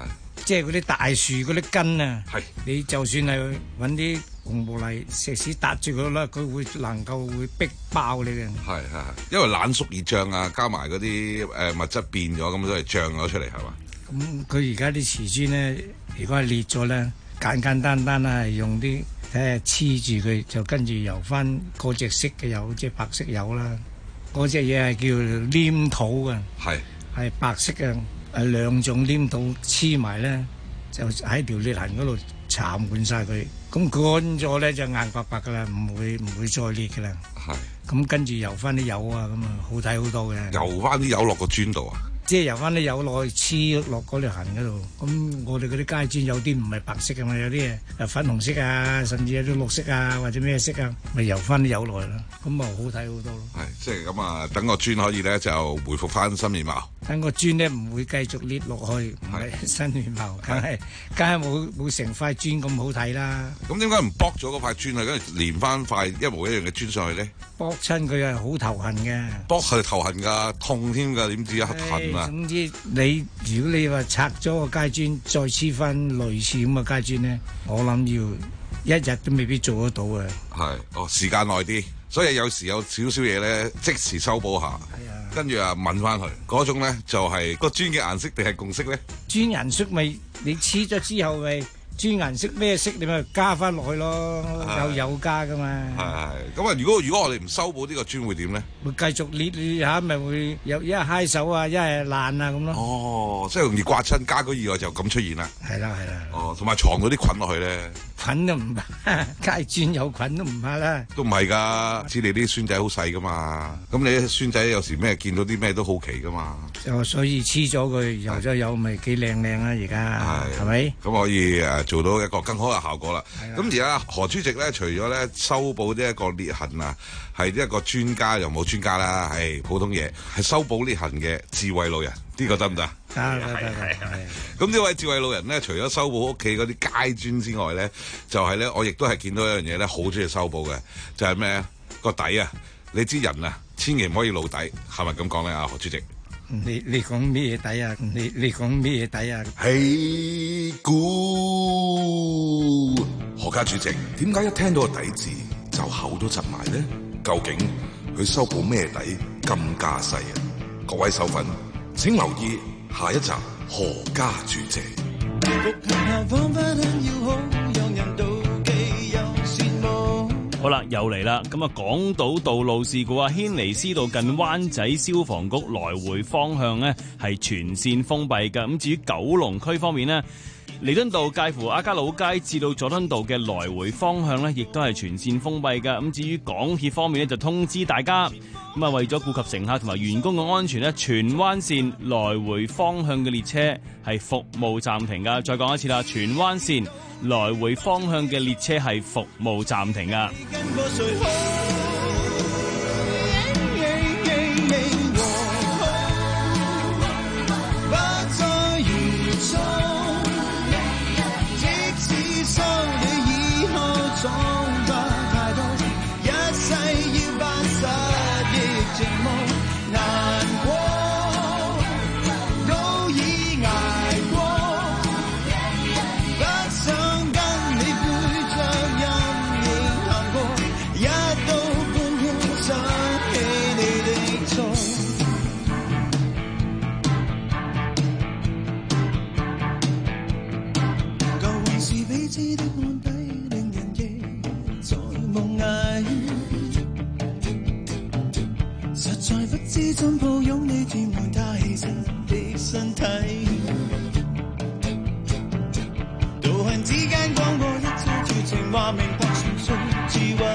即係嗰啲大樹嗰啲根啊， 係你就算係揾啲紅毛泥石屎搭住佢啦，佢會能夠會逼爆你嘅。 係係，因為冷縮熱脹啊，加埋嗰啲誒物質變咗，咁都係脹咗出嚟係嘛？ 咁佢而家啲瓷磚咧，如果係裂咗咧，簡簡單單啦，係用啲睇下黐住佢，就跟住油翻嗰隻色嘅油，即係白色油啦。嗰隻嘢係叫黏土嘅， 係係白色嘅，係兩種黏土黐埋咧，就喺條裂痕嗰度搽滿晒佢。咁乾咗咧就硬白白噶啦，唔會唔會再裂噶啦。 係。 咁跟住油翻啲油啊，咁啊好睇好多嘅。 油翻啲油落個磚度啊！ 即係油翻啲油落去黐落嗰條痕嗰度，咁我哋嗰啲街磚有啲唔係白色嘅嘛，有啲誒粉紅色啊，甚至有啲綠色啊，或者咩色啊，咪油翻啲油落去咯，咁咪好睇好多咯。 係，即係咁啊，等個磚可以咧就回復翻新面貌。 等個磚咧唔會繼續裂落去，唔係新面貌，梗係梗係冇冇成塊磚咁好睇啦。 咁點解唔剝咗嗰塊磚啊，跟住連翻塊一模一樣嘅磚上去咧？ 剝親佢係好頭痕嘅， 剝係頭痕㗎，痛添㗎，點知啊痕啊！ 總之你如果你話拆咗個街磚，再黐翻類似咁嘅街磚咧，我諗要一日都未必做得到嘅。 係，哦，時間耐啲，所以有時有少少嘢咧，即時修補下。係啊，跟住啊問翻佢嗰種咧，就係個磚嘅顏色定係共色咧？ 磚顏色咪你黐咗之後咪。磚顏色咩色你咪加翻落去咯，有有加噶嘛。 係係，咁啊如果如果我哋唔修補呢個磚會點咧？ 會繼續裂裂下，咪會有一係揩手啊，一係爛啊咁咯。 哦，即係容易刮親，家居意外就咁出現啦。 係啦係啦。 哦，同埋藏到啲菌落去咧。 菌都唔怕，街磚有菌都唔怕啦。 都唔係㗎，知你啲孫仔好細㗎嘛。咁你啲孫仔有時咩見到啲咩都好奇㗎嘛。 就所以黐咗佢，油咗油咪幾靚靚啊！而家係咪？ 咁可以誒做到一個更好嘅效果啦。咁而家何主席咧，除咗咧修補呢一個裂痕啊，係一個專家又冇專家啦，係普通嘢，係修補裂痕嘅智慧老人，呢個得唔得？ 得得得得。 咁呢位智慧老人咧，除咗修補屋企嗰啲街磚之外咧，就係咧，我亦都係見到一樣嘢咧，好中意修補嘅，就係咩個底啊！你知人啊，千祈唔可以露底，係咪咁講咧？啊，何主席， 你你講咩底啊？你你講咩底啊？ 起鼓，何家主席，點解一聽到個底字就口都窒埋咧？究竟佢修補咩底咁架勢啊？各位手粉，請留意下一集何家主席。 好啦，又嚟啦！咁啊，港島道路事故啊，軒尼詩道近灣仔消防局來回方向呢係全線封閉嘅。咁至於九龍區方面呢，彌敦道介乎亞皆老街至到佐敦道嘅來回方向呢，亦都係全線封閉嘅。咁至於港鐵方面呢，就通知大家，咁啊為咗顧及乘客同埋員工嘅安全呢，荃灣線來回方向嘅列車係服務暫停噶。再講一次啦，荃灣線來回方向嘅列車係服務暫停噶。 怎抱擁你甜滿他氣質的身體，道行之間廣播一招絕情話明白純粹智慧，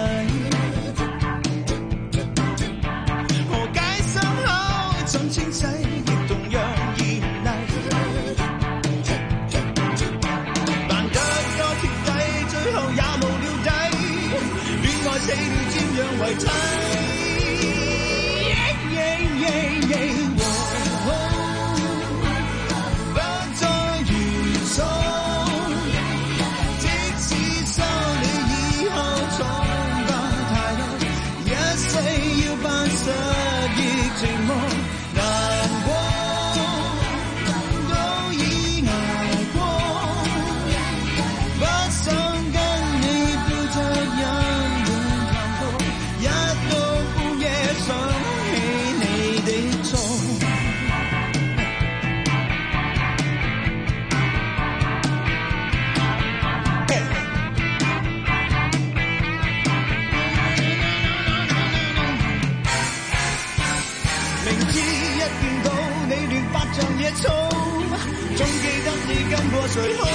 何解心口怎清洗亦同樣嚴厲，扮得多貼底最後也無了底，戀愛死了瞻仰遺體。 難過，都已捱過。 狂野草，仲記得你跟過誰去？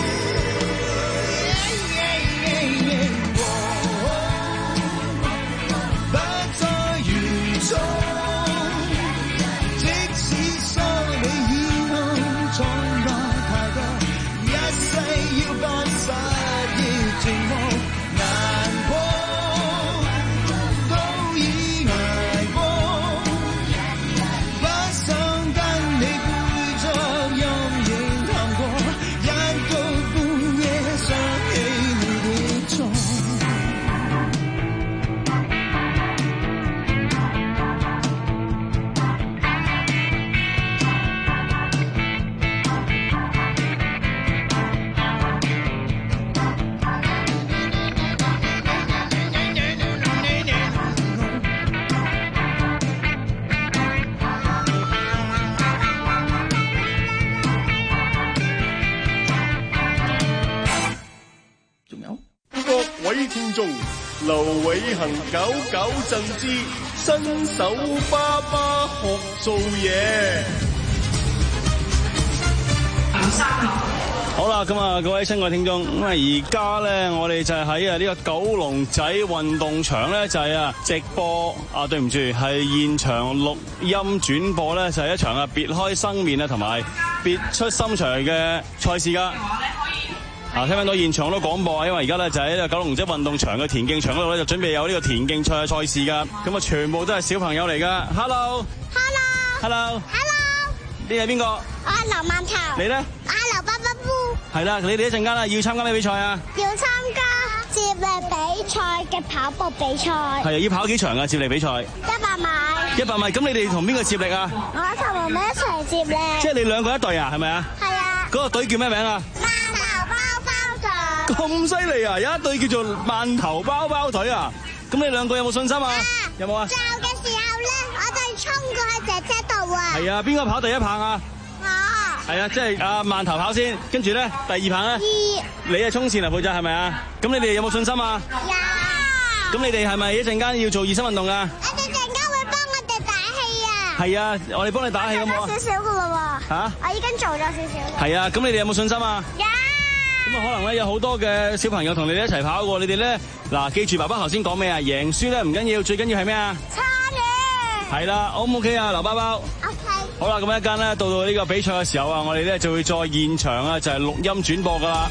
不再如初，即使疏離以後錯過太多，一世要不失憶寂寞難過，都已捱過，不想跟你背着陰影探過，一到半夜想起你的錯。 各位聽眾，劉偉恒九九贈之新手爸爸學做嘢。 好啦，咁啊，各位親愛聽眾，咁啊，而家咧，我哋就係喺啊呢個九龍仔運動場咧，就係啊直播啊，對唔住，係現場錄音轉播咧，就係一場啊別開生面啊，同埋別出心裁嘅賽事噶。啊，聽翻到現場好多廣播啊，因為而家咧就喺呢個九龍仔運動場嘅田徑場嗰度咧，就準備有呢個田徑賽嘅賽事噶。咁啊，全部都係小朋友嚟噶。Hello，Hello，Hello，Hello，你係邊個？ 我係劉曼頭。 你咧？ 我係劉伯伯夫。 係啦，你哋一陣間啦，要參加咩比賽啊？ 要參加接力比賽嘅跑步比賽。 係啊，要跑幾長啊？接力比賽？ 一百米。 一百米，咁你哋同邊個接力啊？ 我同媽媽一齊接力。 即係你兩個一隊啊？係咪啊？係啊。嗰個隊叫咩名啊？ 饅頭包包隊。 咁犀利啊！有一隊叫做饅頭包包隊啊！咁你兩個有冇信心啊？啊有冇啊？ 做嘅時候咧，我哋衝過去姐姐度啊！ 係啊，邊個跑第一棒啊？ 我。 係啊，即係阿饅頭跑先，跟住咧第二棒咧。 二。你係衝線嚟負責係咪啊？咁你哋有冇信心啊？有。咁你哋係咪一陣間要做熱身運動啊？ 我哋陣間會幫我哋打氣啊！ 係啊，我哋幫你打氣好冇啊？ 少少噶啦喎。嚇！我已經做咗少少。 係啊，咁你哋有冇信心啊？有。咁啊，可能咧有好多嘅小朋友同你哋一齊跑過，你哋咧嗱，記住爸爸頭先講咩啊？贏輸咧唔緊要，最緊要係咩啊？ 參與。 係啦 ，O 唔 OK 啊，劉包包 ？OK。 好啦，咁一間咧到到呢個比賽嘅時候啊，我哋咧就會再現場啊，就係錄音轉播噶啦。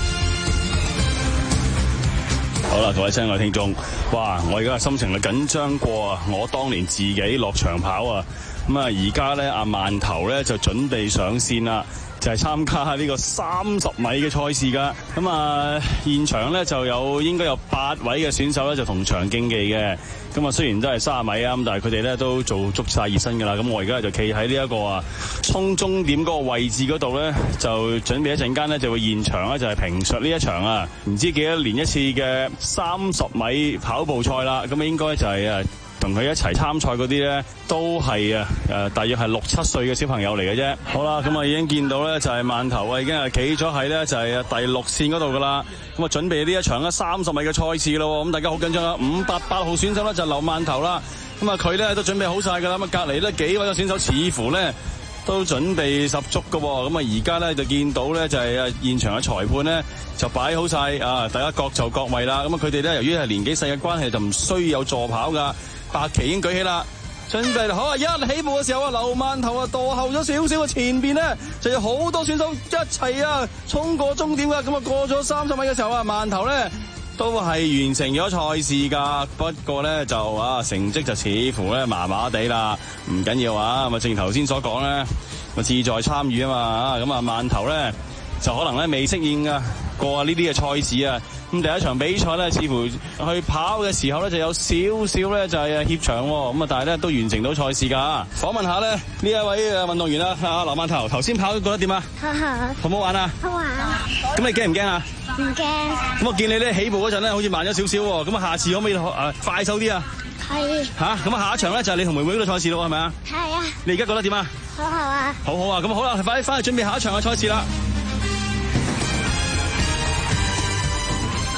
好啦，各位親愛嘅聽眾，哇！我而家嘅心情係緊張過啊，我當年自己落場跑啊，咁啊而家咧阿饅頭咧就準備上線啦。就係參加呢個三十米嘅賽事㗎，咁啊現場咧就有應該有八位嘅選手咧就同場競技嘅，咁啊雖然都係三十米啊，咁但係佢哋咧都做足晒熱身㗎啦，咁我而家就企喺呢一個啊衝終點嗰個位置嗰度咧，就準備一陣間咧就會現場咧就係評述呢一場啊唔知幾多年一次嘅三十米跑步賽啦，咁啊應該就係啊同佢一齊參賽嗰啲咧，都係啊誒，大約係六七歲嘅小朋友嚟嘅啫。好啦，咁啊已經見到咧，就係饅頭啊，已經係企咗喺咧，就係第六線嗰度噶啦。咁啊，準備呢一場咧三十米嘅賽事咯。咁大家好緊張啦，五八八號選手咧就劉饅頭啦。咁啊，佢咧都準備好晒噶啦。咁啊，隔離咧幾位嘅選手似乎咧都準備十足噶。咁啊，而家咧就見到咧就係啊現場嘅裁判咧就擺好晒啊，大家各就各位啦。咁啊，佢哋咧由於係年紀細嘅關係，就唔需要有助跑噶。白旗已經舉起啦，準備好啊！一起步嘅時候啊，劉饅頭啊墮後咗少少啊，前邊咧就有好多選手一齊啊衝過終點噶，咁啊過咗三十米嘅時候啊，饅頭咧都係完成咗賽事噶，不過咧就啊成績就似乎咧麻麻地啦，唔緊要啊，咪正如頭先所講咧，咪志在參與啊嘛，咁啊饅頭咧就可能咧未適應啊過呢啲嘅賽事啊。咁第一場比賽咧，似乎去跑嘅時候咧，就有少少咧就係怯場喎。咁啊，但係咧都完成到賽事㗎。訪問下咧呢一位嘅運動員啦，阿劉饅頭，頭先跑覺得點啊？好好。好唔好玩啊？好玩。咁你驚唔驚啊？唔驚。咁我見你咧起步嗰陣咧，好似慢咗少少喎。咁啊，下次可唔可以誒快手啲啊？係。嚇！咁啊，下一場咧就係你同妹妹嗰個賽事咯，係咪啊？係啊。你而家覺得點啊？好好啊。好好啊！咁好啦，快啲翻去準備下一場嘅賽事啦。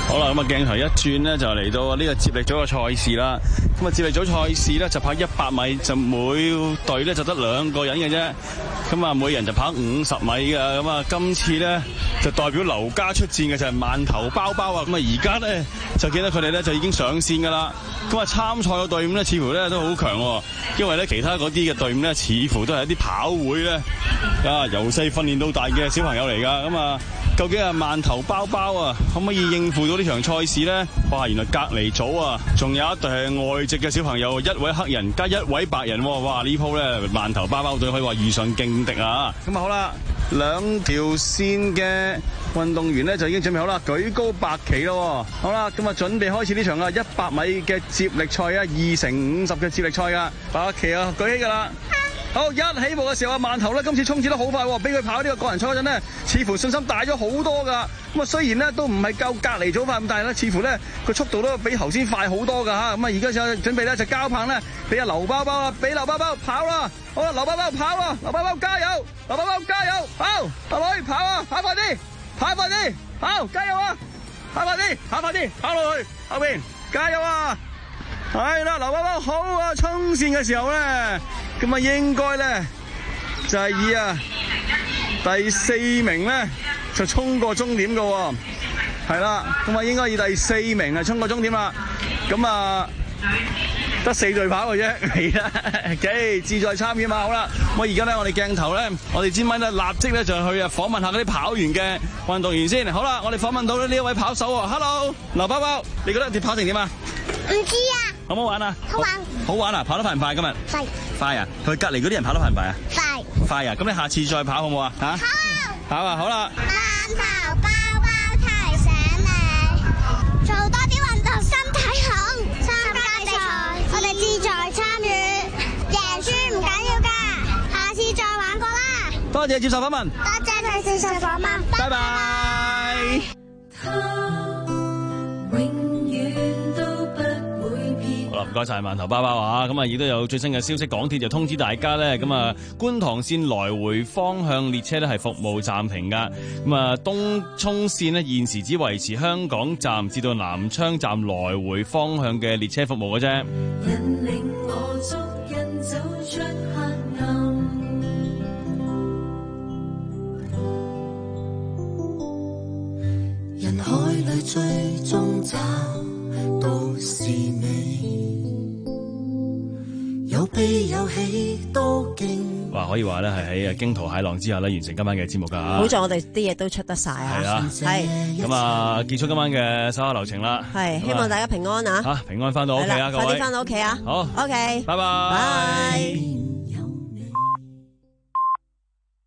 好啦，咁啊鏡頭一轉呢，就嚟到呢個接力組嘅賽事啦。咁啊接力組賽事呢，就跑一百米，就每隊呢就得兩個人嘅啫。咁啊每人就跑五十米嘅。咁啊今次呢，就代表劉家出戰嘅就係饅頭包包啊。咁啊而家呢，就見到佢哋呢，就已經上線噶啦。咁啊參賽嘅隊伍呢，似乎呢都好強喎，因為呢，其他嗰啲嘅隊伍呢，似乎都係一啲跑會呢，啊由細訓練到大嘅小朋友嚟噶。咁啊究竟係饅頭包包啊，可唔可以應付到呢場賽事呢？哇！原來隔離組啊，仲有一隊係外籍嘅小朋友，一位黑人加一位白人喎。哇！呢鋪呢，饅頭包包隊可以話遇上勁敵啊！咁啊好啦，兩條線嘅運動員呢，就已經準備好啦，舉高白旗咯。好啦，咁啊準備開始呢場啊一百米嘅接力賽啊，二乘五十嘅接力賽啊，白旗啊舉起㗎啦！好，一起步嘅時候啊，饅頭咧今次衝刺得好快，俾佢跑呢個個人賽嗰陣呢，似乎信心大咗好多噶。咁啊，雖然呢都唔係夠隔離組快咁，但係咧似乎咧個速度都比頭先快好多噶嚇。咁啊，而家就準備咧就交棒咧，俾阿劉包包啦，俾劉包包跑啦。好啦，劉包包跑啦，劉包包加油，劉包包加油，跑，阿女跑啊，跑快啲，跑快啲，跑，加油啊，跑快啲，跑快啲，跑落去後邊，加油啊！係啦，劉包包好啊！衝線嘅時候咧，咁啊應該咧就係以啊第四名咧就衝過終點嘅，係啦，咁啊應該以第四名係衝過終點啦。咁啊得四隊跑嘅啫，係啦，幾志在參與嘛。好啦，咁而家咧我哋鏡頭咧，我哋支咪咧立即咧就去啊訪問下嗰啲跑完嘅運動員先。好啦，我哋訪問到呢一位跑手喎 ，Hello， 劉包包，你覺得你跑成點啊？ 唔知啊。 好唔好玩啊？ 好玩。 好玩啊！跑得快唔快今日？ 快。 快啊！佢隔離嗰啲人跑得快唔快啊？ 快。 快啊！咁你下次再跑好唔好啊？嚇。好。跑啊！好啦。 饅頭包包提醒你，做多啲運動，身體好。參加比賽，我哋志在參與，贏輸唔緊要㗎，下次再玩過啦。 多謝接受訪問。 多謝佢接受訪問。 拜拜。唔該晒饅頭包包啊！咁啊，亦都有最新嘅消息，港鐵就通知大家咧，咁啊，觀塘線來回方向列車咧係服務暫停噶。咁啊，東涌線咧現時只維持香港站至到南昌站來回方向嘅列車服務嘅啫。引領我足印走出黑暗，人海裏最終找到是你。有悲有喜都勁。哇，可以話咧係喺驚濤駭浪之下咧完成今晚嘅節目噶。好在我哋啲嘢都出得晒啊！係啦，係咁啊，結束今晚嘅稍後流程啦。係，希望大家平安啊！吓，平安翻到屋企啊，各位，快啲翻到屋企啊！好 ，OK，拜拜。拜。